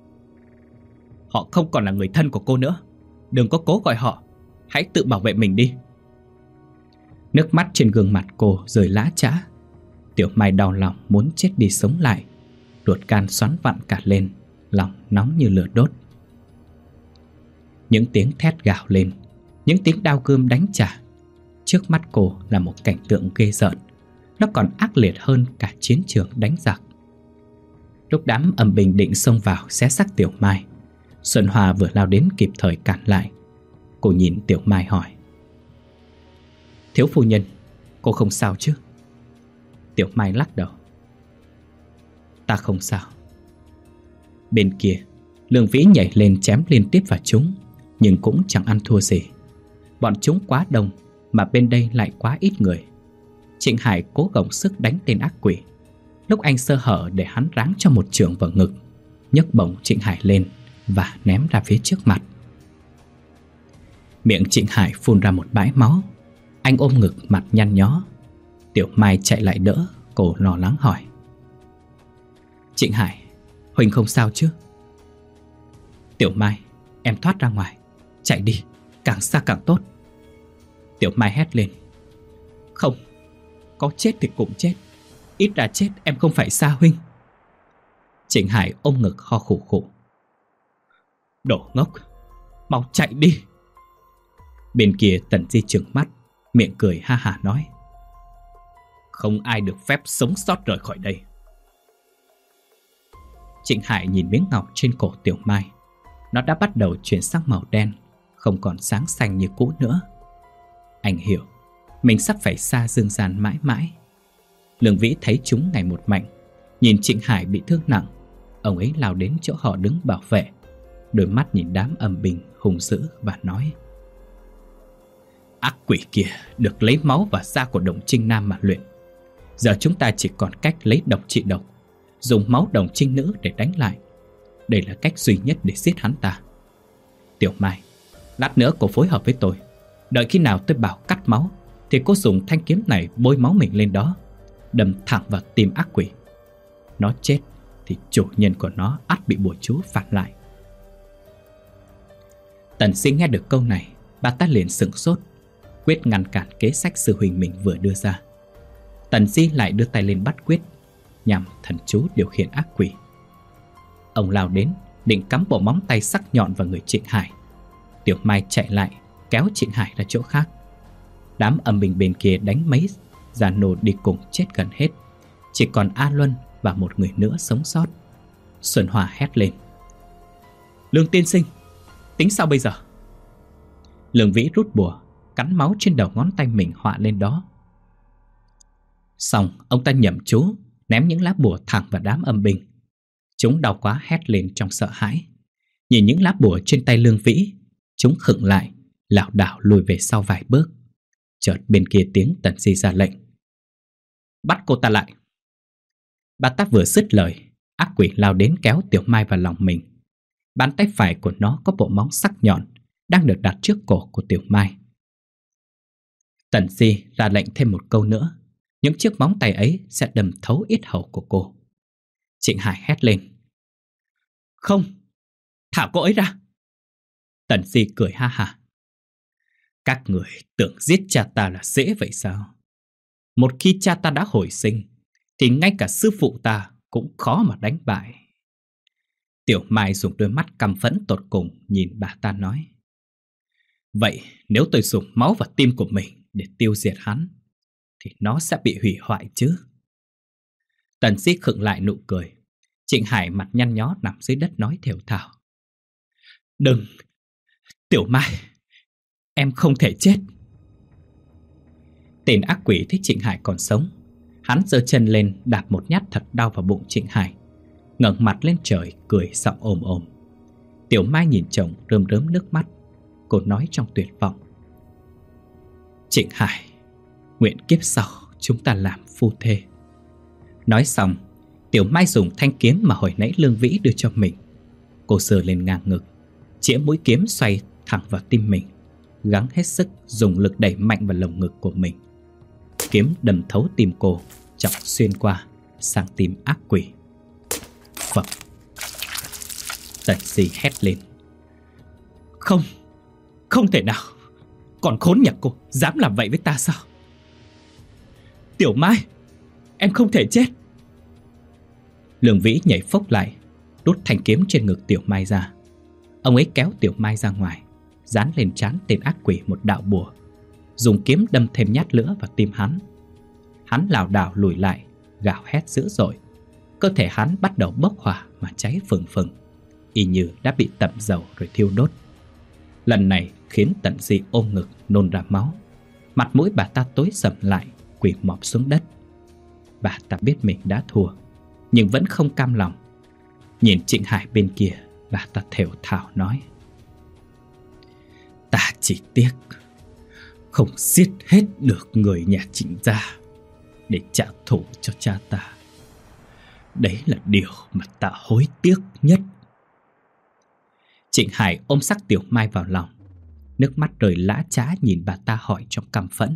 Họ không còn là người thân của cô nữa. Đừng có cố gọi họ. Hãy tự bảo vệ mình đi. Nước mắt trên gương mặt cô rơi lã chã. Tiểu Mai đau lòng muốn chết đi sống lại. Ruột gan xoắn vặn cả lên, lòng nóng như lửa đốt. Những tiếng thét gào lên, những tiếng đao gươm đánh trả. Trước mắt cô là một cảnh tượng ghê rợn. Nó còn ác liệt hơn cả chiến trường đánh giặc. Lúc đám âm binh định xông vào xé xác Tiểu Mai, Xuân Hoa vừa lao đến kịp thời cản lại. Cô nhìn Tiểu Mai hỏi. Thiếu phu nhân, cô không sao chứ? Tiểu Mai lắc đầu. Ta không sao. Bên kia, Lương Vĩ nhảy lên chém liên tiếp vào chúng, nhưng cũng chẳng ăn thua gì. Bọn chúng quá đông, mà bên đây lại quá ít người. Trịnh Hải cố gồng sức đánh tên ác quỷ. Lúc anh sơ hở để hắn ráng cho một chưởng vào ngực, nhấc bổng Trịnh Hải lên và ném ra phía trước mặt. Miệng Trịnh Hải phun ra một bãi máu. Anh ôm ngực mặt nhăn nhó. Tiểu Mai chạy lại đỡ, cô lo lắng hỏi. Trịnh Hải, Huỳnh không sao chứ? Tiểu Mai, em thoát ra ngoài, chạy đi, càng xa càng tốt. Tiểu Mai hét lên. Không, có chết thì cũng chết. Ít ra chết em không phải xa Huynh. Trịnh Hải ôm ngực ho khủ khủ. Đồ ngốc, mau chạy đi. Bên kia Tần Di trừng mắt, miệng cười ha hả nói. Không ai được phép sống sót rời khỏi đây. Trịnh Hải nhìn miếng ngọc trên cổ Tiểu Mai. Nó đã bắt đầu chuyển sang màu đen, không còn sáng xanh như cũ nữa. Anh hiểu mình sắp phải xa dương gian mãi mãi. Lương Vĩ thấy chúng ngày một mạnh. Nhìn Trịnh Hải bị thương nặng, ông ấy lao đến chỗ họ đứng bảo vệ, đôi mắt nhìn đám âm binh hung dữ và nói. Ác quỷ kia được lấy máu và da của Đồng Trinh Nam mà luyện. Giờ chúng ta chỉ còn cách lấy độc trị độc, dùng máu Đồng Trinh Nữ để đánh lại. Đây là cách duy nhất để giết hắn ta. Tiểu Mai, lát nữa cô phối hợp với tôi. Đợi khi nào tôi bảo cắt máu thì cô dùng thanh kiếm này bôi máu mình lên đó, đâm thẳng vào tim ác quỷ. Nó chết thì chủ nhân của nó ắt bị bùa chú phạt lại. Tần Di nghe được câu này, bà ta liền sửng sốt, quyết ngăn cản kế sách sư huynh mình vừa đưa ra. Tần Di lại đưa tay lên bắt quyết, nhằm thần chú điều khiển ác quỷ. Ông lao đến, định cắm bộ móng tay sắc nhọn vào người Trịnh Hải. Tiểu Mai chạy lại, kéo Trịnh Hải ra chỗ khác. Đám âm binh bên kia đánh mấy già nô đi cùng chết gần hết, chỉ còn A Luân và một người nữa sống sót. Xuân Hòa hét lên: Lương tiên sinh, tính sao bây giờ? Lương Vĩ rút bùa, cắn máu trên đầu ngón tay mình họa lên đó. Xong, ông ta nhẩm chú, ném những lá bùa thẳng vào đám âm binh. Chúng đau quá hét lên trong sợ hãi. Nhìn những lá bùa trên tay Lương Vĩ, chúng khựng lại, lảo đảo lùi về sau vài bước. Chợt bên kia tiếng Tần Di ra lệnh: Bắt cô ta lại. Bà ta vừa dứt lời, ác quỷ lao đến kéo Tiểu Mai vào lòng mình. Bàn tay phải của nó có bộ móng sắc nhọn đang được đặt trước cổ của Tiểu Mai. Tần Di ra lệnh thêm một câu nữa, những chiếc móng tay ấy sẽ đâm thấu yết hầu của cô. Trịnh Hải hét lên: Không, thả cô ấy ra. Tần Di cười ha hả: Các người tưởng giết cha ta là dễ vậy sao? Một khi cha ta đã hồi sinh thì ngay cả sư phụ ta cũng khó mà đánh bại. Tiểu Mai dùng đôi mắt căm phẫn tột cùng nhìn bà ta nói: Vậy nếu tôi dùng máu và tim của mình để tiêu diệt hắn thì nó sẽ bị hủy hoại chứ? Tần Di khựng lại nụ cười. Trịnh Hải mặt nhăn nhó nằm dưới đất nói thều thào: Đừng, Tiểu Mai, em không thể chết. Tên ác quỷ thấy Trịnh Hải còn sống, hắn giơ chân lên đạp một nhát thật đau vào bụng Trịnh Hải, ngẩng mặt lên trời cười giọng ồm ồm. Tiểu Mai nhìn chồng rơm rớm nước mắt. Cô nói trong tuyệt vọng: Trịnh Hải, nguyện kiếp sau chúng ta làm phu thê. Nói xong, Tiểu Mai dùng thanh kiếm mà hồi nãy Lương Vĩ đưa cho mình. Cô giơ lên ngang ngực, chĩa mũi kiếm xoay thẳng vào tim mình, gắng hết sức dùng lực đẩy mạnh vào lồng ngực của mình. Kiếm đâm thấu tim cô, chọc xuyên qua sang tim ác quỷ. Phập. Tần Di hét lên: Không, không thể nào. Còn khốn nhà cô dám làm vậy với ta sao? Tiểu Mai, em không thể chết. Lương Vĩ nhảy phốc lại, rút thanh kiếm trên ngực Tiểu Mai ra. Ông ấy kéo Tiểu Mai ra ngoài, dán lên trán tên ác quỷ một đạo bùa, dùng kiếm đâm thêm nhát lửa vào tim hắn. Hắn lảo đảo lùi lại, gào hét dữ dội. Cơ thể hắn bắt đầu bốc hỏa mà cháy phừng phừng, y như đã bị tẩm dầu rồi thiêu đốt. Lần này khiến Tần Di ôm ngực nôn ra máu. Mặt mũi bà ta tối sầm lại, quỳ mọp xuống đất. Bà ta biết mình đã thua, nhưng vẫn không cam lòng. Nhìn Trịnh Hải bên kia, bà ta thều thào nói: Ta chỉ tiếc không giết hết được người nhà Trịnh gia để trả thù cho cha ta. Đấy là điều mà ta hối tiếc nhất. Trịnh Hải ôm xác Tiểu Mai vào lòng, nước mắt rơi lã chã nhìn bà ta hỏi trong căm phẫn: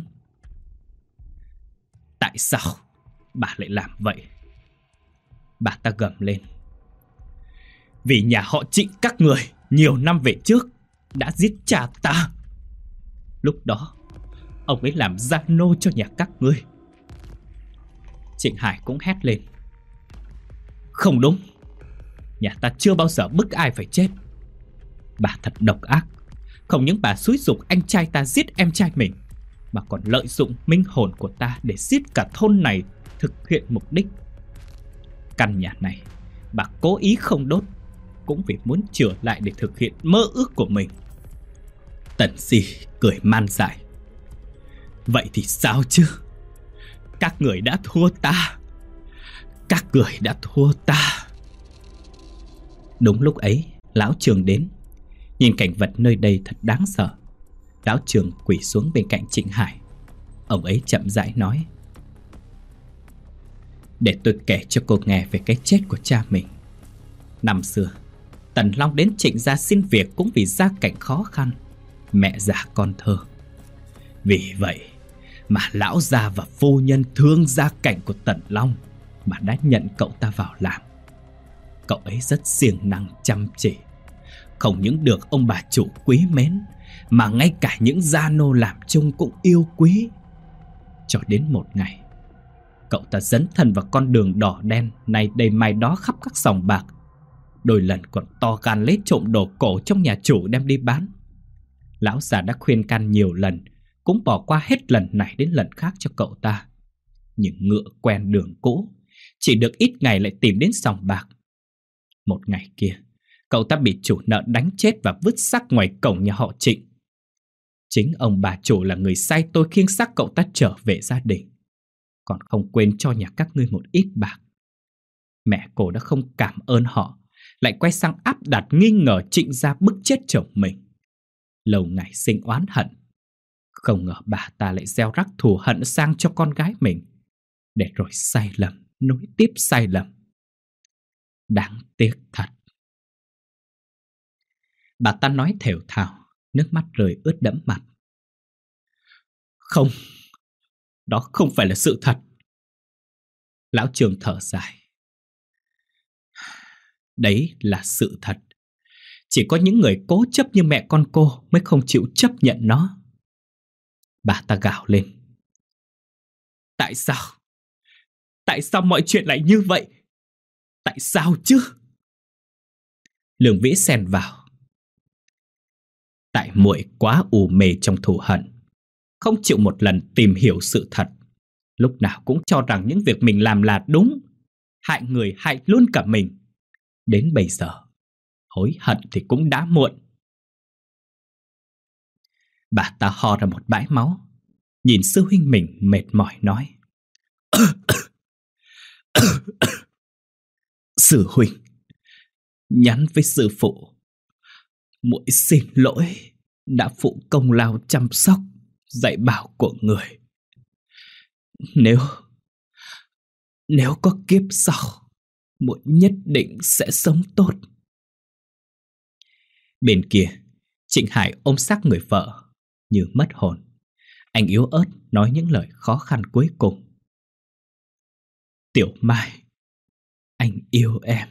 Tại sao bà lại làm vậy? Bà ta gầm lên: Vì nhà họ Trịnh các người nhiều năm về trước đã giết cha ta. Lúc đó ông ấy làm gia nô cho nhà các ngươi. Trịnh Hải cũng hét lên: Không đúng, nhà ta chưa bao giờ bức ai phải chết. Bà thật độc ác. Không những bà xúi giục anh trai ta giết em trai mình, mà còn lợi dụng linh hồn của ta để giết cả thôn này thực hiện mục đích. Căn nhà này bà cố ý không đốt, cũng vì muốn chữa lại để thực hiện mơ ước của mình. Tần Di cười man dại: Vậy thì sao chứ? Các người đã thua ta. Các người đã thua ta. Đúng lúc ấy, lão Trường đến. Nhìn cảnh vật nơi đây thật đáng sợ. Lão Trường quỳ xuống bên cạnh Trịnh Hải. Ông ấy chậm rãi nói: Để tôi kể cho cô nghe về cái chết của cha mình. Năm xưa, Tần Long đến Trịnh gia xin việc cũng vì gia cảnh khó khăn, mẹ già con thơ. Vì vậy mà lão gia và phu nhân thương gia cảnh của Tần Long mà đã nhận cậu ta vào làm. Cậu ấy rất siêng năng chăm chỉ, Không những được ông bà chủ quý mến, mà ngay cả những gia nô làm chung cũng yêu quý. Cho đến một ngày, cậu ta dấn thân vào con đường đỏ đen này đầy mai đó khắp các sòng bạc. Đôi lần còn to gan lấy trộm đồ cổ trong nhà chủ đem đi bán. Lão già đã khuyên can nhiều lần, cũng bỏ qua hết lần này đến lần khác cho cậu ta. Nhưng ngựa quen đường cũ, chỉ được ít ngày lại tìm đến sòng bạc. Một ngày kia, cậu ta bị chủ nợ đánh chết và vứt xác ngoài cổng nhà họ Trịnh. Chính ông bà chủ là người sai tôi khiêng xác cậu ta trở về gia đình, còn không quên cho nhà các ngươi một ít bạc. Mẹ cô đã không cảm ơn họ, lại quay sang áp đặt nghi ngờ Trịnh gia bức chết chồng mình. Lâu ngày sinh oán hận, không ngờ bà ta lại gieo rắc thù hận sang cho con gái mình, để rồi sai lầm nối tiếp sai lầm. Đáng tiếc thật. Bà ta nói thều thào, nước mắt rơi ướt đẫm mặt. Không, đó không phải là sự thật. Lão Trường thở dài. Đấy là sự thật. Chỉ có những người cố chấp như mẹ con cô mới không chịu chấp nhận nó. Bà ta gào lên. Tại sao? Tại sao mọi chuyện lại như vậy? Tại sao chứ? Lương Vĩ xen vào. Tại muội quá u mê trong thù hận, không chịu một lần tìm hiểu sự thật. Lúc nào cũng cho rằng những việc mình làm là đúng, hại người hại luôn cả mình. Đến bây giờ, hối hận thì cũng đã muộn. Bà ta ho ra một bãi máu, nhìn sư huynh mình mệt mỏi nói. Sư huynh, nhắn với sư phụ, muội xin lỗi đã phụ công lao chăm sóc, dạy bảo của người. Nếu Nếu có kiếp sau, muội nhất định sẽ sống tốt. Bên kia, Trịnh Hải ôm xác người vợ như mất hồn. Anh yếu ớt nói những lời khó khăn cuối cùng. Tiểu Mai, anh yêu em.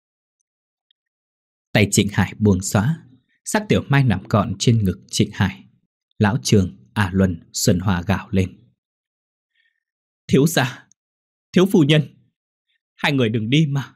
Tay Trịnh Hải buông xõa, xác Tiểu Mai nằm gọn trên ngực Trịnh Hải. Lão Trường, A Luân, Xuân Hòa gào lên. Thiếu gia, thiếu phu nhân, hai người đừng đi mà.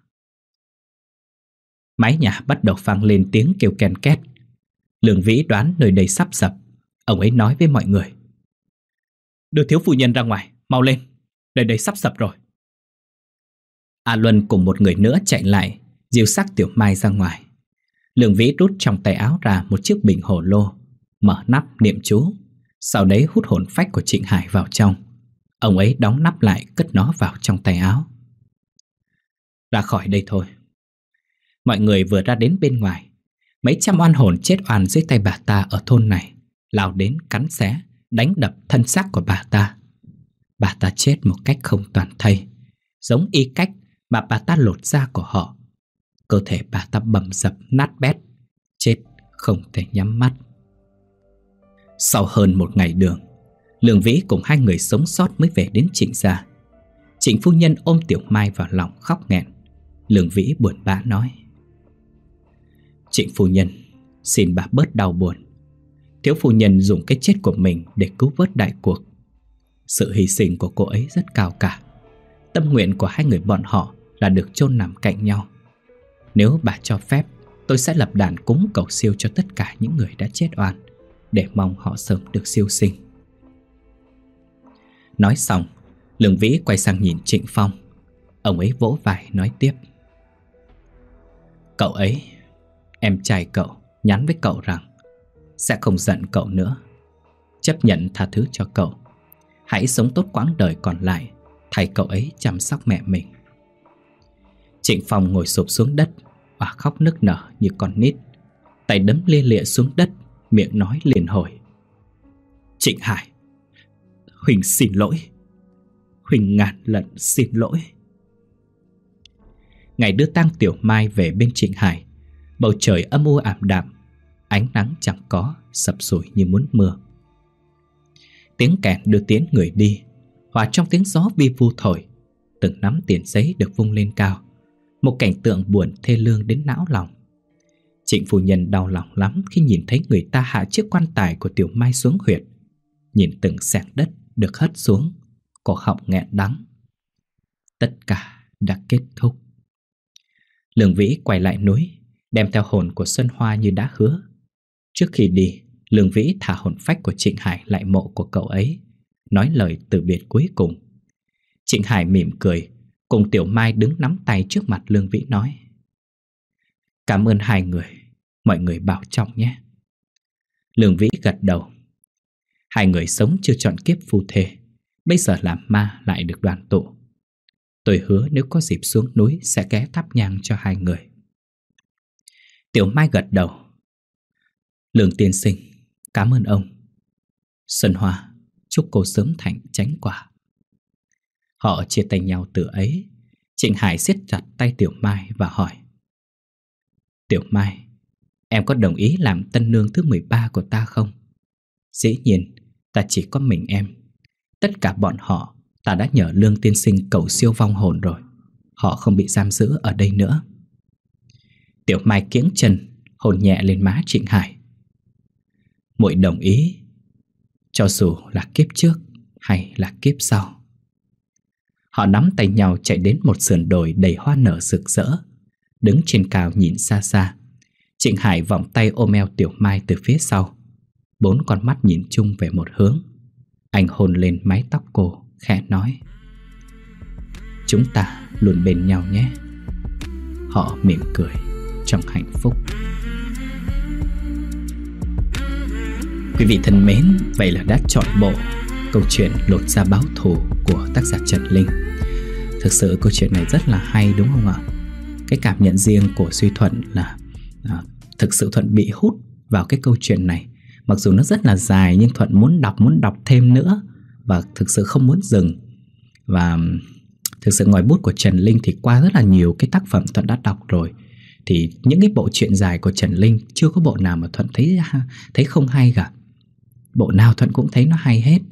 Mái nhà bắt đầu vang lên tiếng kêu ken két. Lương Vĩ đoán nơi đây sắp sập. Ông ấy nói với mọi người. Đưa thiếu phu nhân ra ngoài, mau lên, nơi đây sắp sập rồi. A Luân cùng một người nữa chạy lại, dìu xác Tiểu Mai ra ngoài. Lương Vĩ rút trong tay áo ra một chiếc bình hồ lô, mở nắp niệm chú, sau đấy hút hồn phách của Trịnh Hải vào trong. Ông ấy đóng nắp lại, cất nó vào trong tay áo. Ra khỏi đây thôi. Mọi người vừa ra đến bên ngoài, mấy trăm oan hồn chết oan dưới tay bà ta ở thôn này lao đến cắn xé, đánh đập thân xác của bà ta. Bà ta chết một cách không toàn thây, giống y cách mà bà ta lột da của họ. Cơ thể bà ta bầm dập nát bét, chết không thể nhắm mắt. Sau hơn một ngày đường, Lương Vĩ cùng hai người sống sót mới về đến Trịnh gia. Trịnh phu nhân ôm Tiểu Mai vào lòng khóc nghẹn. Lương Vĩ buồn bã nói. Trịnh phu nhân, xin bà bớt đau buồn. Thiếu phu nhân dùng cái chết của mình để cứu vớt đại cuộc. Sự hy sinh của cô ấy rất cao cả. Tâm nguyện của hai người bọn họ là được chôn nằm cạnh nhau. Nếu bà cho phép, tôi sẽ lập đàn cúng cầu siêu cho tất cả những người đã chết oan, để mong họ sớm được siêu sinh. Nói xong, Lương Vĩ quay sang nhìn Trịnh Phong. Ông ấy vỗ vai nói tiếp. Cậu ấy, em trai cậu, nhắn với cậu rằng sẽ không giận cậu nữa, chấp nhận tha thứ cho cậu. Hãy sống tốt quãng đời còn lại, thay cậu ấy chăm sóc mẹ mình. Trịnh Phong ngồi sụp xuống đất và khóc nức nở như con nít, tay đấm lia lịa xuống đất, miệng nói liền hồi. Trịnh Hải, Huỳnh xin lỗi. Huỳnh ngàn lần xin lỗi. Ngày đưa tang Tiểu Mai về bên Trịnh Hải, bầu trời âm u ảm đạm, ánh nắng chẳng có, sập sủi như muốn mưa. Tiếng kèn đưa tiễn người đi hòa trong tiếng gió vi vu thổi. Từng nắm tiền giấy được vung lên cao, một cảnh tượng buồn thê lương đến não lòng. Trịnh phu nhân đau lòng lắm khi nhìn thấy người ta hạ chiếc quan tài của Tiểu Mai xuống huyệt. Nhìn từng xẻng đất được hất xuống, cổ họng nghẹn đắng. Tất cả đã kết thúc. Lương Vĩ quay lại núi, đem theo hồn của Xuân Hoa như đã hứa. Trước khi đi, Lương Vĩ thả hồn phách của Trịnh Hải lại mộ của cậu ấy, nói lời từ biệt cuối cùng. Trịnh Hải mỉm cười, cùng Tiểu Mai đứng nắm tay trước mặt Lương Vĩ nói: Cảm ơn hai người, mọi người bảo trọng nhé. Lương Vĩ gật đầu. Hai người sống chưa trọn kiếp phu thê, bây giờ làm ma lại được đoàn tụ. Tôi hứa nếu có dịp xuống núi sẽ ghé thắp nhang cho hai người. Tiểu Mai gật đầu. Lương tiên sinh, cảm ơn ông. Xuân Hoa, chúc cô sớm thành chánh quả. Họ chia tay nhau từ ấy. Trịnh Hải siết chặt tay Tiểu Mai và hỏi: Tiểu Mai, em có đồng ý làm tân nương thứ mười ba của ta không? Dĩ nhiên, ta chỉ có mình em. Tất cả bọn họ ta đã nhờ Lương tiên sinh cầu siêu vong hồn rồi. Họ không bị giam giữ ở đây nữa. Tiểu Mai kiễng chân, hôn nhẹ lên má Trịnh Hải. Muội đồng ý, cho dù là kiếp trước hay là kiếp sau. Họ nắm tay nhau chạy đến một sườn đồi đầy hoa nở rực rỡ. Đứng trên cao nhìn xa xa, Trịnh Hải vòng tay ôm eo Tiểu Mai từ phía sau. Bốn con mắt nhìn chung về một hướng. Anh hôn lên mái tóc cô, khẽ nói: Chúng ta luôn bên nhau nhé. Họ mỉm cười trong hạnh phúc. Quý vị thân mến, vậy là đã trọn bộ câu chuyện Lột Da Báo Thù của tác giả Trần Linh. Thực sự câu chuyện này rất là hay đúng không ạ? Cái cảm nhận riêng của Duy Thuận là à, thực sự Thuận bị hút vào cái câu chuyện này. Mặc dù nó rất là dài nhưng Thuận muốn đọc, muốn đọc thêm nữa. Và thực sự không muốn dừng. Và thực sự ngòi bút của Trần Linh thì qua rất là nhiều cái tác phẩm Thuận đã đọc rồi. Thì những cái bộ truyện dài của Trần Linh chưa có bộ nào mà Thuận thấy, thấy không hay cả. Bộ nào Thuận cũng thấy nó hay hết.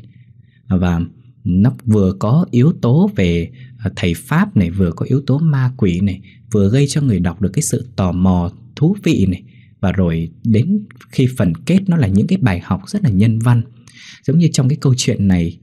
Và nó vừa có yếu tố về thầy Pháp này, vừa có yếu tố ma quỷ này, vừa gây cho người đọc được cái sự tò mò, thú vị này. Và rồi đến khi phần kết nó là những cái bài học rất là nhân văn. Giống như trong cái câu chuyện này,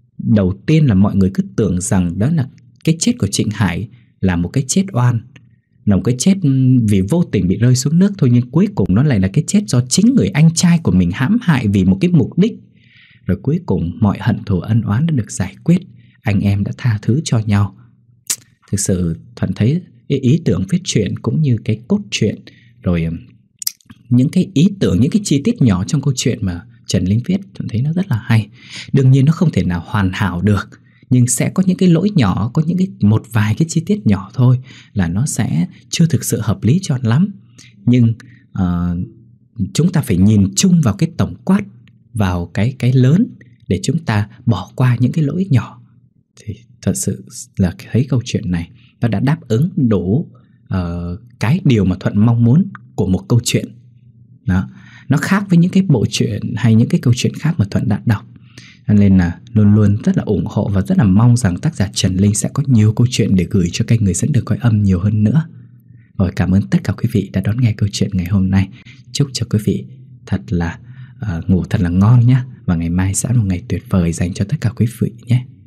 đầu tiên là mọi người cứ tưởng rằng đó là cái chết của Trịnh Hải là một cái chết oan, là một cái chết vì vô tình bị rơi xuống nước thôi. Nhưng cuối cùng nó lại là cái chết do chính người anh trai của mình hãm hại vì một cái mục đích. Rồi cuối cùng mọi hận thù ân oán đã được giải quyết, anh em đã tha thứ cho nhau. Thực sự Thuận thấy cái ý tưởng viết truyện cũng như cái cốt truyện, rồi những cái ý tưởng, những cái chi tiết nhỏ trong câu chuyện mà Trần Linh viết, Thuận thấy nó rất là hay. Đương nhiên nó không thể nào hoàn hảo được, nhưng sẽ có những cái lỗi nhỏ, có những cái một vài cái chi tiết nhỏ thôi là nó sẽ chưa thực sự hợp lý cho lắm. Nhưng uh, chúng ta phải nhìn chung vào cái tổng quát, vào cái cái lớn để chúng ta bỏ qua những cái lỗi nhỏ. Thì thật sự là thấy câu chuyện này nó đã đáp ứng đủ uh, cái điều mà Thuận mong muốn của một câu chuyện. Đó. Nó khác với những cái bộ truyện hay những cái câu chuyện khác mà Thuận đã đọc. Nên là luôn luôn rất là ủng hộ và rất là mong rằng tác giả Trần Linh sẽ có nhiều câu chuyện để gửi cho kênh Người Dẫn Đường Cõi Âm nhiều hơn nữa. Rồi, cảm ơn tất cả quý vị đã đón nghe câu chuyện ngày hôm nay. Chúc cho quý vị thật là uh, ngủ thật là ngon nhé. Và ngày mai sẽ là một ngày tuyệt vời dành cho tất cả quý vị nhé.